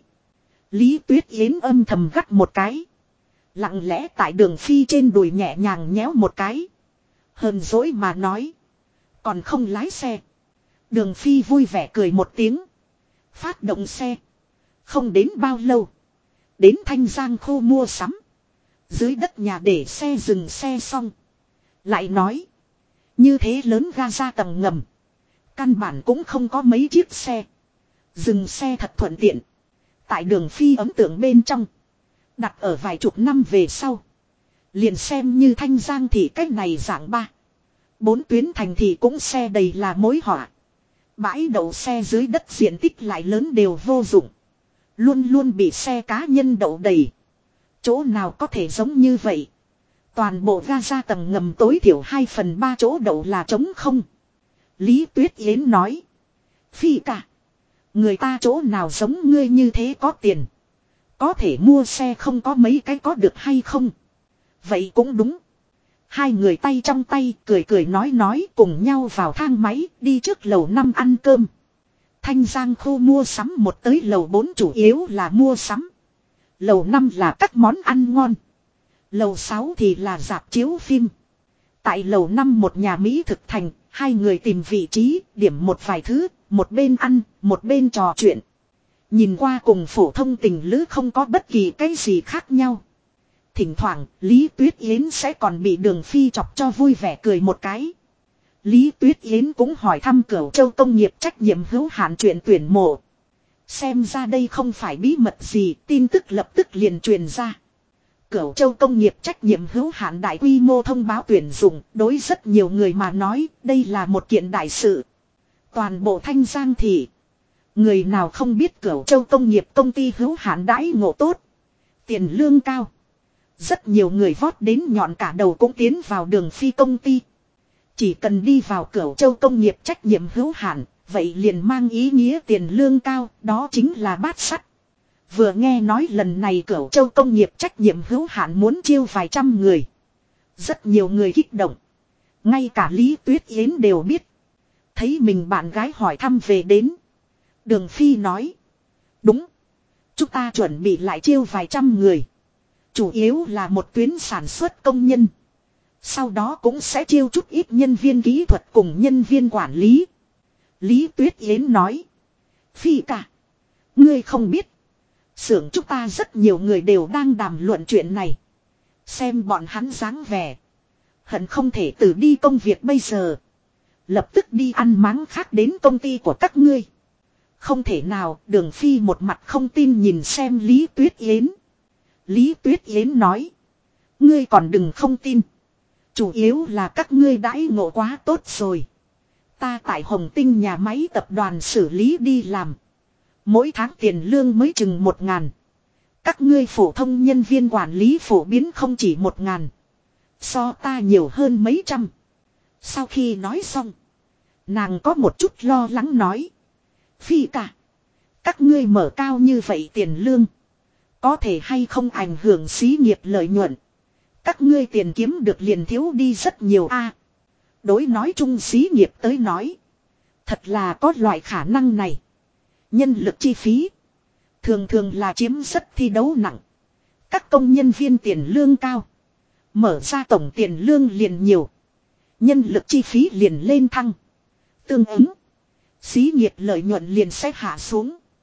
Lý Tuyết Yến âm thầm gắt một cái. Lặng lẽ tại Đường Phi trên đùi nhẹ nhàng nhéo một cái. Hờn dỗi mà nói. Còn không lái xe. Đường Phi vui vẻ cười một tiếng. Phát động xe. Không đến bao lâu. Đến Thanh Giang khu mua sắm. Dưới đất nhà để xe dừng xe xong. Lại nói. Như thế lớn ga ra tầng ngầm. Căn bản cũng không có mấy chiếc xe. Dừng xe thật thuận tiện. Tại Đường Phi ấn tượng bên trong. Đặt ở vài chục năm về sau. Liền xem như Thanh Giang thì cách này dạng 3-4 tuyến thành thì cũng xe đầy là mối họa. Bãi đậu xe dưới đất diện tích lại lớn đều vô dụng. Luôn luôn bị xe cá nhân đậu đầy. Chỗ nào có thể giống như vậy. Toàn bộ ga ra tầng ngầm tối thiểu 2/3 chỗ đậu là trống không. Lý Tuyết Yến nói. Phi cả. Người ta chỗ nào giống ngươi như thế có tiền. Có thể mua xe không có mấy cái có được hay không. Vậy cũng đúng. Hai người tay trong tay cười cười nói cùng nhau vào thang máy đi trước lầu 5 ăn cơm. Thanh Giang khu mua sắm một tới lầu 4 chủ yếu là mua sắm. Lầu 5 là các món ăn ngon. Lầu 6 thì là rạp chiếu phim. Tại lầu 5 một nhà Mỹ thực thành, hai người tìm vị trí, điểm một vài thứ, một bên ăn, một bên trò chuyện. Nhìn qua cùng phổ thông tình lữ không có bất kỳ cái gì khác nhau. Thỉnh thoảng, Lý Tuyết Yến sẽ còn bị Đường Phi chọc cho vui vẻ cười một cái. Lý Tuyết Yến cũng hỏi thăm Cửu Châu công nghiệp trách nhiệm hữu hạn chuyện tuyển mộ. Xem ra đây không phải bí mật gì, tin tức lập tức liền truyền ra. Cửu Châu công nghiệp trách nhiệm hữu hạn đại quy mô thông báo tuyển dụng, đối rất nhiều người mà nói, đây là một kiện đại sự. Toàn bộ Thanh Giang thị. Người nào không biết Cửu Châu công nghiệp công ty hữu hạn đãi ngộ tốt. Tiền lương cao. Rất nhiều người vót đến nhọn cả đầu cũng tiến vào Đường Phi công ty. Chỉ cần đi vào Cửu Châu công nghiệp trách nhiệm hữu hạn, vậy liền mang ý nghĩa tiền lương cao, đó chính là bát sắt. Vừa nghe nói lần này Cửu Châu công nghiệp trách nhiệm hữu hạn muốn chiêu vài trăm người. Rất nhiều người kích động. Ngay cả Lý Tuyết Yến đều biết. Thấy mình bạn gái hỏi thăm về đến. Đường Phi nói. Đúng. Chúng ta chuẩn bị lại chiêu vài trăm người. Chủ yếu là một tuyến sản xuất công nhân. Sau đó cũng sẽ chiêu chút ít nhân viên kỹ thuật cùng nhân viên quản lý. Lý Tuyết Yến nói. Phi cả. Ngươi không biết. Xưởng chúng ta rất nhiều người đều đang đàm luận chuyện này. Xem bọn hắn dáng vẻ. Hận không thể từ đi công việc bây giờ. Lập tức đi ăn máng khác đến công ty của các ngươi. Không thể nào, Đường Phi một mặt không tin nhìn xem Lý Tuyết Yến. Lý Tuyết Yến nói. Ngươi còn đừng không tin. Chủ yếu là các ngươi đãi ngộ quá tốt rồi. Ta tại Hồng Tinh nhà máy tập đoàn xử lý đi làm. Mỗi tháng tiền lương mới chừng 1.000. Các ngươi phổ thông nhân viên quản lý phổ biến không chỉ 1.000. So ta nhiều hơn mấy trăm. Sau khi nói xong. Nàng có một chút lo lắng nói. Phi cả. Các ngươi mở cao như vậy tiền lương. Có thể hay không ảnh hưởng xí nghiệp lợi nhuận. Các ngươi tiền kiếm được liền thiếu đi rất nhiều a. Đối nói chung xí nghiệp tới nói. Thật là có loại khả năng này. Nhân lực chi phí. Thường thường là chiếm rất thi đấu nặng. Các công nhân viên tiền lương cao. Mở ra tổng tiền lương liền nhiều. Nhân lực chi phí liền lên thăng. Tương ứng. Xí nghiệp lợi nhuận liền sẽ hạ xuống.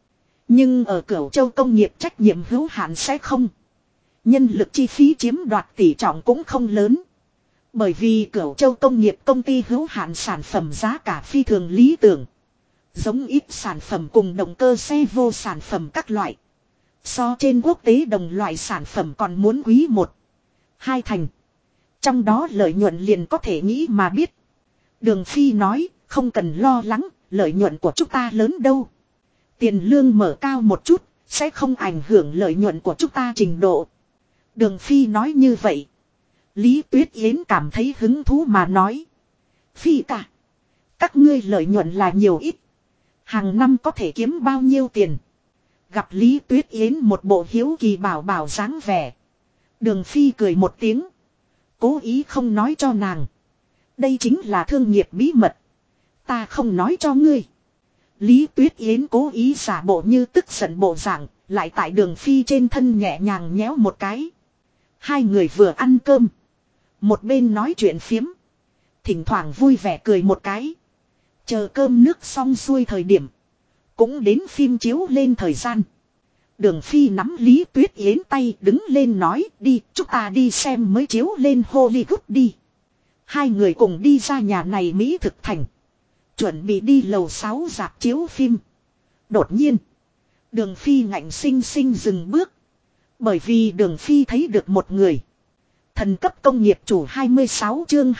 Nhưng ở Cửu Châu công nghiệp trách nhiệm hữu hạn sẽ không. Nhân lực chi phí chiếm đoạt tỷ trọng cũng không lớn. Bởi vì Cửu Châu công nghiệp công ty hữu hạn sản phẩm giá cả phi thường lý tưởng. Giống ít sản phẩm cùng động cơ xe vô sản phẩm các loại. So trên quốc tế đồng loại sản phẩm còn muốn quý 1, 2 thành. Trong đó lợi nhuận liền có thể nghĩ mà biết. Đường Phi nói, không cần lo lắng, lợi nhuận của chúng ta lớn đâu. Tiền lương mở cao một chút, sẽ không ảnh hưởng lợi nhuận của chúng ta trình độ. Đường Phi nói như vậy. Lý Tuyết Yến cảm thấy hứng thú mà nói. Phi cả. Các ngươi lợi nhuận là nhiều ít. Hàng năm có thể kiếm bao nhiêu tiền. Gặp Lý Tuyết Yến một bộ hiếu kỳ bảo bảo dáng vẻ. Đường Phi cười một tiếng. Cố ý không nói cho nàng. Đây chính là thương nghiệp bí mật. Ta không nói cho ngươi. Lý Tuyết Yến cố ý giả bộ như tức giận bộ dạng. Lại tại Đường Phi trên thân nhẹ nhàng nhéo một cái. Hai người vừa ăn cơm. Một bên nói chuyện phiếm. Thỉnh thoảng vui vẻ cười một cái. Chờ cơm nước xong xuôi thời điểm. Cũng đến phim chiếu lên thời gian. Đường Phi nắm Lý Tuyết Yến tay đứng lên nói đi, chúng ta đi xem mới chiếu lên Hollywood đi. Hai người cùng đi ra nhà này Mỹ thực thành. Chuẩn bị đi lầu 6 rạp chiếu phim. Đột nhiên. Đường Phi ngạnh sinh sinh dừng bước. Bởi vì Đường Phi thấy được một người. Thần cấp công nghiệp chủ 26 chương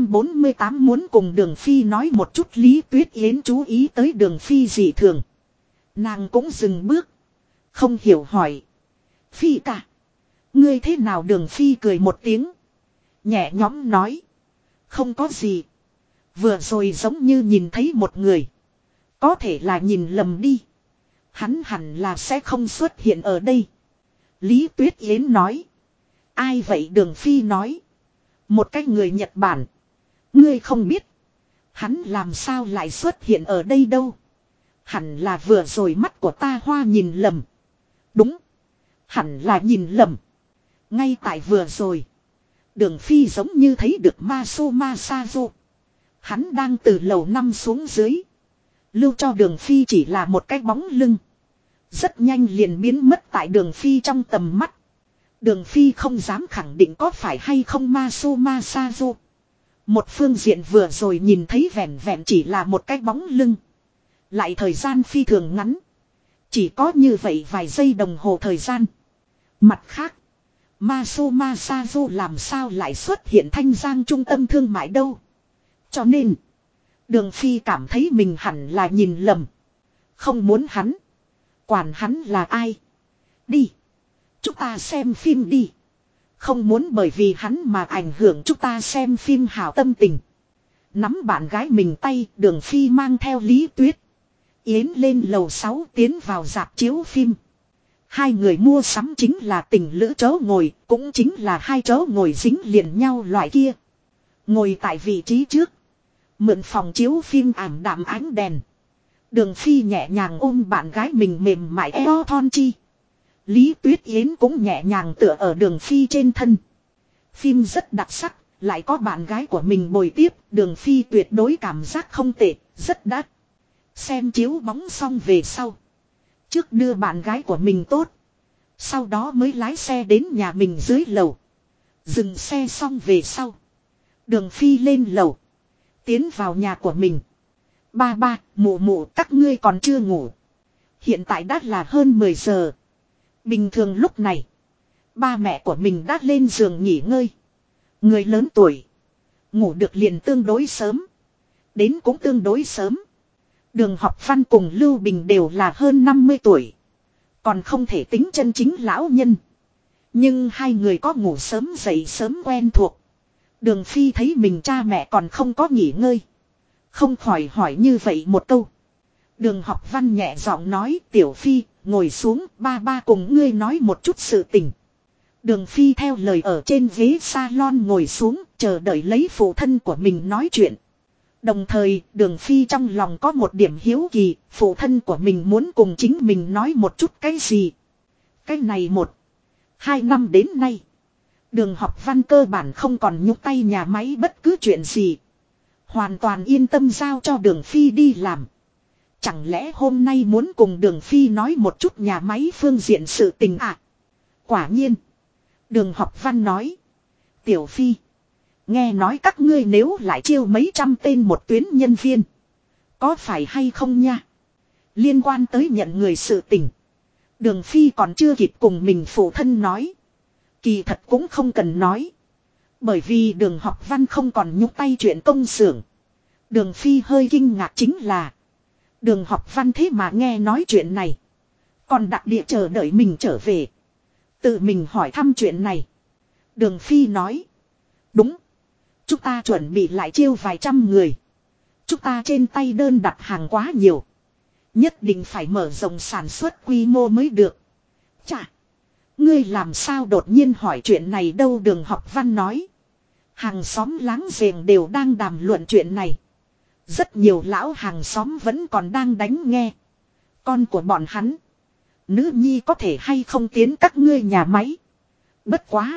248 muốn cùng Đường Phi nói một chút. Lý Tuyết Yến chú ý tới Đường Phi dị thường. Nàng cũng dừng bước. Không hiểu hỏi. Phi cả. Ngươi thế nào? Đường Phi cười một tiếng. Nhẹ nhõm nói. Không có gì. Vừa rồi giống như nhìn thấy một người. Có thể là nhìn lầm đi. Hắn hẳn là sẽ không xuất hiện ở đây. Lý Tuyết Yến nói. Ai vậy? Đường Phi nói. Một cái người Nhật Bản. Ngươi không biết. Hắn làm sao lại xuất hiện ở đây đâu. Hẳn là vừa rồi mắt của ta hoa nhìn lầm. Đúng. Hẳn là nhìn lầm. Ngay tại vừa rồi. Đường Phi giống như thấy được Masuma Sazo. Hắn đang từ lầu 5 xuống dưới. Lưu cho Đường Phi chỉ là một cái bóng lưng. Rất nhanh liền biến mất tại Đường Phi trong tầm mắt. Đường Phi không dám khẳng định có phải hay không Masuma Sazo. Một phương diện vừa rồi nhìn thấy vẹn vẹn chỉ là một cái bóng lưng. Lại thời gian phi thường ngắn. Chỉ có như vậy vài giây đồng hồ thời gian. Mặt khác. Masuma Sazo làm sao lại xuất hiện Thanh Giang trung tâm thương mại đâu. Cho nên. Đường Phi cảm thấy mình hẳn là nhìn lầm. Không muốn hắn. Quản hắn là ai. Đi. Chúng ta xem phim đi. Không muốn bởi vì hắn mà ảnh hưởng chúng ta xem phim hảo tâm tình. Nắm bạn gái mình tay. Đường Phi mang theo Lý Tuyết Yến lên lầu 6 tiến vào rạp chiếu phim. Hai người mua sắm chính là tình lữ chỗ ngồi. Cũng chính là hai chỗ ngồi dính liền nhau loại kia. Ngồi tại vị trí trước. Mượn phòng chiếu phim ảm đạm ánh đèn. Đường Phi nhẹ nhàng ôm bạn gái mình mềm mại eo thon chi. Lý Tuyết Yến cũng nhẹ nhàng tựa ở Đường Phi trên thân. Phim rất đặc sắc, lại có bạn gái của mình bồi tiếp. Đường Phi tuyệt đối cảm giác không tệ, rất đắt. Xem chiếu bóng xong về sau. Trước đưa bạn gái của mình tốt. Sau đó mới lái xe đến nhà mình dưới lầu. Dừng xe xong về sau. Đường Phi lên lầu. Tiến vào nhà của mình. Ba ba, mụ mụ, các ngươi còn chưa ngủ. Hiện tại đã là hơn 10 giờ. Bình thường lúc này. Ba mẹ của mình đã lên giường nghỉ ngơi. Người lớn tuổi. Ngủ được liền tương đối sớm. Đến cũng tương đối sớm. Đường Học Văn cùng Lưu Bình đều là hơn 50 tuổi. Còn không thể tính chân chính lão nhân. Nhưng hai người có ngủ sớm dậy sớm quen thuộc. Đường Phi thấy mình cha mẹ còn không có nghỉ ngơi. Không khỏi hỏi như vậy một câu. Đường Học Văn nhẹ giọng nói, Tiểu Phi, ngồi xuống, ba ba cùng ngươi nói một chút sự tình. Đường Phi theo lời ở trên ghế salon ngồi xuống, chờ đợi lấy phụ thân của mình nói chuyện. Đồng thời, Đường Phi trong lòng có một điểm hiếu kỳ, phụ thân của mình muốn cùng chính mình nói một chút cái gì. Cái này 1-2 năm đến nay. Đường Học Văn cơ bản không còn nhúc tay nhà máy bất cứ chuyện gì. Hoàn toàn yên tâm giao cho Đường Phi đi làm. Chẳng lẽ hôm nay muốn cùng Đường Phi nói một chút nhà máy phương diện sự tình à? Quả nhiên. Đường Học Văn nói. Tiểu Phi. Nghe nói các ngươi nếu lại chiêu mấy trăm tên một tuyến nhân viên. Có phải hay không nha? Liên quan tới nhận người sự tình. Đường Phi còn chưa kịp cùng mình phụ thân nói. Kỳ thật cũng không cần nói. Bởi vì Đường Học Văn không còn nhúc tay chuyện công xưởng. Đường Phi hơi kinh ngạc chính là. Đường Học Văn thế mà nghe nói chuyện này. Còn đặc địa chờ đợi mình trở về. Tự mình hỏi thăm chuyện này. Đường Phi nói. Đúng. Chúng ta chuẩn bị lại chiêu vài trăm người. Chúng ta trên tay đơn đặt hàng quá nhiều. Nhất định phải mở rộng sản xuất quy mô mới được. Chà. Ngươi làm sao đột nhiên hỏi chuyện này đâu? Đường Học Văn nói. Hàng xóm láng giềng đều đang đàm luận chuyện này. Rất nhiều lão hàng xóm vẫn còn đang đánh nghe. Con của bọn hắn. Nữ nhi có thể hay không tiến các ngươi nhà máy. Bất quá.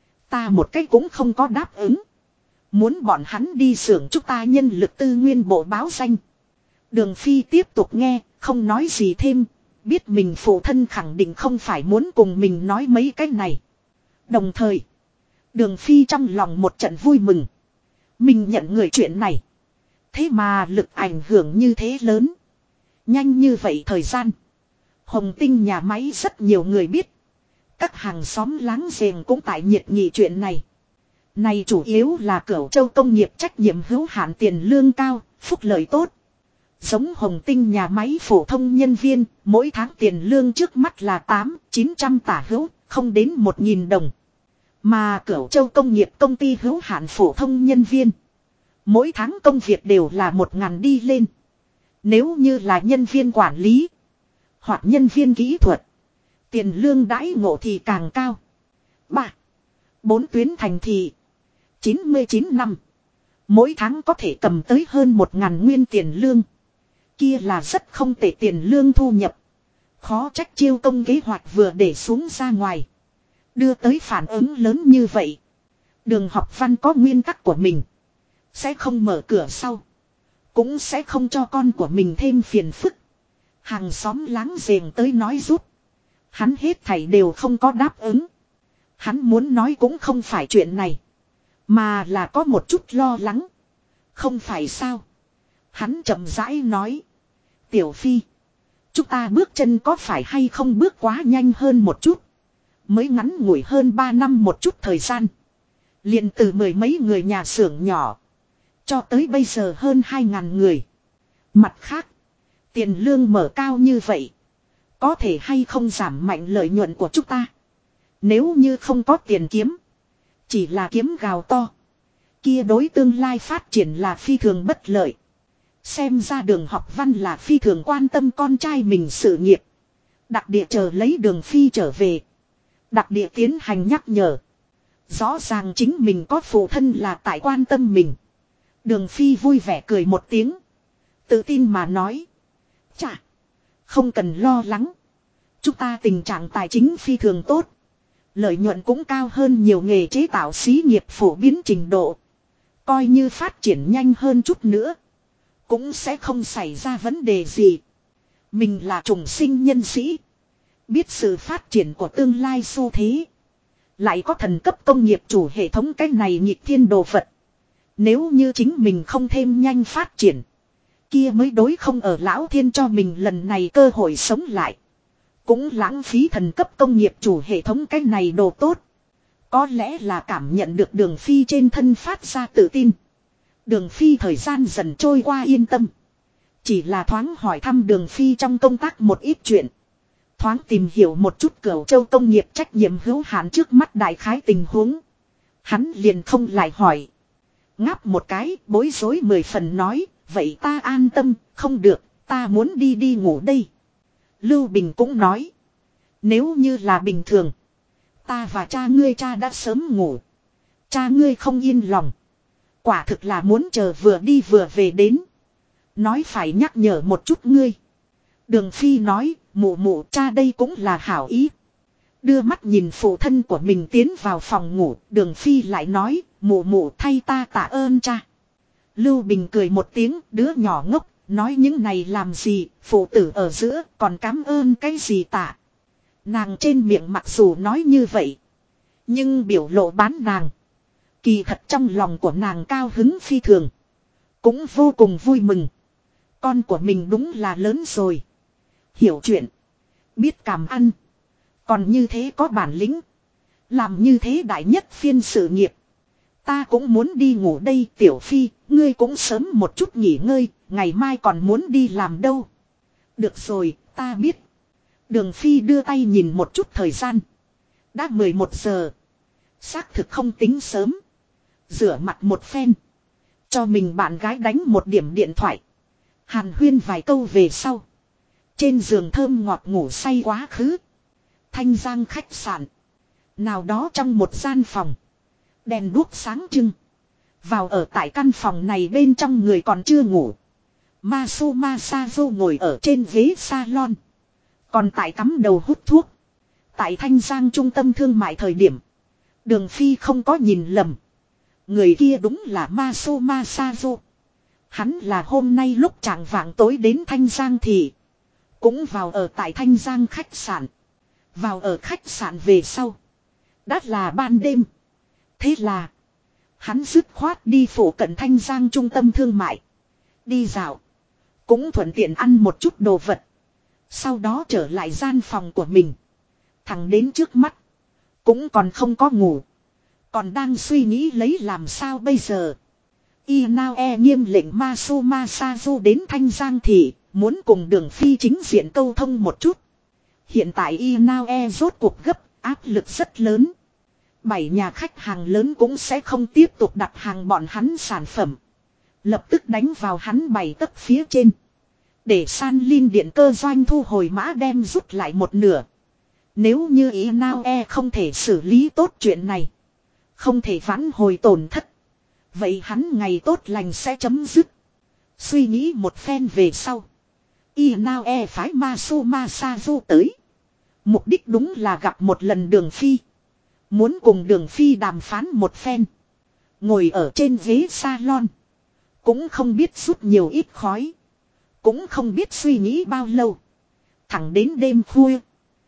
Ta một cái cũng không có đáp ứng. Muốn bọn hắn đi xưởng chúng ta nhân lực tư nguyên bộ báo danh. Đường Phi tiếp tục nghe, không nói gì thêm. Biết mình phụ thân khẳng định không phải muốn cùng mình nói mấy cái này. Đồng thời. Đường Phi trong lòng một trận vui mừng. Mình nhận người chuyện này. Thế mà lực ảnh hưởng như thế lớn. Nhanh như vậy thời gian. Hồng Tinh nhà máy rất nhiều người biết. Các hàng xóm láng giềng cũng tại nhiệt nghị chuyện này. Này chủ yếu là Cửu Châu công nghiệp trách nhiệm hữu hạn tiền lương cao, phúc lợi tốt. Giống Hồng Tinh nhà máy phổ thông nhân viên, mỗi tháng tiền lương trước mắt là 800-900 tả hữu, không đến 1.000 đồng. Mà Cửu Châu công nghiệp công ty hữu hạn phổ thông nhân viên. Mỗi tháng công việc đều là 1.000 đi lên. Nếu như là nhân viên quản lý hoặc nhân viên kỹ thuật, tiền lương đãi ngộ thì càng cao. 3. 4 tuyến thành thị 99 năm. Mỗi tháng có thể cầm tới hơn 1.000 nguyên tiền lương. Kia là rất không tệ tiền lương thu nhập. Khó trách chiêu công kế hoạch vừa để xuống ra ngoài. Đưa tới phản ứng lớn như vậy. Đường Học Văn có nguyên tắc của mình. Sẽ không mở cửa sau. Cũng sẽ không cho con của mình thêm phiền phức. Hàng xóm láng giềng tới nói rút. Hắn hết thảy đều không có đáp ứng. Hắn muốn nói cũng không phải chuyện này. Mà là có một chút lo lắng. Không phải sao. Hắn chậm rãi nói. Tiểu Phi. Chúng ta bước chân có phải hay không bước quá nhanh hơn một chút. Mới ngắn ngủi hơn 3 năm một chút thời gian. Liền từ 10 mấy người nhà xưởng nhỏ. Cho tới bây giờ hơn 2.000 người. Mặt khác. Tiền lương mở cao như vậy. Có thể hay không giảm mạnh lợi nhuận của chúng ta. Nếu như không có tiền kiếm. Chỉ là kiếm gào to. Kia đối tương lai phát triển là phi thường bất lợi. Xem ra Đường Học Văn là phi thường quan tâm con trai mình sự nghiệp. Đặc địa chờ lấy Đường Phi trở về. Đặc địa tiến hành nhắc nhở. Rõ ràng chính mình có phụ thân là tại quan tâm mình. Đường Phi vui vẻ cười một tiếng. Tự tin mà nói. Chà. Không cần lo lắng. Chúng ta tình trạng tài chính phi thường tốt. Lợi nhuận cũng cao hơn nhiều nghề chế tạo xí nghiệp phổ biến trình độ. Coi như phát triển nhanh hơn chút nữa. Cũng sẽ không xảy ra vấn đề gì. Mình là trùng sinh nhân sĩ. Biết sự phát triển của tương lai xu thế. Lại có thần cấp công nghiệp chủ hệ thống cái này nghịch thiên đồ vật. Nếu như chính mình không thêm nhanh phát triển. Kia mới đối không ở lão thiên cho mình lần này cơ hội sống lại. Cũng lãng phí thần cấp công nghiệp chủ hệ thống cái này đồ tốt. Có lẽ là cảm nhận được Đường Phi trên thân phát ra tự tin. Đường Phi thời gian dần trôi qua yên tâm. Chỉ là thoáng hỏi thăm Đường Phi trong công tác một ít chuyện. Thoáng tìm hiểu một chút Cửu Châu công nghiệp trách nhiệm hữu hạn trước mắt đại khái tình huống. Hắn liền không lại hỏi. Ngáp một cái bối rối 10 phần nói. Vậy ta an tâm, không được, ta muốn đi ngủ đây. Lưu Bình cũng nói. Nếu như là bình thường. Ta và cha đã sớm ngủ. Cha ngươi không yên lòng. Quả thực là muốn chờ vừa đi vừa về đến. Nói phải nhắc nhở một chút ngươi. Đường Phi nói, mụ cha đây cũng là hảo ý. Đưa mắt nhìn phụ thân của mình tiến vào phòng ngủ. Đường Phi lại nói, mụ thay ta tạ ơn cha. Lưu Bình cười một tiếng, đứa nhỏ ngốc, Nói những này làm gì, phụ tử ở giữa còn cảm ơn cái gì tạ. Nàng trên miệng mặc dù nói như vậy. Nhưng biểu lộ bán nàng. Kỳ thật trong lòng của nàng cao hứng phi thường. Cũng vô cùng vui mừng. Con của mình đúng là lớn rồi. Hiểu chuyện. Biết cảm ăn. Còn như thế có bản lĩnh. Làm như thế đại nhất phiên sự nghiệp. Ta cũng muốn đi ngủ đây Tiểu Phi. Ngươi cũng sớm một chút nghỉ ngơi. Ngày mai còn muốn đi làm đâu. Được rồi ta biết. Đường Phi đưa tay nhìn một chút thời gian. Đã 11 giờ. Xác thực không tính sớm. Rửa mặt một phen. Cho mình bạn gái đánh một điểm điện thoại. Hàn huyên vài câu về sau. Trên giường thơm ngọt ngủ say quá khứ. Thanh Giang khách sạn. Nào đó trong một gian phòng. Đèn đuốc sáng trưng. Vào ở tại căn phòng này bên trong người còn chưa ngủ. Masu Masazo ngồi ở trên ghế salon. Còn tại cắm đầu hút thuốc. Tại Thanh Giang trung tâm thương mại thời điểm. Đường Phi không có nhìn lầm. Người kia đúng là Masu Masazo. Hắn là hôm nay lúc chạng vạng tối đến Thanh Giang thì. Cũng vào ở tại Thanh Giang khách sạn. Vào ở khách sạn về sau. Đã là ban đêm. Thế là. Hắn dứt khoát đi phủ cận Thanh Giang trung tâm thương mại. Đi dạo. Cũng thuận tiện ăn một chút đồ vật. Sau đó trở lại gian phòng của mình. Thẳng đến trước mắt. Cũng còn không có ngủ. Còn đang suy nghĩ lấy làm sao bây giờ. Inaue nghiêm lệnh Masu Masazu đến Thanh Giang thì muốn cùng Đường Phi chính diện câu thông một chút. Hiện tại Inaue rốt cuộc gấp, áp lực rất lớn. 7 nhà khách hàng lớn cũng sẽ không tiếp tục đặt hàng bọn hắn sản phẩm. Lập tức đánh vào hắn 7 tấc phía trên. Để San Linh điện cơ doanh thu hồi mã đem rút lại một nửa. Nếu như Inaue không thể xử lý tốt chuyện này. Không thể vãn hồi tổn thất. Vậy hắn ngày tốt lành sẽ chấm dứt. Suy nghĩ một phen về sau. Inaue phái Masu Masazu tới. Mục đích đúng là gặp một lần Đường Phi. Muốn cùng Đường Phi đàm phán một phen. Ngồi ở trên ghế salon. Cũng không biết rút nhiều ít khói. Cũng không biết suy nghĩ bao lâu. Thẳng đến đêm khuya.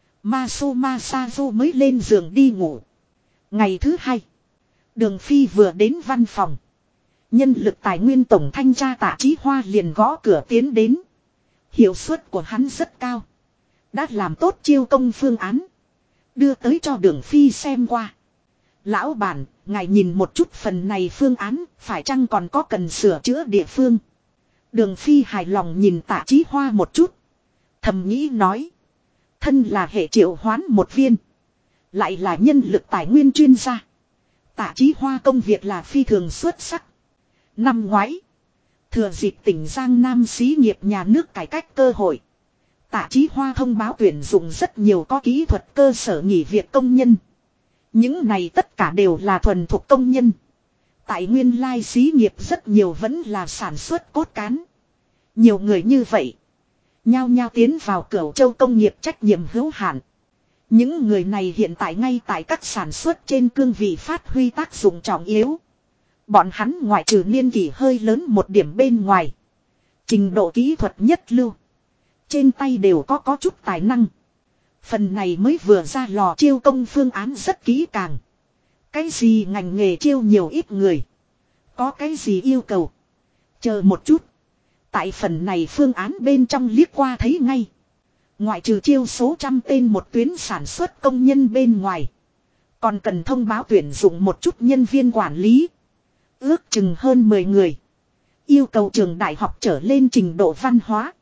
Masu Masazu mới lên giường đi ngủ. Ngày thứ hai. Đường Phi vừa đến văn phòng. Nhân lực tài nguyên tổng thanh tra Tạ Chí Hoa liền gõ cửa tiến đến. Hiệu suất của hắn rất cao. Đã làm tốt chiêu công phương án. Đưa tới cho Đường Phi xem qua. Lão bản, ngài nhìn một chút phần này phương án, phải chăng còn có cần sửa chữa địa phương. Đường Phi hài lòng nhìn Tạ Chí Hoa một chút. Thầm nghĩ nói. Thân là hệ triệu hoán một viên. Lại là nhân lực tài nguyên chuyên gia. Tạ Chí Hoa công việc là phi thường xuất sắc. Năm ngoái. Thừa dịp tỉnh Giang Nam xí nghiệp nhà nước cải cách cơ hội. Tạ Chí Hoa thông báo tuyển dụng rất nhiều có kỹ thuật cơ sở nghỉ việc công nhân. Những này tất cả đều là thuần thuộc công nhân. Tại nguyên lai xí nghiệp rất nhiều vẫn là sản xuất cốt cán. Nhiều người như vậy. Nhao nhao tiến vào Cửu Châu công nghiệp trách nhiệm hữu hạn. Những người này hiện tại ngay tại các sản xuất trên cương vị phát huy tác dụng trọng yếu. Bọn hắn ngoại trừ niên kỷ hơi lớn một điểm bên ngoài. Trình độ kỹ thuật nhất lưu. Trên tay đều có chút tài năng. Phần này mới vừa ra lò chiêu công phương án rất kỹ càng. Cái gì ngành nghề chiêu nhiều ít người. Có cái gì yêu cầu. Chờ một chút. Tại phần này phương án bên trong liếc qua thấy ngay. Ngoại trừ chiêu số trăm tên một tuyến sản xuất công nhân bên ngoài. Còn cần thông báo tuyển dụng một chút nhân viên quản lý. Ước chừng hơn 10 người. Yêu cầu trường đại học trở lên trình độ văn hóa.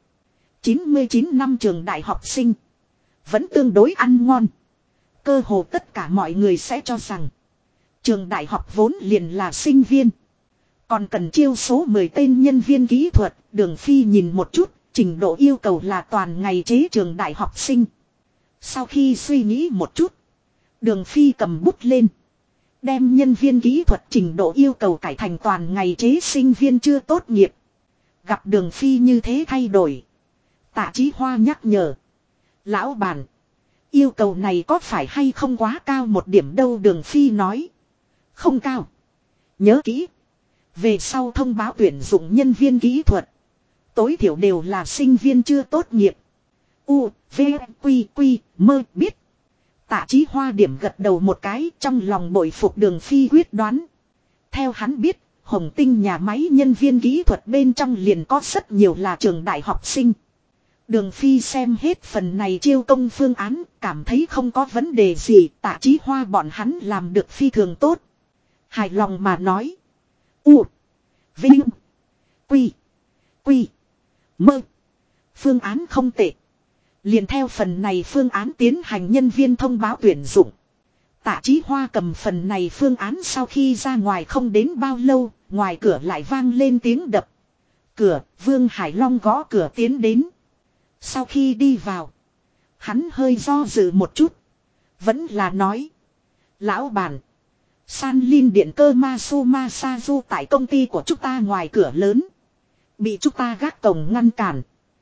99 năm trường đại học sinh. Vẫn tương đối ăn ngon. Cơ hồ tất cả mọi người sẽ cho rằng. Trường đại học vốn liền là sinh viên. Còn cần chiêu số 10 tên nhân viên kỹ thuật. Đường Phi nhìn một chút. Trình độ yêu cầu là toàn ngày chế trường đại học sinh. Sau khi suy nghĩ một chút. Đường Phi cầm bút lên. Đem nhân viên kỹ thuật trình độ yêu cầu cải thành toàn ngày chế sinh viên chưa tốt nghiệp. Gặp Đường Phi như thế thay đổi. Tạ Chí Hoa nhắc nhở. Lão bản. Yêu cầu này có phải hay không quá cao một điểm đâu. Đường Phi nói. Không cao. Nhớ kỹ. Về sau thông báo tuyển dụng nhân viên kỹ thuật. Tối thiểu đều là sinh viên chưa tốt nghiệp. U, V, Quy, Quy, mơ biết. Tạ Chí Hoa điểm gật đầu một cái, trong lòng bội phục Đường Phi quyết đoán. Theo hắn biết, Hồng Tinh nhà máy nhân viên kỹ thuật bên trong liền có rất nhiều là trường đại học sinh. Đường Phi xem hết phần này chiêu công phương án, cảm thấy không có vấn đề gì, Tạ Chí Hoa bọn hắn làm được phi thường tốt. Hài lòng mà nói. U, Vinh, Quy, Quy, mơ. Phương án không tệ. Liền theo phần này phương án tiến hành nhân viên thông báo tuyển dụng. Tạ Chí Hoa cầm phần này phương án sau khi ra ngoài không đến bao lâu, ngoài cửa lại vang lên tiếng đập. Cửa, Vương Hải Long gõ cửa tiến đến. Sau khi đi vào, hắn hơi do dự một chút. Vẫn là nói. Lão bản, San Linh điện cơ Masazu tại công ty của chúng ta ngoài cửa lớn. Bị chúng ta gác cổng ngăn cản.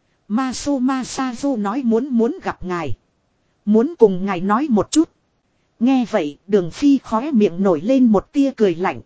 Masazu nói muốn gặp ngài. Muốn cùng ngài nói một chút. Nghe vậy, Đường Phi khóe miệng nổi lên một tia cười lạnh.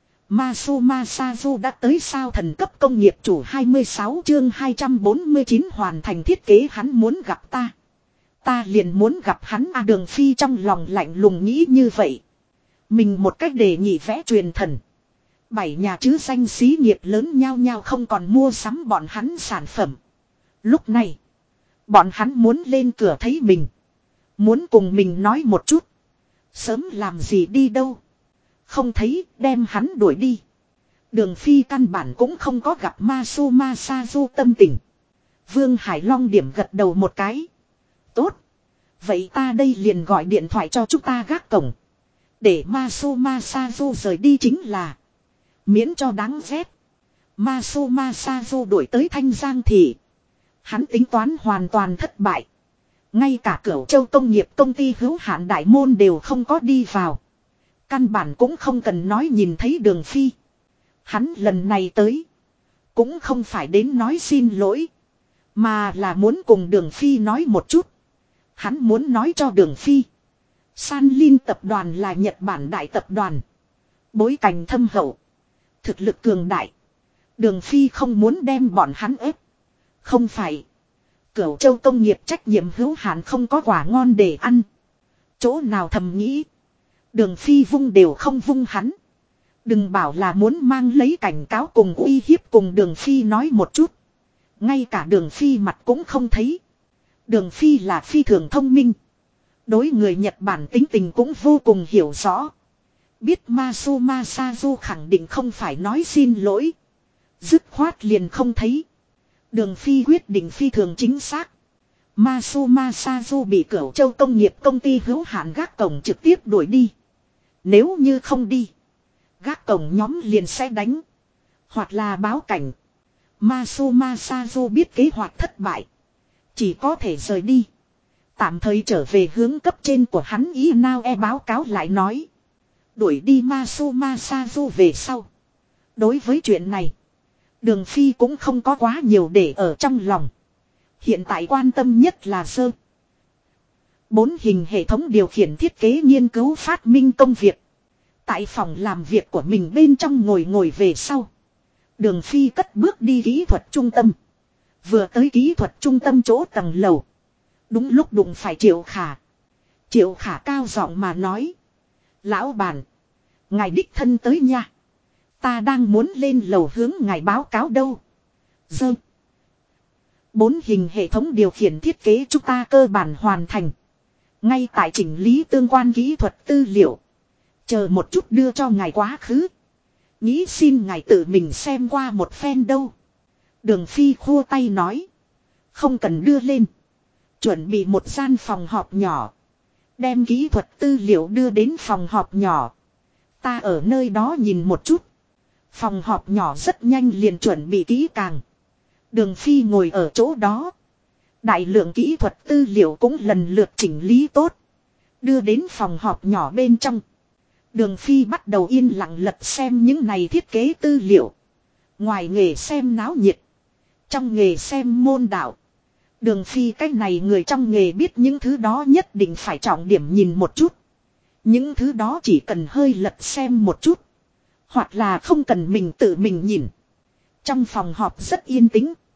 Masazu đã tới sao thần cấp công nghiệp chủ 26 chương 249 hoàn thành thiết kế hắn muốn gặp ta. Ta liền muốn gặp hắn Đường Phi trong lòng lạnh lùng nghĩ như vậy. Mình một cách đề nghị vẽ truyền thần. 7 nhà chứ danh xí nghiệp lớn nhau nhau không còn mua sắm bọn hắn sản phẩm. Lúc này, bọn hắn muốn lên cửa thấy mình. Muốn cùng mình nói một chút. Sớm làm gì đi đâu. Không thấy, đem hắn đuổi đi. Đường Phi căn bản cũng không có gặp Masazu tâm tình. Vương Hải Long điểm gật đầu một cái. Tốt. Vậy ta đây liền gọi điện thoại cho chúng ta gác cổng. Để Masazu rời đi chính là. Miễn cho đáng ghét. Masazu đuổi tới Thanh Giang thị. Hắn tính toán hoàn toàn thất bại. Ngay cả Cửu Châu công nghiệp công ty hữu hạn đại môn đều không có đi vào. Căn bản cũng không cần nói nhìn thấy Đường Phi. Hắn lần này tới. Cũng không phải đến nói xin lỗi. Mà là muốn cùng Đường Phi nói một chút. Hắn muốn nói cho Đường Phi. San Linh tập đoàn là Nhật Bản đại tập đoàn. Bối cảnh thâm hậu. Thực lực cường đại. Đường Phi không muốn đem bọn hắn ép. Không phải. Cửu Châu công nghiệp trách nhiệm hữu hạn không có quả ngon để ăn. Chỗ nào thầm nghĩ. Đường Phi vung đều không vung hắn. Đừng bảo là muốn mang lấy cảnh cáo cùng uy hiếp cùng Đường Phi nói một chút. Ngay cả Đường Phi mặt cũng không thấy. Đường Phi là phi thường thông minh. Đối người Nhật Bản tính tình cũng vô cùng hiểu rõ. Biết Masazu khẳng định không phải nói xin lỗi. Dứt khoát liền không thấy. Đường Phi quyết định phi thường chính xác. Masazu bị Cửu Châu công nghiệp công ty hữu hạn gác cổng trực tiếp đuổi đi. Nếu như không đi, gác cổng nhóm liền sẽ đánh. Hoặc là báo cảnh. Masazu biết kế hoạch thất bại. Chỉ có thể rời đi. Tạm thời trở về hướng cấp trên của hắn Inaue báo cáo lại nói. Đuổi đi Masazu về sau. Đối với chuyện này, Đường Phi cũng không có quá nhiều để ở trong lòng. Hiện tại quan tâm nhất là sơ. 4 hình hệ thống điều khiển thiết kế nghiên cứu phát minh công việc. Tại phòng làm việc của mình bên trong ngồi về sau. Đường Phi cất bước đi kỹ thuật trung tâm. Vừa tới kỹ thuật trung tâm chỗ tầng lầu. Đúng lúc đụng phải Triệu Khả. Triệu Khả cao giọng mà nói. Lão bản. Ngài đích thân tới nha. Ta đang muốn lên lầu hướng ngài báo cáo đâu. Dơ. 4 hình hệ thống điều khiển thiết kế chúng ta cơ bản hoàn thành. Ngay tại chỉnh lý tương quan kỹ thuật tư liệu. Chờ một chút đưa cho ngài quá khứ. Nghĩ xin ngài tự mình xem qua một phen đâu. Đường Phi khua tay nói. Không cần đưa lên. Chuẩn bị một gian phòng họp nhỏ. Đem kỹ thuật tư liệu đưa đến phòng họp nhỏ. Ta ở nơi đó nhìn một chút. Phòng họp nhỏ rất nhanh liền chuẩn bị kỹ càng. Đường Phi ngồi ở chỗ đó. Đại lượng kỹ thuật tư liệu cũng lần lượt chỉnh lý tốt. Đưa đến phòng họp nhỏ bên trong. Đường Phi bắt đầu yên lặng lật xem những này thiết kế tư liệu. Ngoài nghề xem náo nhiệt. Trong nghề xem môn đạo. Đường Phi cái này người trong nghề biết những thứ đó nhất định phải trọng điểm nhìn một chút. Những thứ đó chỉ cần hơi lật xem một chút. Hoặc là không cần mình tự mình nhìn. Trong phòng họp rất yên tĩnh.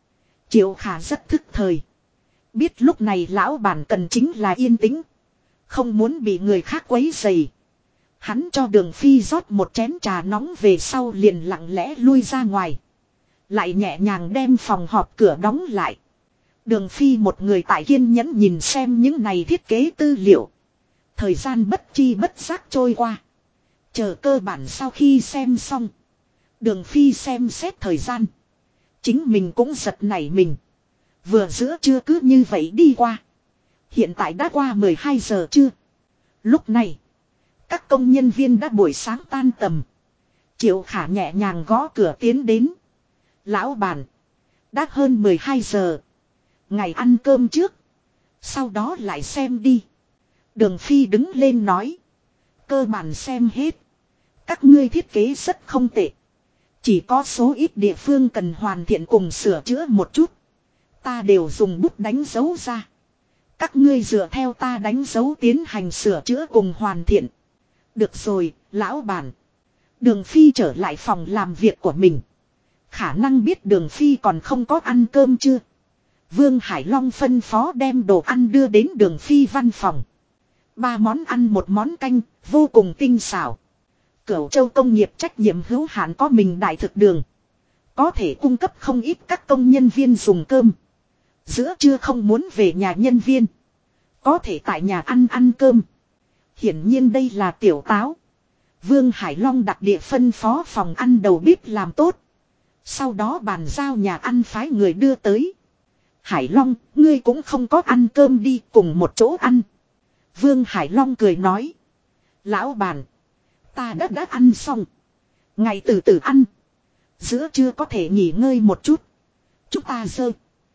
Triệu Khả rất thức thời. Biết lúc này lão bản cần chính là yên tĩnh. Không muốn bị người khác quấy rầy. Hắn cho Đường Phi rót một chén trà nóng về sau liền lặng lẽ lui ra ngoài. Lại nhẹ nhàng đem phòng họp cửa đóng lại. Đường Phi một người tại kiên nhẫn nhìn xem những này thiết kế tư liệu. Thời gian bất chi bất giác trôi qua. Chờ cơ bản sau khi xem xong. Đường Phi xem xét thời gian. Chính mình cũng giật nảy mình. Vừa giữa trưa cứ như vậy đi qua. Hiện tại đã qua 12 giờ trưa. Lúc này, các công nhân viên đã buổi sáng tan tầm. Triệu Khả nhẹ nhàng gõ cửa tiến đến. Lão bản, đã hơn 12 giờ. Ngày ăn cơm trước. Sau đó lại xem đi. Đường Phi đứng lên nói. Cơ bản xem hết. Các ngươi thiết kế rất không tệ. Chỉ có số ít địa phương cần hoàn thiện cùng sửa chữa một chút. Ta đều dùng bút đánh dấu ra. Các ngươi dựa theo ta đánh dấu tiến hành sửa chữa cùng hoàn thiện. Được rồi, lão bản. Đường Phi trở lại phòng làm việc của mình. Khả năng biết Đường Phi còn không có ăn cơm chưa. Vương Hải Long phân phó đem đồ ăn đưa đến Đường Phi văn phòng. 3 món ăn một món canh, vô cùng tinh xảo. Cửu Châu công nghiệp trách nhiệm hữu hạn có mình đại thực đường. Có thể cung cấp không ít các công nhân viên dùng cơm. Giữa trưa không muốn về nhà nhân viên. Có thể tại nhà ăn cơm. Hiển nhiên đây là tiểu táo. Vương Hải Long đặc địa phân phó phòng ăn đầu bếp làm tốt. Sau đó bàn giao nhà ăn phái người đưa tới. Hải Long, ngươi cũng không có ăn cơm đi cùng một chỗ ăn. Vương Hải Long cười nói. Lão bản, ta đã ăn xong. Ngày từ từ ăn. Giữa trưa có thể nghỉ ngơi một chút. Chúng ta dơ.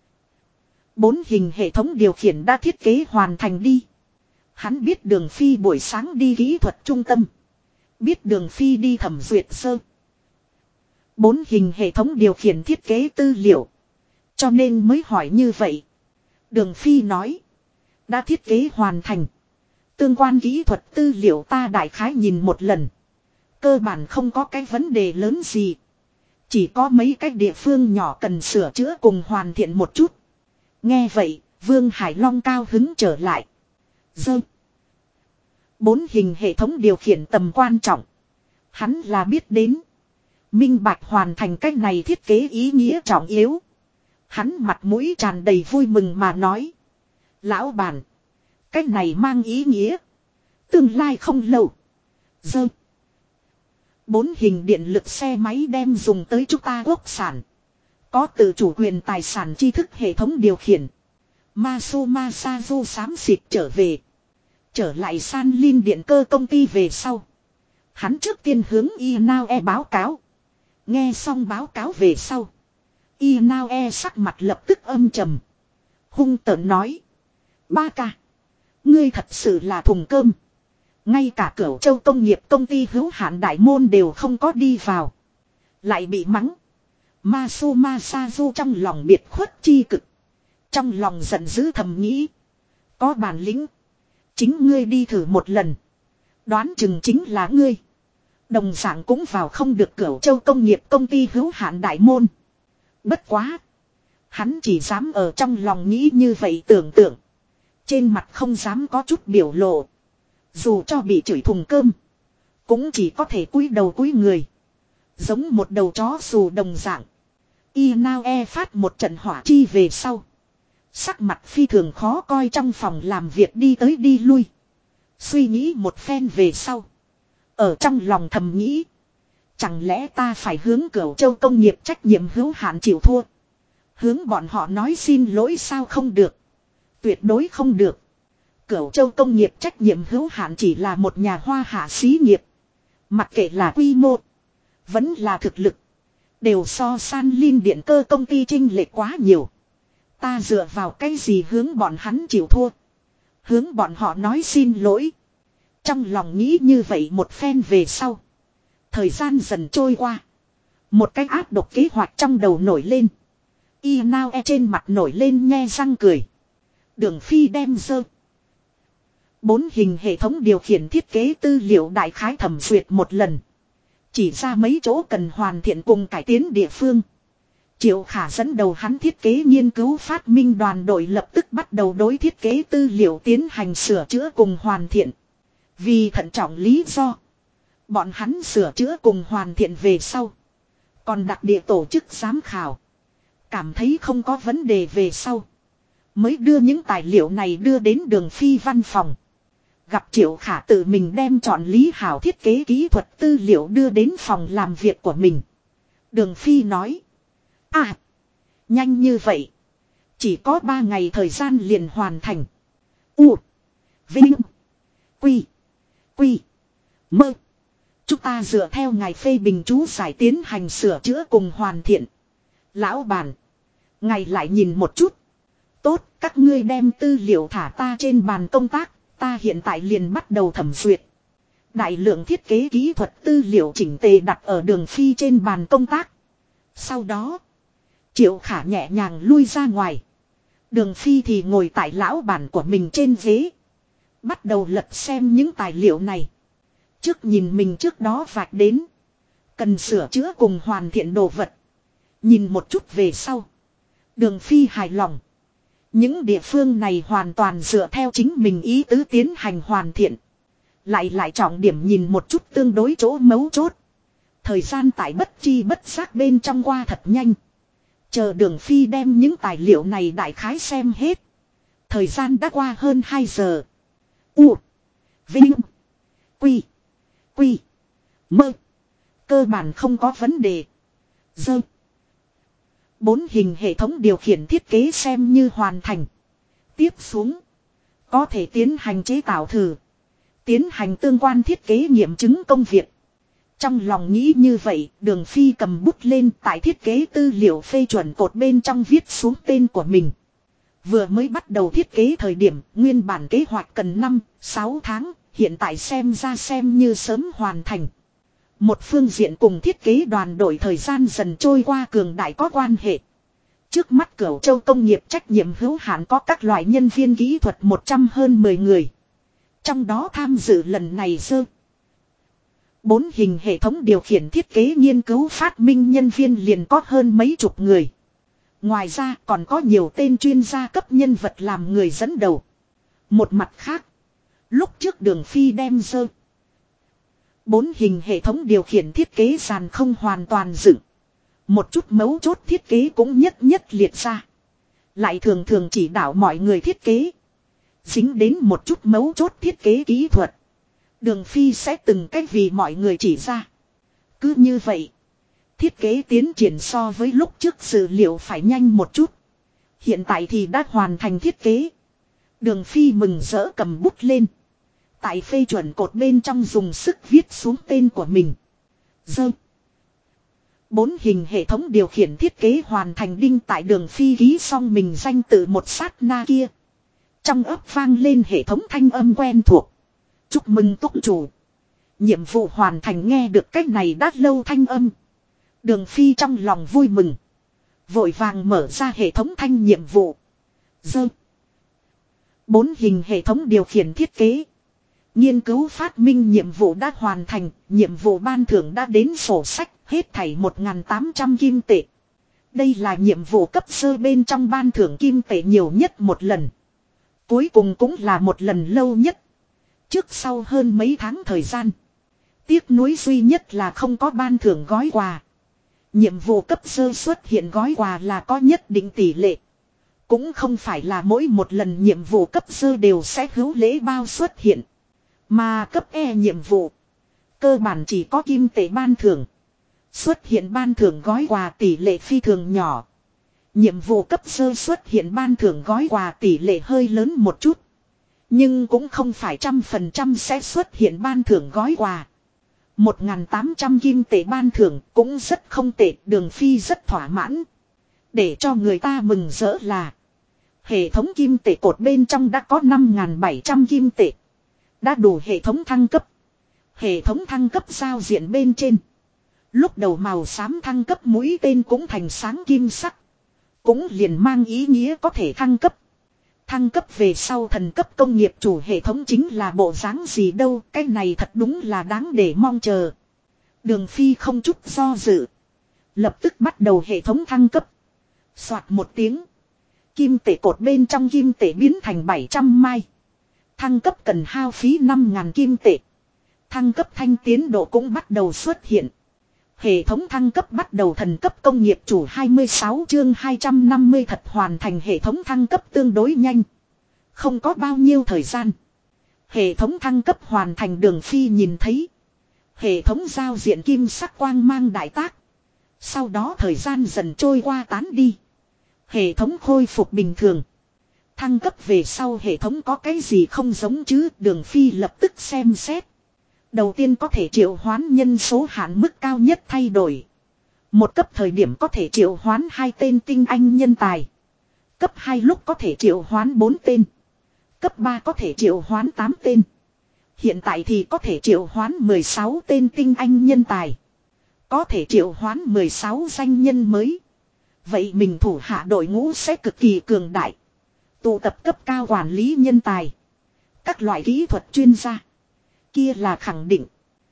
4 hình hệ thống điều khiển đã thiết kế hoàn thành đi. Hắn biết Đường Phi buổi sáng đi kỹ thuật trung tâm. Biết Đường Phi đi thẩm duyệt sơ. 4 hình hệ thống điều khiển thiết kế tư liệu. Cho nên mới hỏi như vậy. Đường Phi nói. Đã thiết kế hoàn thành. Tương quan kỹ thuật tư liệu ta đại khái nhìn một lần. Cơ bản không có cái vấn đề lớn gì. Chỉ có mấy cái địa phương nhỏ cần sửa chữa cùng hoàn thiện một chút. Nghe vậy, Vương Hải Long cao hứng trở lại. Dơ. 4 hình hệ thống điều khiển tầm quan trọng. Hắn là biết đến. Minh bạch hoàn thành cách này thiết kế ý nghĩa trọng yếu. Hắn mặt mũi tràn đầy vui mừng mà nói. Lão bản. Cách này mang ý nghĩa. Tương lai không lâu. Dơ. 4 hình điện lực xe máy đem dùng tới chúng ta quốc sản. Có tự chủ quyền tài sản tri thức hệ thống điều khiển. Masuma Sazu xám xịt trở về. Trở lại San Linh điện cơ công ty về sau. Hắn trước tiên hướng Inaue báo cáo. Nghe xong báo cáo về sau. Inaue sắc mặt lập tức âm trầm. Hung tợn nói. Ba ca. Ngươi thật sự là thùng cơm. Ngay cả Cửu Châu công nghiệp công ty hữu hạn đại môn đều không có đi vào. Lại bị mắng. Masuma Sazu trong lòng biệt khuất chi cực. Trong lòng giận dữ thầm nghĩ. Có bản lĩnh. Chính ngươi đi thử một lần. Đoán chừng chính là ngươi. Đồng dạng cũng vào không được Cửu Châu công nghiệp công ty hữu hạn đại môn. Bất quá. Hắn chỉ dám ở trong lòng nghĩ như vậy tưởng tượng. Trên mặt không dám có chút biểu lộ. Dù cho bị chửi thùng cơm. Cũng chỉ có thể cúi đầu cúi người. Giống một đầu chó xù đồng dạng. Inaue phát một trận hỏa chi về sau. Sắc mặt phi thường khó coi trong phòng làm việc đi tới đi lui. Suy nghĩ một phen về sau. Ở trong lòng thầm nghĩ. Chẳng lẽ ta phải hướng Cửu Châu công nghiệp trách nhiệm hữu hạn chịu thua. Hướng bọn họ nói xin lỗi sao không được. Tuyệt đối không được. Cửu Châu công nghiệp trách nhiệm hữu hạn chỉ là một nhà hoa hạ xí nghiệp. Mặc kệ là quy mô. Vẫn là thực lực. Đều so San Linh điện cơ công ty chênh lệch quá nhiều. Ta dựa vào cái gì hướng bọn hắn chịu thua. Hướng bọn họ nói xin lỗi. Trong lòng nghĩ như vậy một phen về sau. Thời gian dần trôi qua. Một cái áp độc kế hoạch trong đầu nổi lên. Inaue trên mặt nổi lên nhe răng cười. Đường Phi đem dơ. 4 hình hệ thống điều khiển thiết kế tư liệu đại khái thẩm duyệt một lần. Chỉ ra mấy chỗ cần hoàn thiện cùng cải tiến địa phương. Triệu Khả dẫn đầu hắn thiết kế nghiên cứu phát minh đoàn đội lập tức bắt đầu đối thiết kế tư liệu tiến hành sửa chữa cùng hoàn thiện. Vì thận trọng lý do, bọn hắn sửa chữa cùng hoàn thiện về sau, còn đặc địa tổ chức giám khảo. Cảm thấy không có vấn đề về sau, mới đưa những tài liệu này đưa đến Đường Phi văn phòng. Gặp Triệu Khả tự mình đem chọn lý hảo thiết kế kỹ thuật tư liệu đưa đến phòng làm việc của mình. Đường Phi nói. À, nhanh như vậy. Chỉ có 3 ngày thời gian liền hoàn thành. U, Vinh, Quy, Quy, Mơ. Chúng ta dựa theo ngài phê bình chú giải tiến hành sửa chữa cùng hoàn thiện. Lão bản, ngài lại nhìn một chút. Tốt, các ngươi đem tư liệu thả ta trên bàn công tác. Ta hiện tại liền bắt đầu thẩm duyệt. Đại lượng thiết kế kỹ thuật tư liệu chỉnh tề đặt ở Đường Phi trên bàn công tác. Sau đó, Triệu Khả nhẹ nhàng lui ra ngoài. Đường Phi thì ngồi tại lão bản của mình trên ghế. Bắt đầu lật xem những tài liệu này. Trước nhìn mình trước đó vạch đến. Cần sửa chữa cùng hoàn thiện đồ vật. Nhìn một chút về sau. Đường Phi hài lòng. Những địa phương này hoàn toàn dựa theo chính mình ý tứ tiến hành hoàn thiện. Lại trọng điểm nhìn một chút tương đối chỗ mấu chốt. Thời gian tại bất chi bất giác bên trong qua thật nhanh. Chờ Đường Phi đem những tài liệu này đại khái xem hết. Thời gian đã qua hơn 2 giờ. U, Vinh, Quy, Quy, Mơ. Cơ bản không có vấn đề. Dơ. 4 hình hệ thống điều khiển thiết kế xem như hoàn thành. Tiếp xuống, có thể tiến hành chế tạo thử. Tiến hành tương quan thiết kế nghiệm chứng công việc. Trong lòng nghĩ như vậy, Đường Phi cầm bút lên tại thiết kế tư liệu phê chuẩn cột bên trong viết xuống tên của mình. Vừa mới bắt đầu thiết kế thời điểm, nguyên bản kế hoạch cần 5-6 tháng, hiện tại xem như sớm hoàn thành. Một phương diện cùng thiết kế đoàn đội thời gian dần trôi qua cường đại có quan hệ. Trước mắt Cửu Châu công nghiệp trách nhiệm hữu hạn có các loại nhân viên kỹ thuật 100 hơn 10 người. Trong đó tham dự lần này 4 hình hệ thống điều khiển thiết kế nghiên cứu phát minh nhân viên liền có hơn mấy chục người. Ngoài ra còn có nhiều tên chuyên gia cấp nhân vật làm người dẫn đầu. Một mặt khác, lúc trước Đường Phi đem 4 hình hệ thống điều khiển thiết kế sàn không hoàn toàn dựng. Một chút mấu chốt thiết kế cũng nhất liệt ra. Lại thường chỉ đạo mọi người thiết kế. Dính đến một chút mấu chốt thiết kế kỹ thuật. Đường Phi sẽ từng cách vì mọi người chỉ ra. Cứ như vậy, thiết kế tiến triển so với lúc trước dự liệu phải nhanh một chút. Hiện tại thì đã hoàn thành thiết kế. Đường Phi mừng rỡ cầm bút lên. Tại phê chuẩn cột bên trong dùng sức viết xuống tên của mình. 4 hình hệ thống điều khiển thiết kế hoàn thành đinh tại Đường Phi ký xong mình danh tự một sát na kia. Trong ấp vang lên hệ thống thanh âm quen thuộc. Chúc mừng túc chủ. Nhiệm vụ hoàn thành nghe được cách này đã lâu thanh âm. Đường Phi trong lòng vui mừng. Vội vàng mở ra hệ thống thanh nhiệm vụ. 4 hình hệ thống điều khiển thiết kế. Nghiên cứu phát minh nhiệm vụ đã hoàn thành. Nhiệm vụ ban thưởng đã đến sổ sách. Hết thảy 1.800 kim tệ. Đây là nhiệm vụ cấp sơ bên trong ban thưởng kim tệ nhiều nhất một lần. Cuối cùng cũng là một lần lâu nhất. Trước sau hơn mấy tháng thời gian. Tiếc nuối duy nhất là không có ban thưởng gói quà. Nhiệm vụ cấp sơ xuất hiện gói quà là có nhất định tỷ lệ. Cũng không phải là mỗi một lần nhiệm vụ cấp sơ đều sẽ hữu lễ bao xuất hiện. Mà cấp E nhiệm vụ. Cơ bản chỉ có kim tệ ban thưởng. Xuất hiện ban thưởng gói quà tỷ lệ phi thường nhỏ. Nhiệm vụ cấp sơ xuất hiện ban thưởng gói quà tỷ lệ hơi lớn một chút. Nhưng cũng không phải 100% sẽ xuất hiện ban thưởng gói quà. 1.800 kim tệ ban thưởng cũng rất không tệ, Đường Phi rất thỏa mãn. Để cho người ta mừng rỡ là hệ thống kim tệ cột bên trong đã có 5.700 kim tệ. Đã đủ hệ thống thăng cấp. Hệ thống thăng cấp giao diện bên trên. Lúc đầu màu xám thăng cấp mũi tên cũng thành sáng kim sắc. Cũng liền mang ý nghĩa có thể thăng cấp. Thăng cấp về sau thần cấp công nghiệp chủ hệ thống chính là bộ dáng gì đâu. Cái này thật đúng là đáng để mong chờ. Đường Phi không chút do dự. Lập tức bắt đầu hệ thống thăng cấp. Soạt một tiếng. Kim tệ cột bên trong kim tệ biến thành 700 mai. Thăng cấp cần hao phí 5.000 kim tệ. Thăng cấp thanh tiến độ cũng bắt đầu xuất hiện. Hệ thống thăng cấp bắt đầu thần cấp công nghiệp chủ 26 chương 250 thật hoàn thành hệ thống thăng cấp tương đối nhanh. Không có bao nhiêu thời gian. Hệ thống thăng cấp hoàn thành Đường Phi nhìn thấy. Hệ thống giao diện kim sắc quang mang đại tác. Sau đó thời gian dần trôi qua tán đi. Hệ thống khôi phục bình thường. Thăng cấp về sau hệ thống có cái gì không giống chứ? Đường Phi lập tức xem xét. Đầu tiên có thể triệu hoán nhân số hạn mức cao nhất thay đổi. Một cấp thời điểm có thể triệu hoán 2 tên tinh anh nhân tài. Cấp 2 lúc có thể triệu hoán 4 tên. Cấp 3 có thể triệu hoán 8 tên. Hiện tại thì có thể triệu hoán 16 tên tinh anh nhân tài. Có thể triệu hoán 16 danh nhân mới. Vậy mình thủ hạ đội ngũ sẽ cực kỳ cường đại. Tụ tập cấp cao quản lý nhân tài. Các loại kỹ thuật chuyên gia. Kia là khẳng định.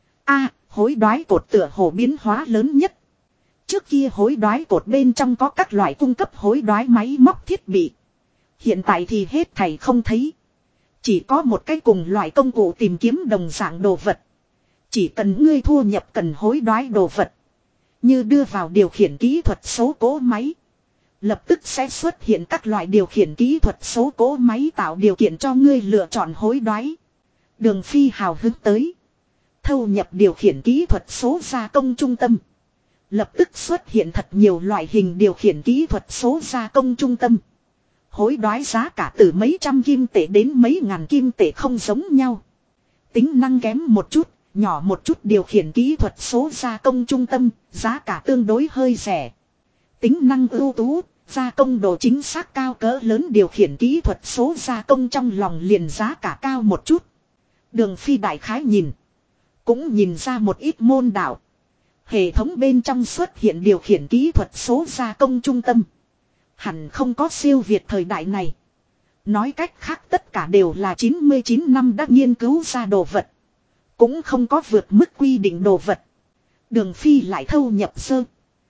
Hối đoái cột tựa hồ biến hóa lớn nhất. Trước kia hối đoái cột bên trong có các loại cung cấp hối đoái máy móc thiết bị. Hiện tại thì hết thảy không thấy. Chỉ có một cái cùng loại công cụ tìm kiếm đồng dạng đồ vật. Chỉ cần ngươi thu nhập cần hối đoái đồ vật. Như đưa vào điều khiển kỹ thuật số cố máy. Lập tức sẽ xuất hiện các loại điều khiển kỹ thuật số cố máy tạo điều kiện cho ngươi lựa chọn hối đoái. Đường Phi hào hứng tới. Thâu nhập điều khiển kỹ thuật số gia công trung tâm. Lập tức xuất hiện thật nhiều loại hình điều khiển kỹ thuật số gia công trung tâm. Hối đoái giá cả từ mấy trăm kim tệ đến mấy ngàn kim tệ không giống nhau. Tính năng kém một chút, nhỏ một chút điều khiển kỹ thuật số gia công trung tâm, giá cả tương đối hơi rẻ. Tính năng ưu tú, gia công độ chính xác cao cỡ lớn điều khiển kỹ thuật số gia công trong lòng liền giá cả cao một chút. Đường Phi đại khái nhìn. Cũng nhìn ra một ít môn đạo. Hệ thống bên trong xuất hiện điều khiển kỹ thuật số gia công trung tâm. Hẳn không có siêu việt thời đại này. Nói cách khác tất cả đều là 99 năm đã nghiên cứu ra đồ vật. Cũng không có vượt mức quy định đồ vật. Đường Phi lại thâu nhập sơ.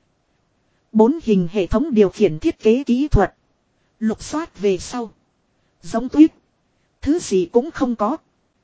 4 hình hệ thống điều khiển thiết kế kỹ thuật. Lục soát về sau. Giống tuyết. Thứ gì cũng không có.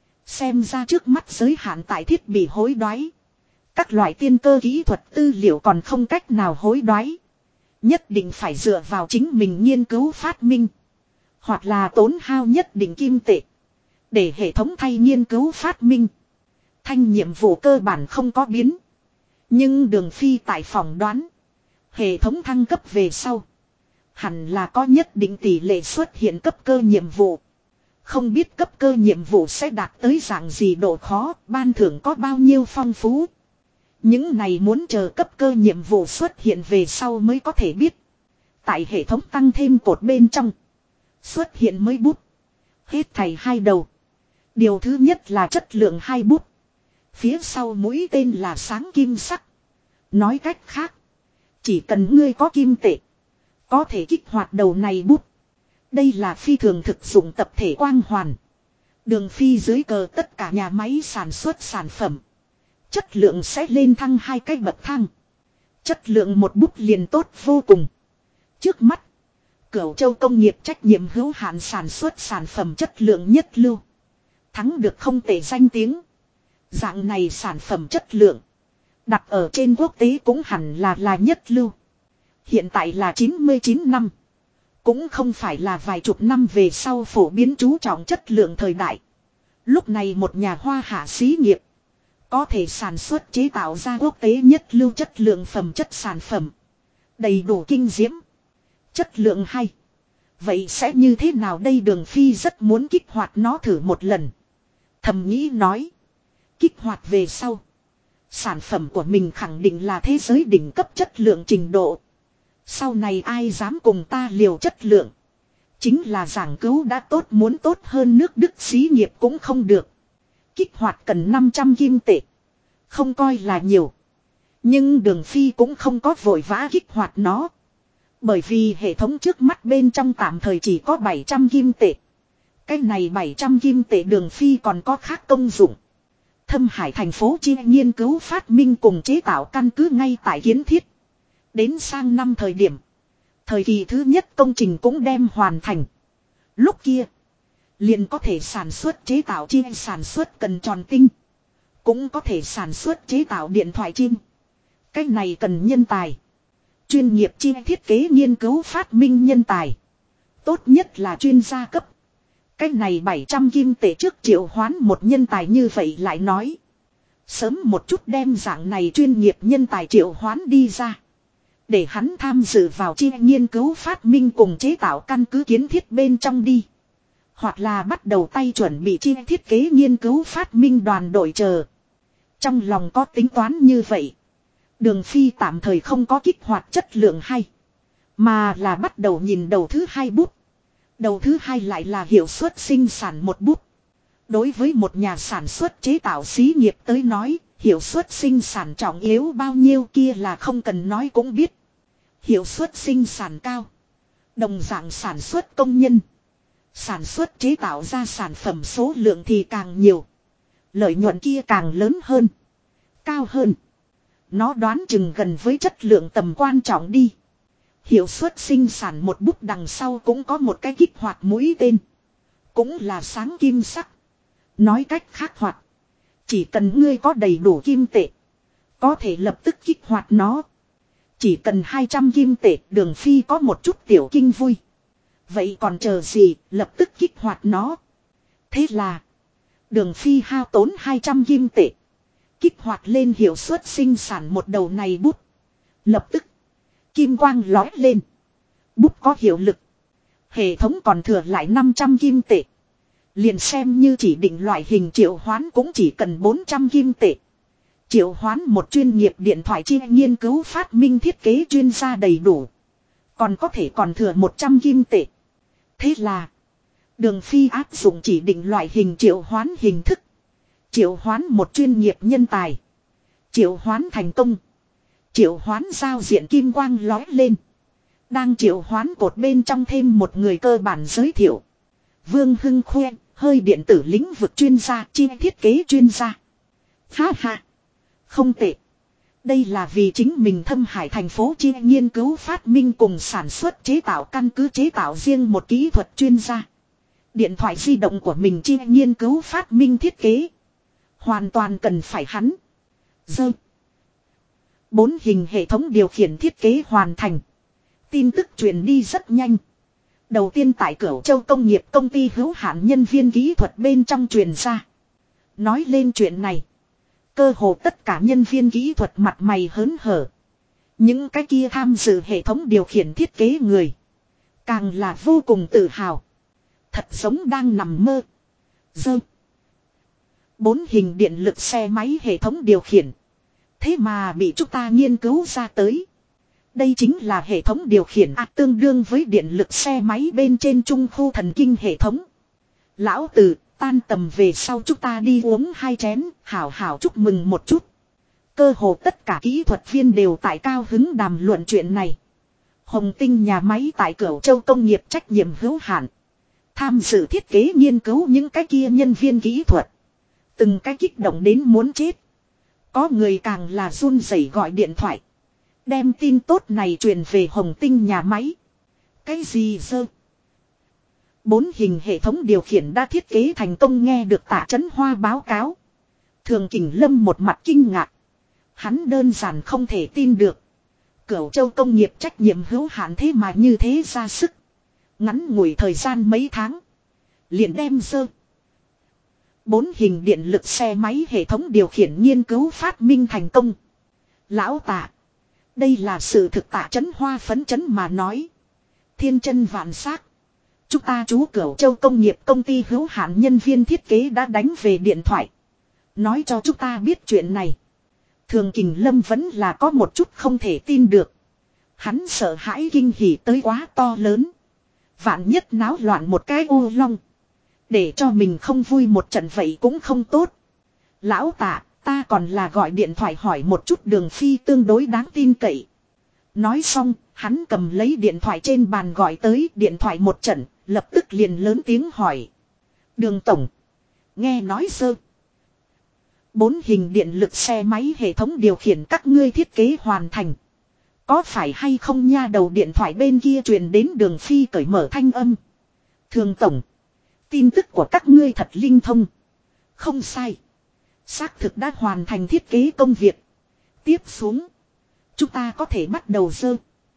Xem ra trước mắt giới hạn tại thiết bị hối đoái. Các loại tiên cơ kỹ thuật tư liệu còn không cách nào hối đoái. Nhất định phải dựa vào chính mình nghiên cứu phát minh. Hoặc là tốn hao nhất định kim tệ. Để hệ thống thay nghiên cứu phát minh. Thanh nhiệm vụ cơ bản không có biến. Nhưng Đường Phi tại phòng đoán. Hệ thống thăng cấp về sau. Hẳn là có nhất định tỷ lệ xuất hiện cấp cơ nhiệm vụ. Không biết cấp cơ nhiệm vụ sẽ đạt tới dạng gì độ khó, ban thưởng có bao nhiêu phong phú. Những này muốn chờ cấp cơ nhiệm vụ xuất hiện về sau mới có thể biết. Tại hệ thống tăng thêm cột bên trong. Xuất hiện mới bút. Hết thảy 2 đầu. Điều thứ nhất là chất lượng 2 bút. Phía sau mũi tên là sáng kim sắc. Nói cách khác. Chỉ cần ngươi có kim tệ. Có thể kích hoạt đầu này bút. Đây là phi thường thực dụng tập thể quang hoàn. Đường Phi dưới cờ tất cả nhà máy sản xuất sản phẩm. Chất lượng sẽ lên thăng 2 cái bậc thang. Chất lượng một bút liền tốt vô cùng. Trước mắt. Cửu Châu công nghiệp trách nhiệm hữu hạn sản xuất sản phẩm chất lượng nhất lưu. Thắng được không tệ danh tiếng. Dạng này sản phẩm chất lượng. Đặt ở trên quốc tế cũng hẳn là nhất lưu. Hiện tại là 99 năm. Cũng không phải là vài chục năm về sau phổ biến chú trọng chất lượng thời đại. Lúc này một nhà hoa hạ xí nghiệp. Có thể sản xuất chế tạo ra quốc tế nhất lưu chất lượng phẩm chất sản phẩm. Đầy đủ kinh diễm. Chất lượng hay. Vậy sẽ như thế nào đây? Đường Phi rất muốn kích hoạt nó thử một lần. Thầm nghĩ nói. Kích hoạt về sau. Sản phẩm của mình khẳng định là thế giới đỉnh cấp chất lượng trình độ. Sau này ai dám cùng ta liều chất lượng. Chính là giảng cứu đã tốt muốn tốt hơn nước Đức xí nghiệp cũng không được. Kích hoạt cần 500 kim tệ. Không coi là nhiều. Nhưng Đường Phi cũng không có vội vã kích hoạt nó. Bởi vì hệ thống trước mắt bên trong tạm thời chỉ có 700 kim tệ. Cái này 700 kim tệ Đường Phi còn có khác công dụng. Thâm Hải thành phố chi nghiên cứu phát minh cùng chế tạo căn cứ ngay tại kiến thiết. Đến sang năm thời điểm. Thời kỳ thứ nhất công trình cũng đem hoàn thành. Lúc kia, liền có thể sản xuất chế tạo chi sản xuất cần tròn tinh. Cũng có thể sản xuất chế tạo điện thoại chim. Cái này cần nhân tài. Chuyên nghiệp chi thiết kế nghiên cứu phát minh nhân tài. Tốt nhất là chuyên gia cấp. Cái này 700 kim tệ trước triệu hoán một nhân tài như vậy lại nói. Sớm một chút đem dạng này chuyên nghiệp nhân tài triệu hoán đi ra. Để hắn tham dự vào chi nghiên cứu phát minh cùng chế tạo căn cứ kiến thiết bên trong đi. Hoặc là bắt đầu tay chuẩn bị chi thiết kế nghiên cứu phát minh đoàn đội chờ. Trong lòng có tính toán như vậy. Đường Phi tạm thời không có kích hoạt chất lượng hay. Mà là bắt đầu nhìn đầu thứ hai bút. Đầu thứ hai lại là hiệu suất sinh sản một bút. Đối với một nhà sản xuất chế tạo xí nghiệp tới nói, hiệu suất sinh sản trọng yếu bao nhiêu kia là không cần nói cũng biết. Hiệu suất sinh sản cao. Đồng dạng sản xuất công nhân. Sản xuất chế tạo ra sản phẩm số lượng thì càng nhiều. Lợi nhuận kia càng lớn hơn. Cao hơn. Nó đoán chừng gần với chất lượng tầm quan trọng đi. Hiệu suất sinh sản một bút đằng sau cũng có một cái kích hoạt mũi tên. Cũng là sáng kim sắc. Nói cách khác hoạt. Chỉ cần ngươi có đầy đủ kim tệ. Có thể lập tức kích hoạt nó. Chỉ cần 200 kim tệ Đường Phi có một chút tiểu kinh vui. Vậy còn chờ gì lập tức kích hoạt nó. Thế là. Đường Phi hao tốn 200 kim tệ. Kích hoạt lên hiệu suất sinh sản một đầu này bút. Lập tức. Kim quang lói lên. Bút có hiệu lực. Hệ thống còn thừa lại 500 kim tệ. Liền xem như chỉ định loại hình triệu hoán cũng chỉ cần 400 kim tệ. Triệu hoán một chuyên nghiệp điện thoại chi nghiên cứu phát minh thiết kế chuyên gia đầy đủ. Còn có thể còn thừa 100 kim tệ. Thế là. Đường Phi áp dụng chỉ định loại hình triệu hoán hình thức. Triệu hoán một chuyên nghiệp nhân tài. Triệu hoán thành công. Triệu hoán giao diện kim quang lói lên. Đang triệu hoán cột bên trong thêm một người cơ bản giới thiệu. Vương Hưng Khoe, hơi điện tử lĩnh vực chuyên gia, chi thiết kế chuyên gia. Ha ha. Không tệ. Đây là vì chính mình Thâm Hải thành phố chi nghiên cứu phát minh cùng sản xuất chế tạo căn cứ chế tạo riêng một kỹ thuật chuyên gia. Điện thoại di động của mình chi nghiên cứu phát minh thiết kế. Hoàn toàn cần phải hắn. Dơ. 4 hình hệ thống điều khiển thiết kế hoàn thành. Tin tức truyền đi rất nhanh. Đầu tiên tại Cửu Châu công nghiệp công ty hữu hạn nhân viên kỹ thuật bên trong truyền ra. Nói lên chuyện này. Cơ hồ tất cả nhân viên kỹ thuật mặt mày hớn hở. Những cái kia tham dự hệ thống điều khiển thiết kế người. Càng là vô cùng tự hào. Thật giống đang nằm mơ. Dơ. 4 hình điện lực xe máy hệ thống điều khiển. Thế mà bị chúng ta nghiên cứu ra tới. Đây chính là hệ thống điều khiển tương đương với điện lực xe máy bên trên trung khu thần kinh hệ thống. Lão tử, tan tầm về sau chúng ta đi uống 2 chén, hảo hảo chúc mừng một chút. Cơ hồ tất cả kỹ thuật viên đều tại cao hứng đàm luận chuyện này. Hồng Tinh nhà máy tại Cửu Châu công nghiệp trách nhiệm hữu hạn. Tham dự thiết kế nghiên cứu những cái kia nhân viên kỹ thuật. Từng cái kích động đến muốn chết. Có người càng là run rẩy gọi điện thoại. Đem tin tốt này truyền về Hồng Tinh nhà máy. Cái gì dơ? 4 hình hệ thống điều khiển đã thiết kế thành công nghe được Tạ Chấn Hoa báo cáo. Thường Kình Lâm một mặt kinh ngạc. Hắn đơn giản không thể tin được. Cửu Châu công nghiệp trách nhiệm hữu hạn thế mà như thế ra sức. Ngắn ngủi thời gian mấy tháng. Liền đem dơ. 4 hình điện lực xe máy hệ thống điều khiển nghiên cứu phát minh thành công. Lão Tạ. Đây là sự thực. Tạ Chấn Hoa phấn chấn mà nói. Thiên chân vạn xác. Chúng ta chú Cửu Châu công nghiệp công ty hữu hạn nhân viên thiết kế đã đánh về điện thoại. Nói cho chúng ta biết chuyện này. Thường Kình Lâm vẫn là có một chút không thể tin được. Hắn sợ hãi kinh hỉ tới quá to lớn. Vạn nhất náo loạn một cái ô long. Để cho mình không vui một trận vậy cũng không tốt. Lão Tạ, ta còn là gọi điện thoại hỏi một chút Đường Phi tương đối đáng tin cậy. Nói xong, hắn cầm lấy điện thoại trên bàn gọi tới điện thoại một trận, lập tức liền lớn tiếng hỏi. Đường Tổng. Nghe nói sơ. 4 hình điện lực xe máy hệ thống điều khiển các ngươi thiết kế hoàn thành. Có phải hay không nha, đầu điện thoại bên kia truyền đến Đường Phi cởi mở thanh âm. Thường tổng. Tin tức của các ngươi thật linh thông. Không sai. Xác thực đã hoàn thành thiết kế công việc. Tiếp xuống. Chúng ta có thể bắt đầu sơ.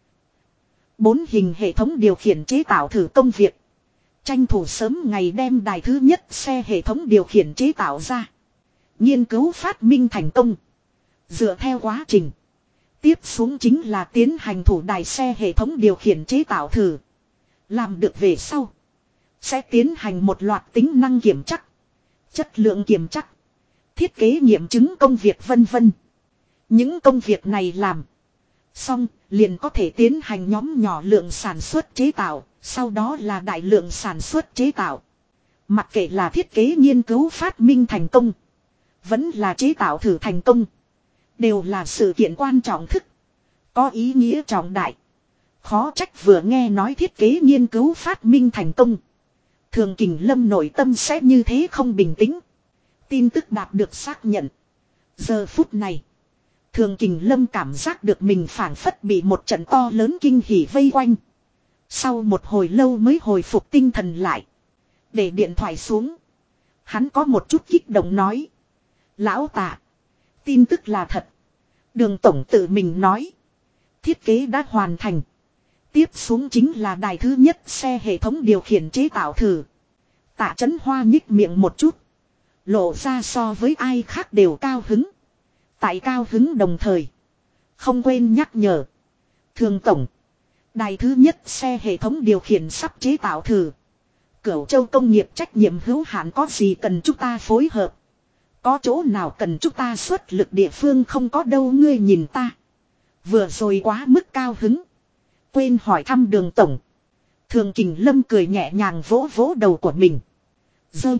4 hình hệ thống điều khiển chế tạo thử công việc. Tranh thủ sớm ngày đem đài thứ nhất xe hệ thống điều khiển chế tạo ra. Nghiên cứu phát minh thành công. Dựa theo quá trình. Tiếp xuống chính là tiến hành thủ đài xe hệ thống điều khiển chế tạo thử. Làm được về sau. Sẽ tiến hành một loạt tính năng kiểm chắc. Chất lượng kiểm chắc. Thiết kế nghiệm chứng công việc vân vân. Những công việc này làm. Xong liền có thể tiến hành nhóm nhỏ lượng sản xuất chế tạo. Sau đó là đại lượng sản xuất chế tạo. Mặc kệ là thiết kế nghiên cứu phát minh thành công. Vẫn là chế tạo thử thành công. Đều là sự kiện quan trọng thức. Có ý nghĩa trọng đại. Khó trách vừa nghe nói thiết kế nghiên cứu phát minh thành công. Thường Kình Lâm nội tâm sẽ như thế không bình tĩnh. Tin tức đạt được xác nhận. Giờ phút này. Thường Kình Lâm cảm giác được mình phảng phất bị một trận to lớn kinh hỉ vây quanh. Sau một hồi lâu mới hồi phục tinh thần lại. Để điện thoại xuống. Hắn có một chút kích động nói. Lão Tạ. Tin tức là thật. Đường tổng tự mình nói. Thiết kế đã hoàn thành. Tiếp xuống chính là đài thứ nhất xe hệ thống điều khiển chế tạo thử. Tạ Chấn Hoa nhích miệng một chút. Lộ ra so với ai khác đều cao hứng. Tại cao hứng đồng thời. Không quên nhắc nhở. Thường tổng. Đài thứ nhất xe hệ thống điều khiển sắp chế tạo thử. Cửu Châu công nghiệp trách nhiệm hữu hạn có gì cần chúng ta phối hợp. Có chỗ nào cần chúng ta xuất lực địa phương không có đâu, ngươi nhìn ta. Vừa rồi quá mức cao hứng. Quên hỏi thăm Đường tổng. Thường Kình Lâm cười nhẹ nhàng vỗ vỗ đầu của mình. Dơ.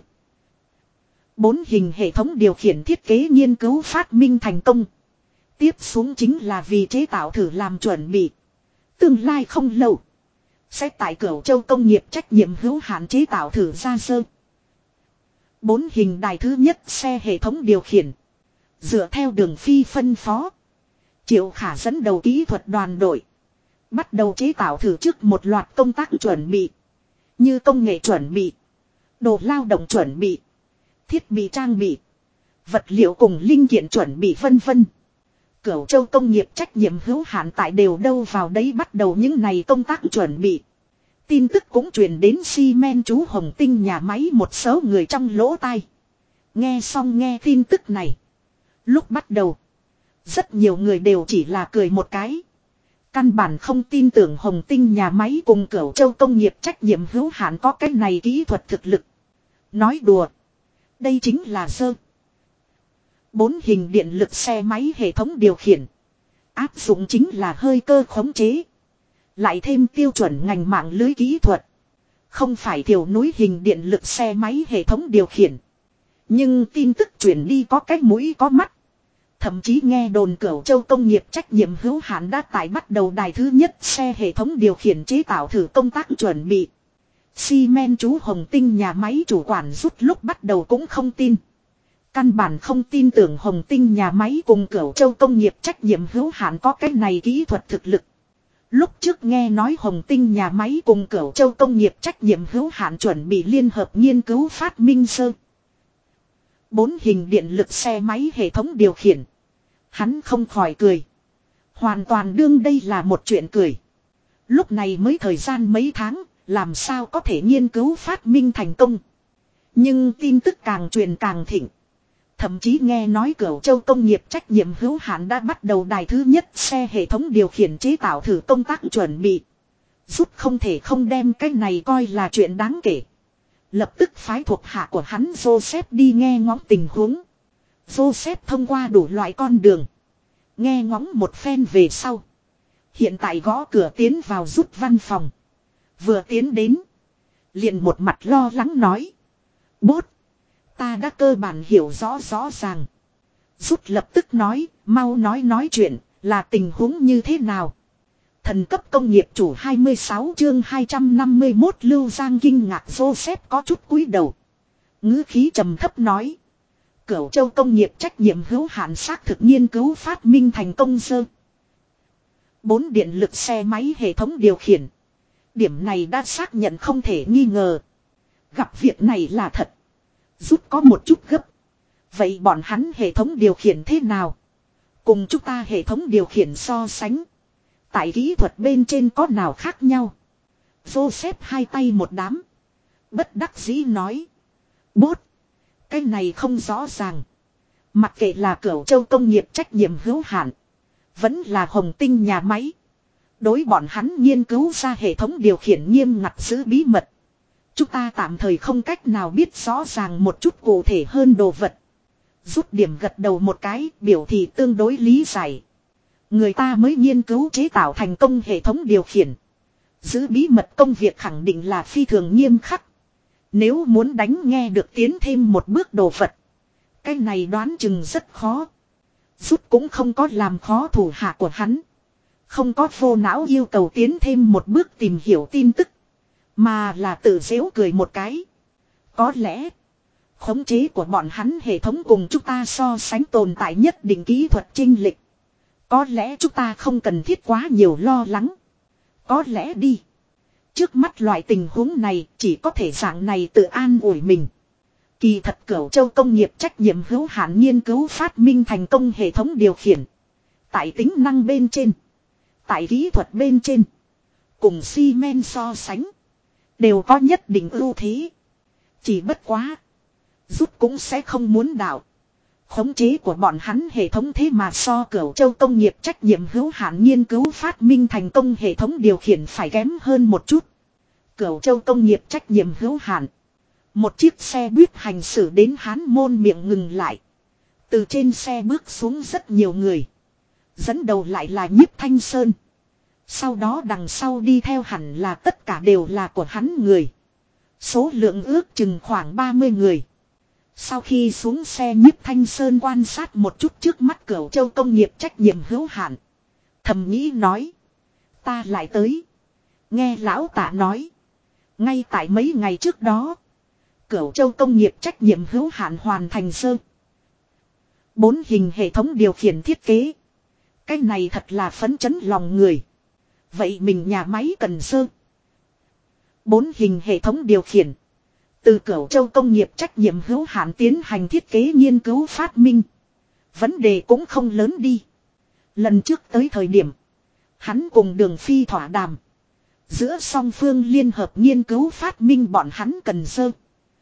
4 hình hệ thống điều khiển thiết kế nghiên cứu phát minh thành công. Tiếp xuống chính là vì chế tạo thử làm chuẩn bị. Tương lai không lâu. Sẽ tại Cửu Châu công nghiệp trách nhiệm hữu hạn chế tạo thử ra sơ. 4 hình đài thứ nhất xe hệ thống điều khiển. Dựa theo Đường Phi phân phó. Triệu Khả dẫn đầu kỹ thuật đoàn đội. Bắt đầu chế tạo thử trước một loạt công tác chuẩn bị. Như công nghệ chuẩn bị. Đồ lao động chuẩn bị. Thiết bị trang bị. Vật liệu cùng linh kiện chuẩn bị vân vân. Cửu Châu công nghiệp trách nhiệm hữu hạn tại đều đâu vào đấy bắt đầu những này công tác chuẩn bị. Tin tức cũng truyền đến xi men chú Hồng Tinh nhà máy một số người trong lỗ tai. Nghe xong nghe tin tức này. Lúc bắt đầu. Rất nhiều người đều chỉ là cười một cái. Căn bản không tin tưởng Hồng Tinh nhà máy cùng Cửu Châu công nghiệp trách nhiệm hữu hạn có cái này kỹ thuật thực lực. Nói đùa. Đây chính là sơ. 4 hình điện lực xe máy hệ thống điều khiển. Áp dụng chính là hơi cơ khống chế. Lại thêm tiêu chuẩn ngành mạng lưới kỹ thuật. Không phải thiểu núi hình điện lực xe máy hệ thống điều khiển. Nhưng tin tức truyền đi có cái mũi có mắt. Thậm chí nghe đồn Cửu Châu công nghiệp trách nhiệm hữu hạn đã tại bắt đầu đài thứ nhất xe hệ thống điều khiển chế tạo thử công tác chuẩn bị. Xi men chú Hồng Tinh nhà máy chủ quản rút lúc bắt đầu cũng không tin. Căn bản không tin tưởng Hồng Tinh nhà máy cùng Cửu Châu công nghiệp trách nhiệm hữu hạn có cái này kỹ thuật thực lực. Lúc trước nghe nói Hồng Tinh nhà máy cùng Cửu Châu công nghiệp trách nhiệm hữu hạn chuẩn bị liên hợp nghiên cứu phát minh sơ. 4 hình điện lực xe máy hệ thống điều khiển. Hắn không khỏi cười. Hoàn toàn đương đây là một chuyện cười. Lúc này mới thời gian mấy tháng, làm sao có thể nghiên cứu phát minh thành công. Nhưng tin tức càng truyền càng thịnh. Thậm chí nghe nói Cửu Châu công nghiệp trách nhiệm hữu hạn đã bắt đầu đài thứ nhất xe hệ thống điều khiển chế tạo thử công tác chuẩn bị. Rút không thể không đem cái này coi là chuyện đáng kể. Lập tức phái thuộc hạ của hắn Joseph đi nghe ngóng tình huống. Joseph thông qua đủ loại con đường. Nghe ngóng một phen về sau. Hiện tại gõ cửa tiến vào rút văn phòng. Vừa tiến đến. Liền một mặt lo lắng nói. Bốt. Ta đã cơ bản hiểu rõ ràng. Rút lập tức nói. Mau nói chuyện. Là tình huống như thế nào? Thần cấp công nghiệp chủ 26 chương 251 Lưu Giang kinh ngạc Joseph có chút cúi đầu. Ngữ khí trầm thấp nói. Cửu Châu công nghiệp trách nhiệm hữu hạn xác thực nghiên cứu phát minh thành công sơ. 4 điện lực xe máy hệ thống điều khiển. Điểm này đã xác nhận không thể nghi ngờ. Gặp việc này là thật. Rút có một chút gấp. Vậy bọn hắn hệ thống điều khiển thế nào? Cùng chúng ta hệ thống điều khiển so sánh. Tại kỹ thuật bên trên có nào khác nhau? Joseph hai tay một đám. Bất đắc dĩ nói. Bốt. Cái này không rõ ràng. Mặc kệ là Cửu Châu công nghiệp trách nhiệm hữu hạn. Vẫn là Hồng Tinh nhà máy. Đối bọn hắn nghiên cứu ra hệ thống điều khiển nghiêm ngặt giữ bí mật. Chúng ta tạm thời không cách nào biết rõ ràng một chút cụ thể hơn đồ vật. Rút điểm gật đầu một cái, biểu thị tương đối lý giải. Người ta mới nghiên cứu chế tạo thành công hệ thống điều khiển. Giữ bí mật công việc khẳng định là phi thường nghiêm khắc. Nếu muốn đánh nghe được tiến thêm một bước đồ vật. Cái này đoán chừng rất khó. Rút cũng không có làm khó thủ hạ của hắn. Không có vô não yêu cầu tiến thêm một bước tìm hiểu tin tức. Mà là tự giễu cười một cái. Có lẽ khống chế của bọn hắn hệ thống cùng chúng ta so sánh tồn tại nhất định kỹ thuật chênh lệch. Có lẽ chúng ta không cần thiết quá nhiều lo lắng. Có lẽ đi. Trước mắt loại tình huống này chỉ có thể dạng này tự an ủi mình. Kỳ thật Cửu Châu công nghiệp trách nhiệm hữu hạn nghiên cứu phát minh thành công hệ thống điều khiển. Tại tính năng bên trên. Tại kỹ thuật bên trên. Cùng Siemens so sánh. Đều có nhất định ưu thế. Chỉ bất quá. Rút cũng sẽ không muốn đạo. Khống chế của bọn hắn hệ thống thế mà so Cửu Châu công nghiệp trách nhiệm hữu hạn nghiên cứu phát minh thành công hệ thống điều khiển phải kém hơn một chút. Cửu Châu công nghiệp trách nhiệm hữu hạn. Một chiếc xe buýt hành xử đến Hán Môn miệng ngừng lại. Từ trên xe bước xuống rất nhiều người. Dẫn đầu lại là Nhiếp Thanh Sơn. Sau đó đằng sau đi theo hẳn là tất cả đều là của hắn người. Số lượng ước chừng khoảng 30 người. Sau khi xuống xe Nhiếp Thanh Sơn quan sát một chút trước mắt Cửu Châu công nghiệp trách nhiệm hữu hạn. Thầm nghĩ nói. Ta lại tới. Nghe lão tạ nói. Ngay tại mấy ngày trước đó. Cửu Châu công nghiệp trách nhiệm hữu hạn hoàn thành sơ. 4 hình hệ thống điều khiển thiết kế. Cái này thật là phấn chấn lòng người. Vậy mình nhà máy cần sơ. 4 hình hệ thống điều khiển. Từ Cửu Châu công nghiệp trách nhiệm hữu hạn tiến hành thiết kế nghiên cứu phát minh. Vấn đề cũng không lớn đi. Lần trước tới thời điểm. Hắn cùng Đường Phi thỏa đàm. Giữa song phương liên hợp nghiên cứu phát minh bọn hắn cần sơ.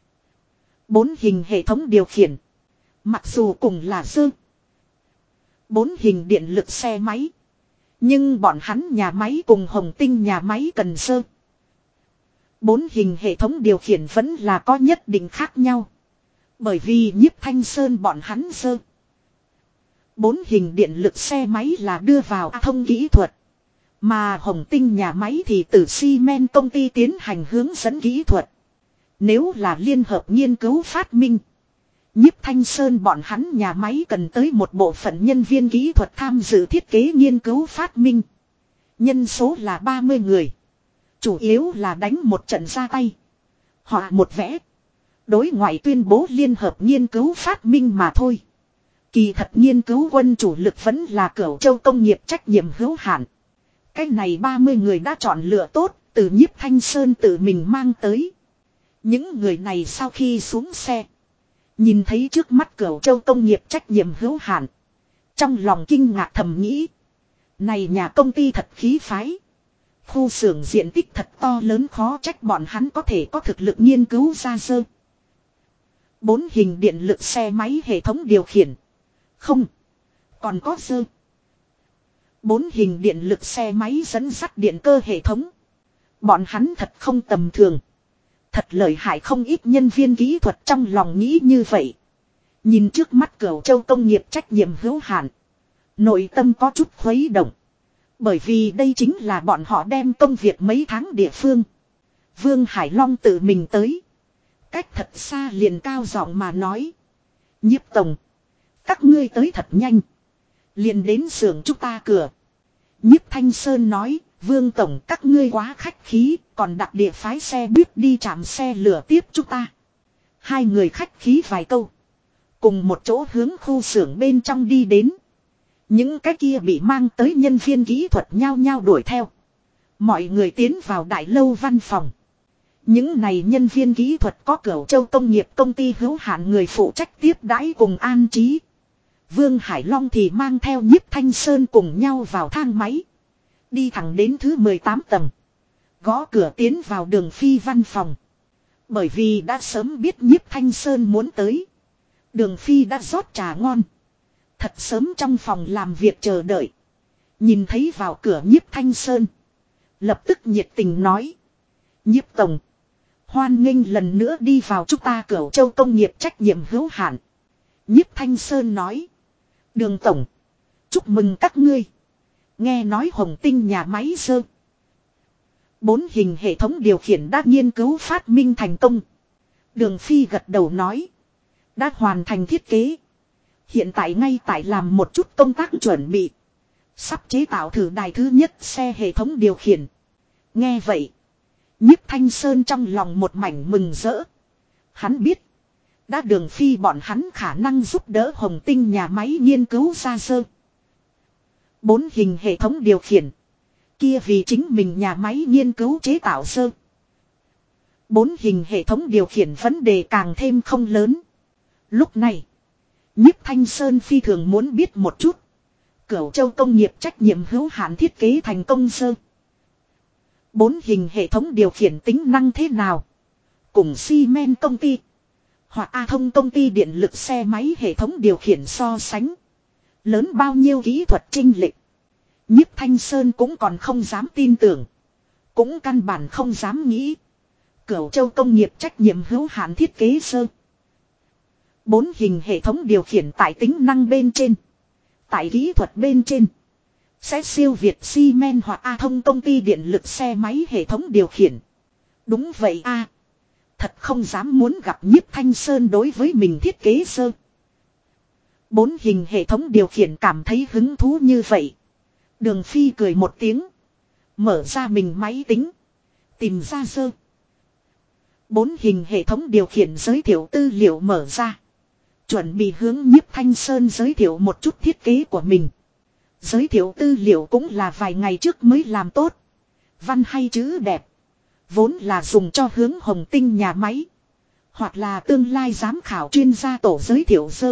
4 hình hệ thống điều khiển. Mặc dù cùng là sơ. 4 hình điện lực xe máy. Nhưng bọn hắn nhà máy cùng Hồng Tinh nhà máy cần sơ. 4 hình hệ thống điều khiển vẫn là có nhất định khác nhau. Bởi vì Nhiếp Thanh Sơn bọn hắn sơ. 4 hình điện lực xe máy là đưa vào thông kỹ thuật. Mà Hồng Tinh nhà máy thì từ Siemens công ty tiến hành hướng dẫn kỹ thuật. Nếu là liên hợp nghiên cứu phát minh. Nhiếp Thanh Sơn bọn hắn nhà máy cần tới một bộ phận nhân viên kỹ thuật tham dự thiết kế nghiên cứu phát minh. Nhân số là 30 người. Chủ yếu là đánh một trận ra tay. Họa một vẽ. Đối ngoại tuyên bố liên hợp nghiên cứu phát minh mà thôi. Kỳ thật nghiên cứu quân chủ lực vẫn là Cửu Châu công nghiệp trách nhiệm hữu hạn. Cái này 30 người đã chọn lựa tốt, từ Nhiếp Thanh Sơn tự mình mang tới. Những người này sau khi xuống xe. Nhìn thấy trước mắt Cửu Châu công nghiệp trách nhiệm hữu hạn. Trong lòng kinh ngạc thầm nghĩ. Này nhà công ty thật khí phái. Khu xưởng diện tích thật to lớn khó trách bọn hắn có thể có thực lực nghiên cứu ra sơ. 4 hình điện lực xe máy hệ thống điều khiển. Không. Còn có sơ. 4 hình điện lực xe máy dẫn dắt điện cơ hệ thống. Bọn hắn thật không tầm thường. Thật lợi hại, không ít nhân viên kỹ thuật trong lòng nghĩ như vậy. Nhìn trước mắt Cửu Châu công nghiệp trách nhiệm hữu hạn. Nội tâm có chút khuấy động. Bởi vì đây chính là bọn họ đem công việc mấy tháng địa phương. Vương Hải Long tự mình tới. Cách thật xa liền cao giọng mà nói. Nhiếp tổng. Các ngươi tới thật nhanh. Liền đến xưởng chúng ta cửa. Nhiếp Thanh Sơn nói. Vương tổng, các ngươi quá khách khí. Còn đặc địa phái xe buýt đi trạm xe lửa tiếp chúng ta. Hai người khách khí vài câu. Cùng một chỗ hướng khu xưởng bên trong đi đến. Những cái kia bị mang tới nhân viên kỹ thuật nhao nhao đuổi theo. Mọi người tiến vào đại lâu văn phòng. Những này nhân viên kỹ thuật có Cửu Châu Công nghiệp công ty hữu hạn người phụ trách tiếp đãi cùng an trí. Vương Hải Long thì mang theo Nhiếp Thanh Sơn cùng nhau vào thang máy. Đi thẳng đến thứ 18 tầng. Gõ cửa tiến vào Đường Phi văn phòng. Bởi vì đã sớm biết Nhiếp Thanh Sơn muốn tới. Đường Phi đã rót trà ngon. Thật sớm trong phòng làm việc chờ đợi. Nhìn thấy vào cửa Nhiếp Thanh Sơn. Lập tức nhiệt tình nói. Nhiếp tổng. Hoan nghênh lần nữa đi vào chúng ta Cửu Châu Công nghiệp trách nhiệm hữu hạn. Nhiếp Thanh Sơn nói. Đường tổng. Chúc mừng các ngươi. Nghe nói Hồng Tinh nhà máy dơ. 4 hình hệ thống điều khiển đã nghiên cứu phát minh thành công. Đường Phi gật đầu nói. Đã hoàn thành thiết kế. Hiện tại ngay tại làm một chút công tác chuẩn bị. Sắp chế tạo thử đài thứ nhất xe hệ thống điều khiển. Nghe vậy. Nhiếp Thanh Sơn trong lòng một mảnh mừng rỡ. Hắn biết. Đã Đường Phi bọn hắn khả năng giúp đỡ Hồng Tinh nhà máy nghiên cứu ra sơ. 4 hình hệ thống điều khiển. Kia vì chính mình nhà máy nghiên cứu chế tạo sơ. 4 hình hệ thống điều khiển vấn đề càng thêm không lớn. Lúc này. Nhiếp Thanh Sơn phi thường muốn biết một chút. Cửu Châu Công nghiệp trách nhiệm hữu hạn thiết kế thành công sơ. 4 hình hệ thống điều khiển tính năng thế nào? Cùng Siemens công ty. Hoặc A Thông công ty điện lực xe máy hệ thống điều khiển so sánh. Lớn bao nhiêu kỹ thuật chênh lệch. Nhiếp Thanh Sơn cũng còn không dám tin tưởng. Cũng căn bản không dám nghĩ. Cửu Châu Công nghiệp trách nhiệm hữu hạn thiết kế sơ. 4 hình hệ thống điều khiển tại tính năng bên trên. Tại kỹ thuật bên trên. Sẽ siêu việt Siemens hoặc A Thông công ty điện lực xe máy hệ thống điều khiển. Đúng vậy a. Thật không dám muốn gặp Nhiếp Thanh Sơn đối với mình thiết kế sơ. 4 hình hệ thống điều khiển cảm thấy hứng thú như vậy. Đường Phi cười một tiếng. Mở ra mình máy tính. Tìm ra sơ. 4 hình hệ thống điều khiển giới thiệu tư liệu mở ra. Chuẩn bị hướng Nhiếp Thanh Sơn giới thiệu một chút thiết kế của mình. Giới thiệu tư liệu cũng là vài ngày trước mới làm tốt. Văn hay chữ đẹp. Vốn là dùng cho hướng Hồng Tinh nhà máy. Hoặc là tương lai giám khảo chuyên gia tổ giới thiệu sơ.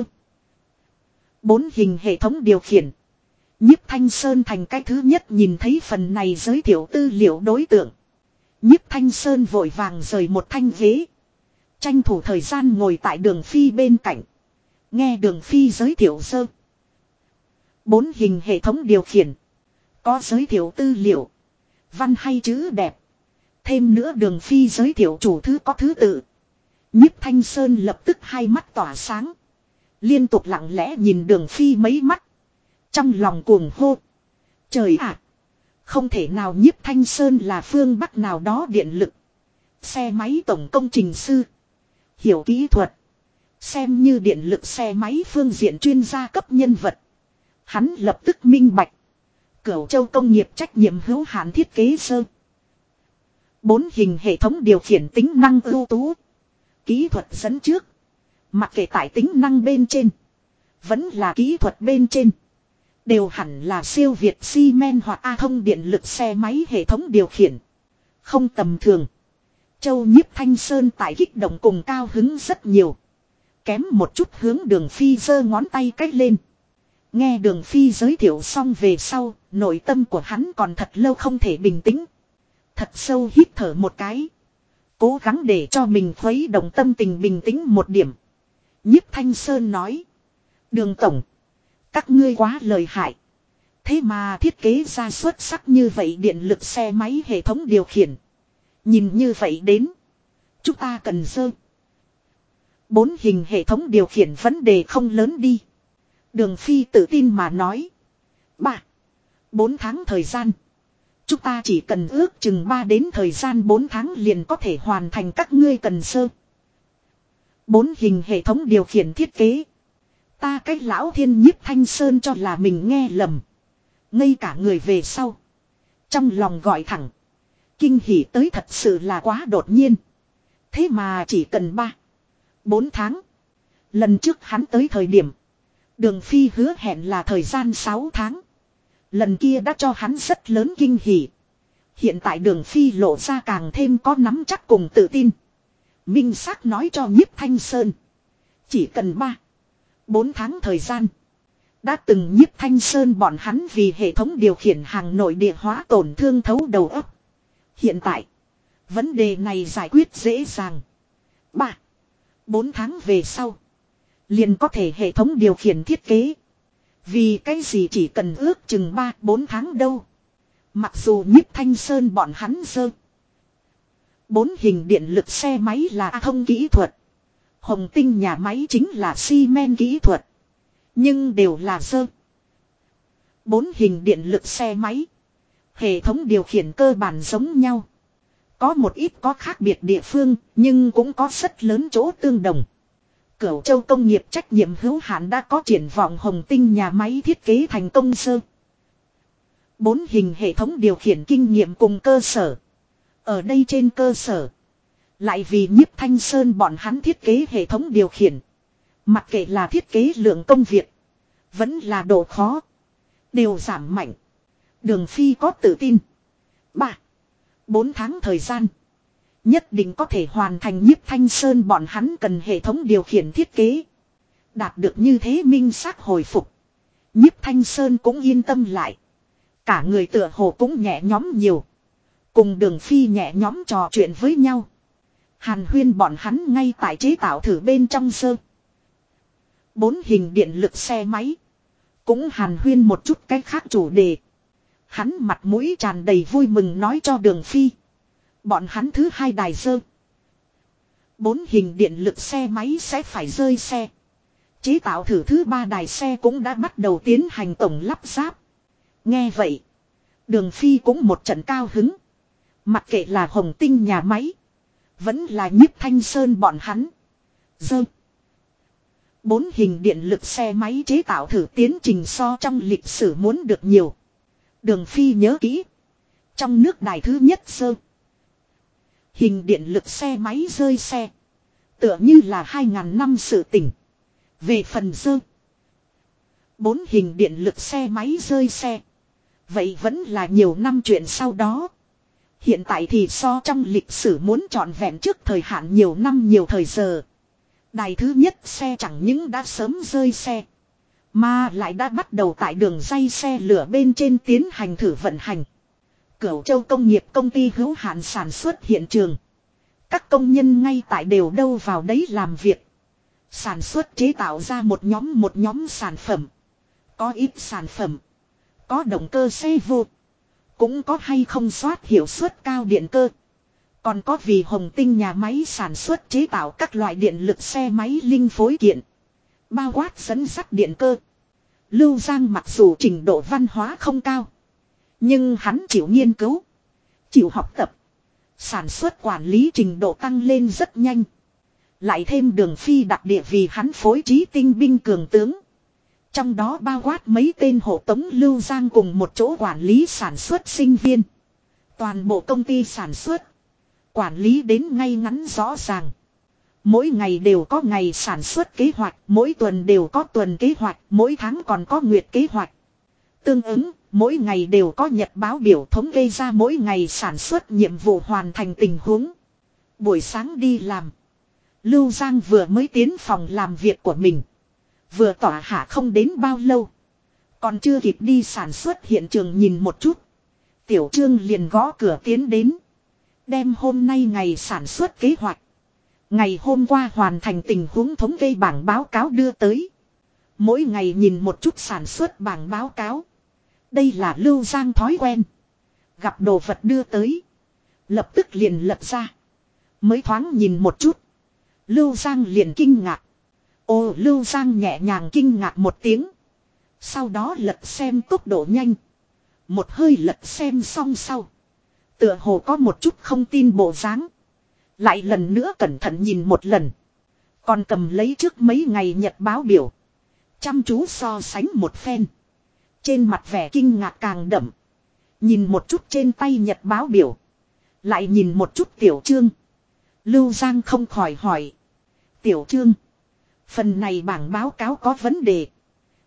4 hình hệ thống điều khiển. Nhiếp Thanh Sơn thành cái thứ nhất nhìn thấy phần này giới thiệu tư liệu đối tượng. Nhiếp Thanh Sơn vội vàng rời một thanh ghế. Tranh thủ thời gian ngồi tại Đường Phi bên cạnh. Nghe Đường Phi giới thiệu sơ. 4 hình hệ thống điều khiển. Có giới thiệu tư liệu. Văn hay chữ đẹp. Thêm nữa Đường Phi giới thiệu chủ thứ có thứ tự. Nhiếp Thanh Sơn lập tức hai mắt tỏa sáng. Liên tục lặng lẽ nhìn Đường Phi mấy mắt. Trong lòng cuồng hô. Trời ạ! Không thể nào Nhiếp Thanh Sơn là phương Bắc nào đó điện lực. Xe máy tổng công trình sư. Hiểu kỹ thuật. Xem như điện lực xe máy phương diện chuyên gia cấp nhân vật. Hắn lập tức minh bạch. Cửu Châu Công nghiệp trách nhiệm hữu hạn thiết kế sơ. 4 hình hệ thống điều khiển tính năng ưu tú. Kỹ thuật dẫn trước. Mặc kệ tại tính năng bên trên. Vẫn là kỹ thuật bên trên. Đều hẳn là siêu việt Siemens hoặc A Thông điện lực xe máy hệ thống điều khiển. Không tầm thường. Châu Nhiếp Thanh Sơn tại kích động cùng cao hứng rất nhiều. Kém một chút hướng Đường Phi giơ ngón tay cách lên. Nghe Đường Phi giới thiệu xong về sau, nội tâm của hắn còn thật lâu không thể bình tĩnh. Thật sâu hít thở một cái. Cố gắng để cho mình khuấy động tâm tình bình tĩnh một điểm. Nhiếp Thanh Sơn nói. Đường tổng. Các ngươi quá lời hại. Thế mà thiết kế ra xuất sắc như vậy điện lực xe máy hệ thống điều khiển. Nhìn như vậy đến. Chúng ta cần sơ. 4 hình hệ thống điều khiển vấn đề không lớn đi. Đường Phi tự tin mà nói. 4 tháng thời gian. Chúng ta chỉ cần ước chừng 3 đến thời gian 4 tháng liền có thể hoàn thành các ngươi cần sơ. 4 hình hệ thống điều khiển thiết kế. Ta cách lão thiên Nhiếp Thanh Sơn cho là mình nghe lầm. Ngây cả người về sau. Trong lòng gọi thẳng. Kinh hỉ tới thật sự là quá đột nhiên. Thế mà chỉ cần 4 tháng. Lần trước hắn tới thời điểm. Đường Phi hứa hẹn là thời gian 6 tháng. Lần kia đã cho hắn rất lớn kinh hỉ. Hiện tại Đường Phi lộ ra càng thêm có nắm chắc cùng tự tin. Minh xác nói cho Nhiếp Thanh Sơn. Chỉ cần 3-4 tháng thời gian. Đã từng Nhiếp Thanh Sơn bọn hắn vì hệ thống điều khiển hàng nội địa hóa tổn thương thấu đầu óc. Hiện tại, vấn đề này giải quyết dễ dàng. 3-4 tháng về sau, liền có thể hệ thống điều khiển thiết kế. Vì cái gì chỉ cần ước chừng 3-4 tháng đâu. Mặc dù Nhiếp Thanh Sơn bọn hắn dơ. 4 hình điện lực xe máy là thông kỹ thuật. Hồng Tinh nhà máy chính là xi men kỹ thuật. Nhưng đều là dơ. 4 hình điện lực xe máy. Hệ thống điều khiển cơ bản giống nhau. Có một ít có khác biệt địa phương, nhưng cũng có rất lớn chỗ tương đồng. Cửu Châu Công nghiệp trách nhiệm hữu hạn đã có triển vọng Hồng Tinh nhà máy thiết kế thành công sơ. 4 hình hệ thống điều khiển kinh nghiệm cùng cơ sở. Ở đây trên cơ sở, lại vì Nhiếp Thanh Sơn bọn hắn thiết kế hệ thống điều khiển. Mặc kệ là thiết kế lượng công việc, vẫn là độ khó, đều giảm mạnh. Đường Phi có tự tin. 3-4 tháng thời gian, nhất định có thể hoàn thành Nhiếp Thanh Sơn bọn hắn cần hệ thống điều khiển thiết kế. Đạt được như thế minh xác hồi phục. Nhiếp Thanh Sơn cũng yên tâm lại. Cả người tựa hồ cũng nhẹ nhõm nhiều. Cùng Đường Phi nhẹ nhõm trò chuyện với nhau. Hàn huyên bọn hắn ngay tại chế tạo thử bên trong sơ. 4 hình điện lực xe máy. Cũng hàn huyên một chút cái khác chủ đề. Hắn mặt mũi tràn đầy vui mừng nói cho Đường Phi. Bọn hắn thứ 2 đài sơ. 4 hình điện lực xe máy sẽ phải rơi xe. Chế tạo thử thứ 3 đài xe cũng đã bắt đầu tiến hành tổng lắp ráp. Nghe vậy, Đường Phi cũng một trận cao hứng. Mặc kệ là Hồng Tinh nhà máy, vẫn là Nhiếp Thanh Sơn bọn hắn. Dơ. 4 hình điện lực xe máy chế tạo thử tiến trình so trong lịch sử muốn được nhiều. Đường Phi nhớ kỹ. Trong nước đài thứ nhất sơ. Hình điện lực xe máy rơi xe. Tựa như là 2000 năm sự tình. Về phần dơ. 4 hình điện lực xe máy rơi xe. Vậy vẫn là nhiều năm chuyện sau đó. Hiện tại thì so trong lịch sử muốn trọn vẹn trước thời hạn nhiều năm nhiều thời giờ. Đài thứ nhất xe chẳng những đã sớm rơi xe, mà lại đã bắt đầu tại đường ray xe lửa bên trên tiến hành thử vận hành. Cửu Châu Công nghiệp công ty hữu hạn sản xuất hiện trường. Các công nhân ngay tại đều đâu vào đấy làm việc. Sản xuất chế tạo ra một nhóm sản phẩm. Có ít sản phẩm, có động cơ xe vô, cũng có hay không soát hiệu suất cao điện cơ. Còn có vì Hồng Tinh nhà máy sản xuất chế tạo các loại điện lực xe máy linh phối kiện. Bao quát dẫn dắt điện cơ. Lưu Giang mặc dù trình độ văn hóa không cao, nhưng hắn chịu nghiên cứu, chịu học tập. Sản xuất quản lý trình độ tăng lên rất nhanh. Lại thêm Đường Phi đặc địa vì hắn phối trí tinh binh cường tướng. Trong đó bao quát mấy tên hộ tống Lưu Giang cùng một chỗ quản lý sản xuất sinh viên. Toàn bộ công ty sản xuất, quản lý đến ngay ngắn rõ ràng. Mỗi ngày đều có ngày sản xuất kế hoạch, mỗi tuần đều có tuần kế hoạch, mỗi tháng còn có nguyệt kế hoạch. Tương ứng, mỗi ngày đều có nhật báo biểu thống kê ra mỗi ngày sản xuất nhiệm vụ hoàn thành tình huống. Buổi sáng đi làm, Lưu Giang vừa mới tiến phòng làm việc của mình. Vừa tỏa hạ không đến bao lâu, còn chưa kịp đi sản xuất hiện trường nhìn một chút, Tiểu Trương liền gõ cửa tiến đến. Đem hôm nay ngày sản xuất kế hoạch, ngày hôm qua hoàn thành tình huống thống kê bảng báo cáo đưa tới. Mỗi ngày nhìn một chút sản xuất bảng báo cáo. Đây là Lưu Giang thói quen. Gặp đồ vật đưa tới, lập tức liền lật ra. Mới thoáng nhìn một chút, Lưu Giang liền kinh ngạc. Ồ, Lưu Giang nhẹ nhàng kinh ngạc một tiếng. Sau đó lật xem tốc độ nhanh. Một hơi lật xem xong sau, tựa hồ có một chút không tin bộ dáng. Lại lần nữa cẩn thận nhìn một lần. Còn cầm lấy trước mấy ngày nhật báo biểu, chăm chú so sánh một phen. Trên mặt vẻ kinh ngạc càng đậm. Nhìn một chút trên tay nhật báo biểu, lại nhìn một chút Tiểu Trương. Lưu Giang không khỏi hỏi. Tiểu Trương, phần này bảng báo cáo có vấn đề.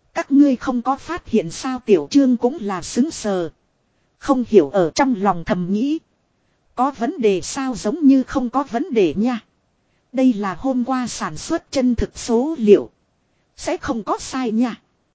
Các ngươi không có phát hiện sao? Tiểu Trương cũng là xứng sờ. Không hiểu ở trong lòng thầm nghĩ. Có vấn đề sao? Giống như không có vấn đề nha. Đây là hôm qua sản xuất chân thực số liệu. Sẽ không có sai nha.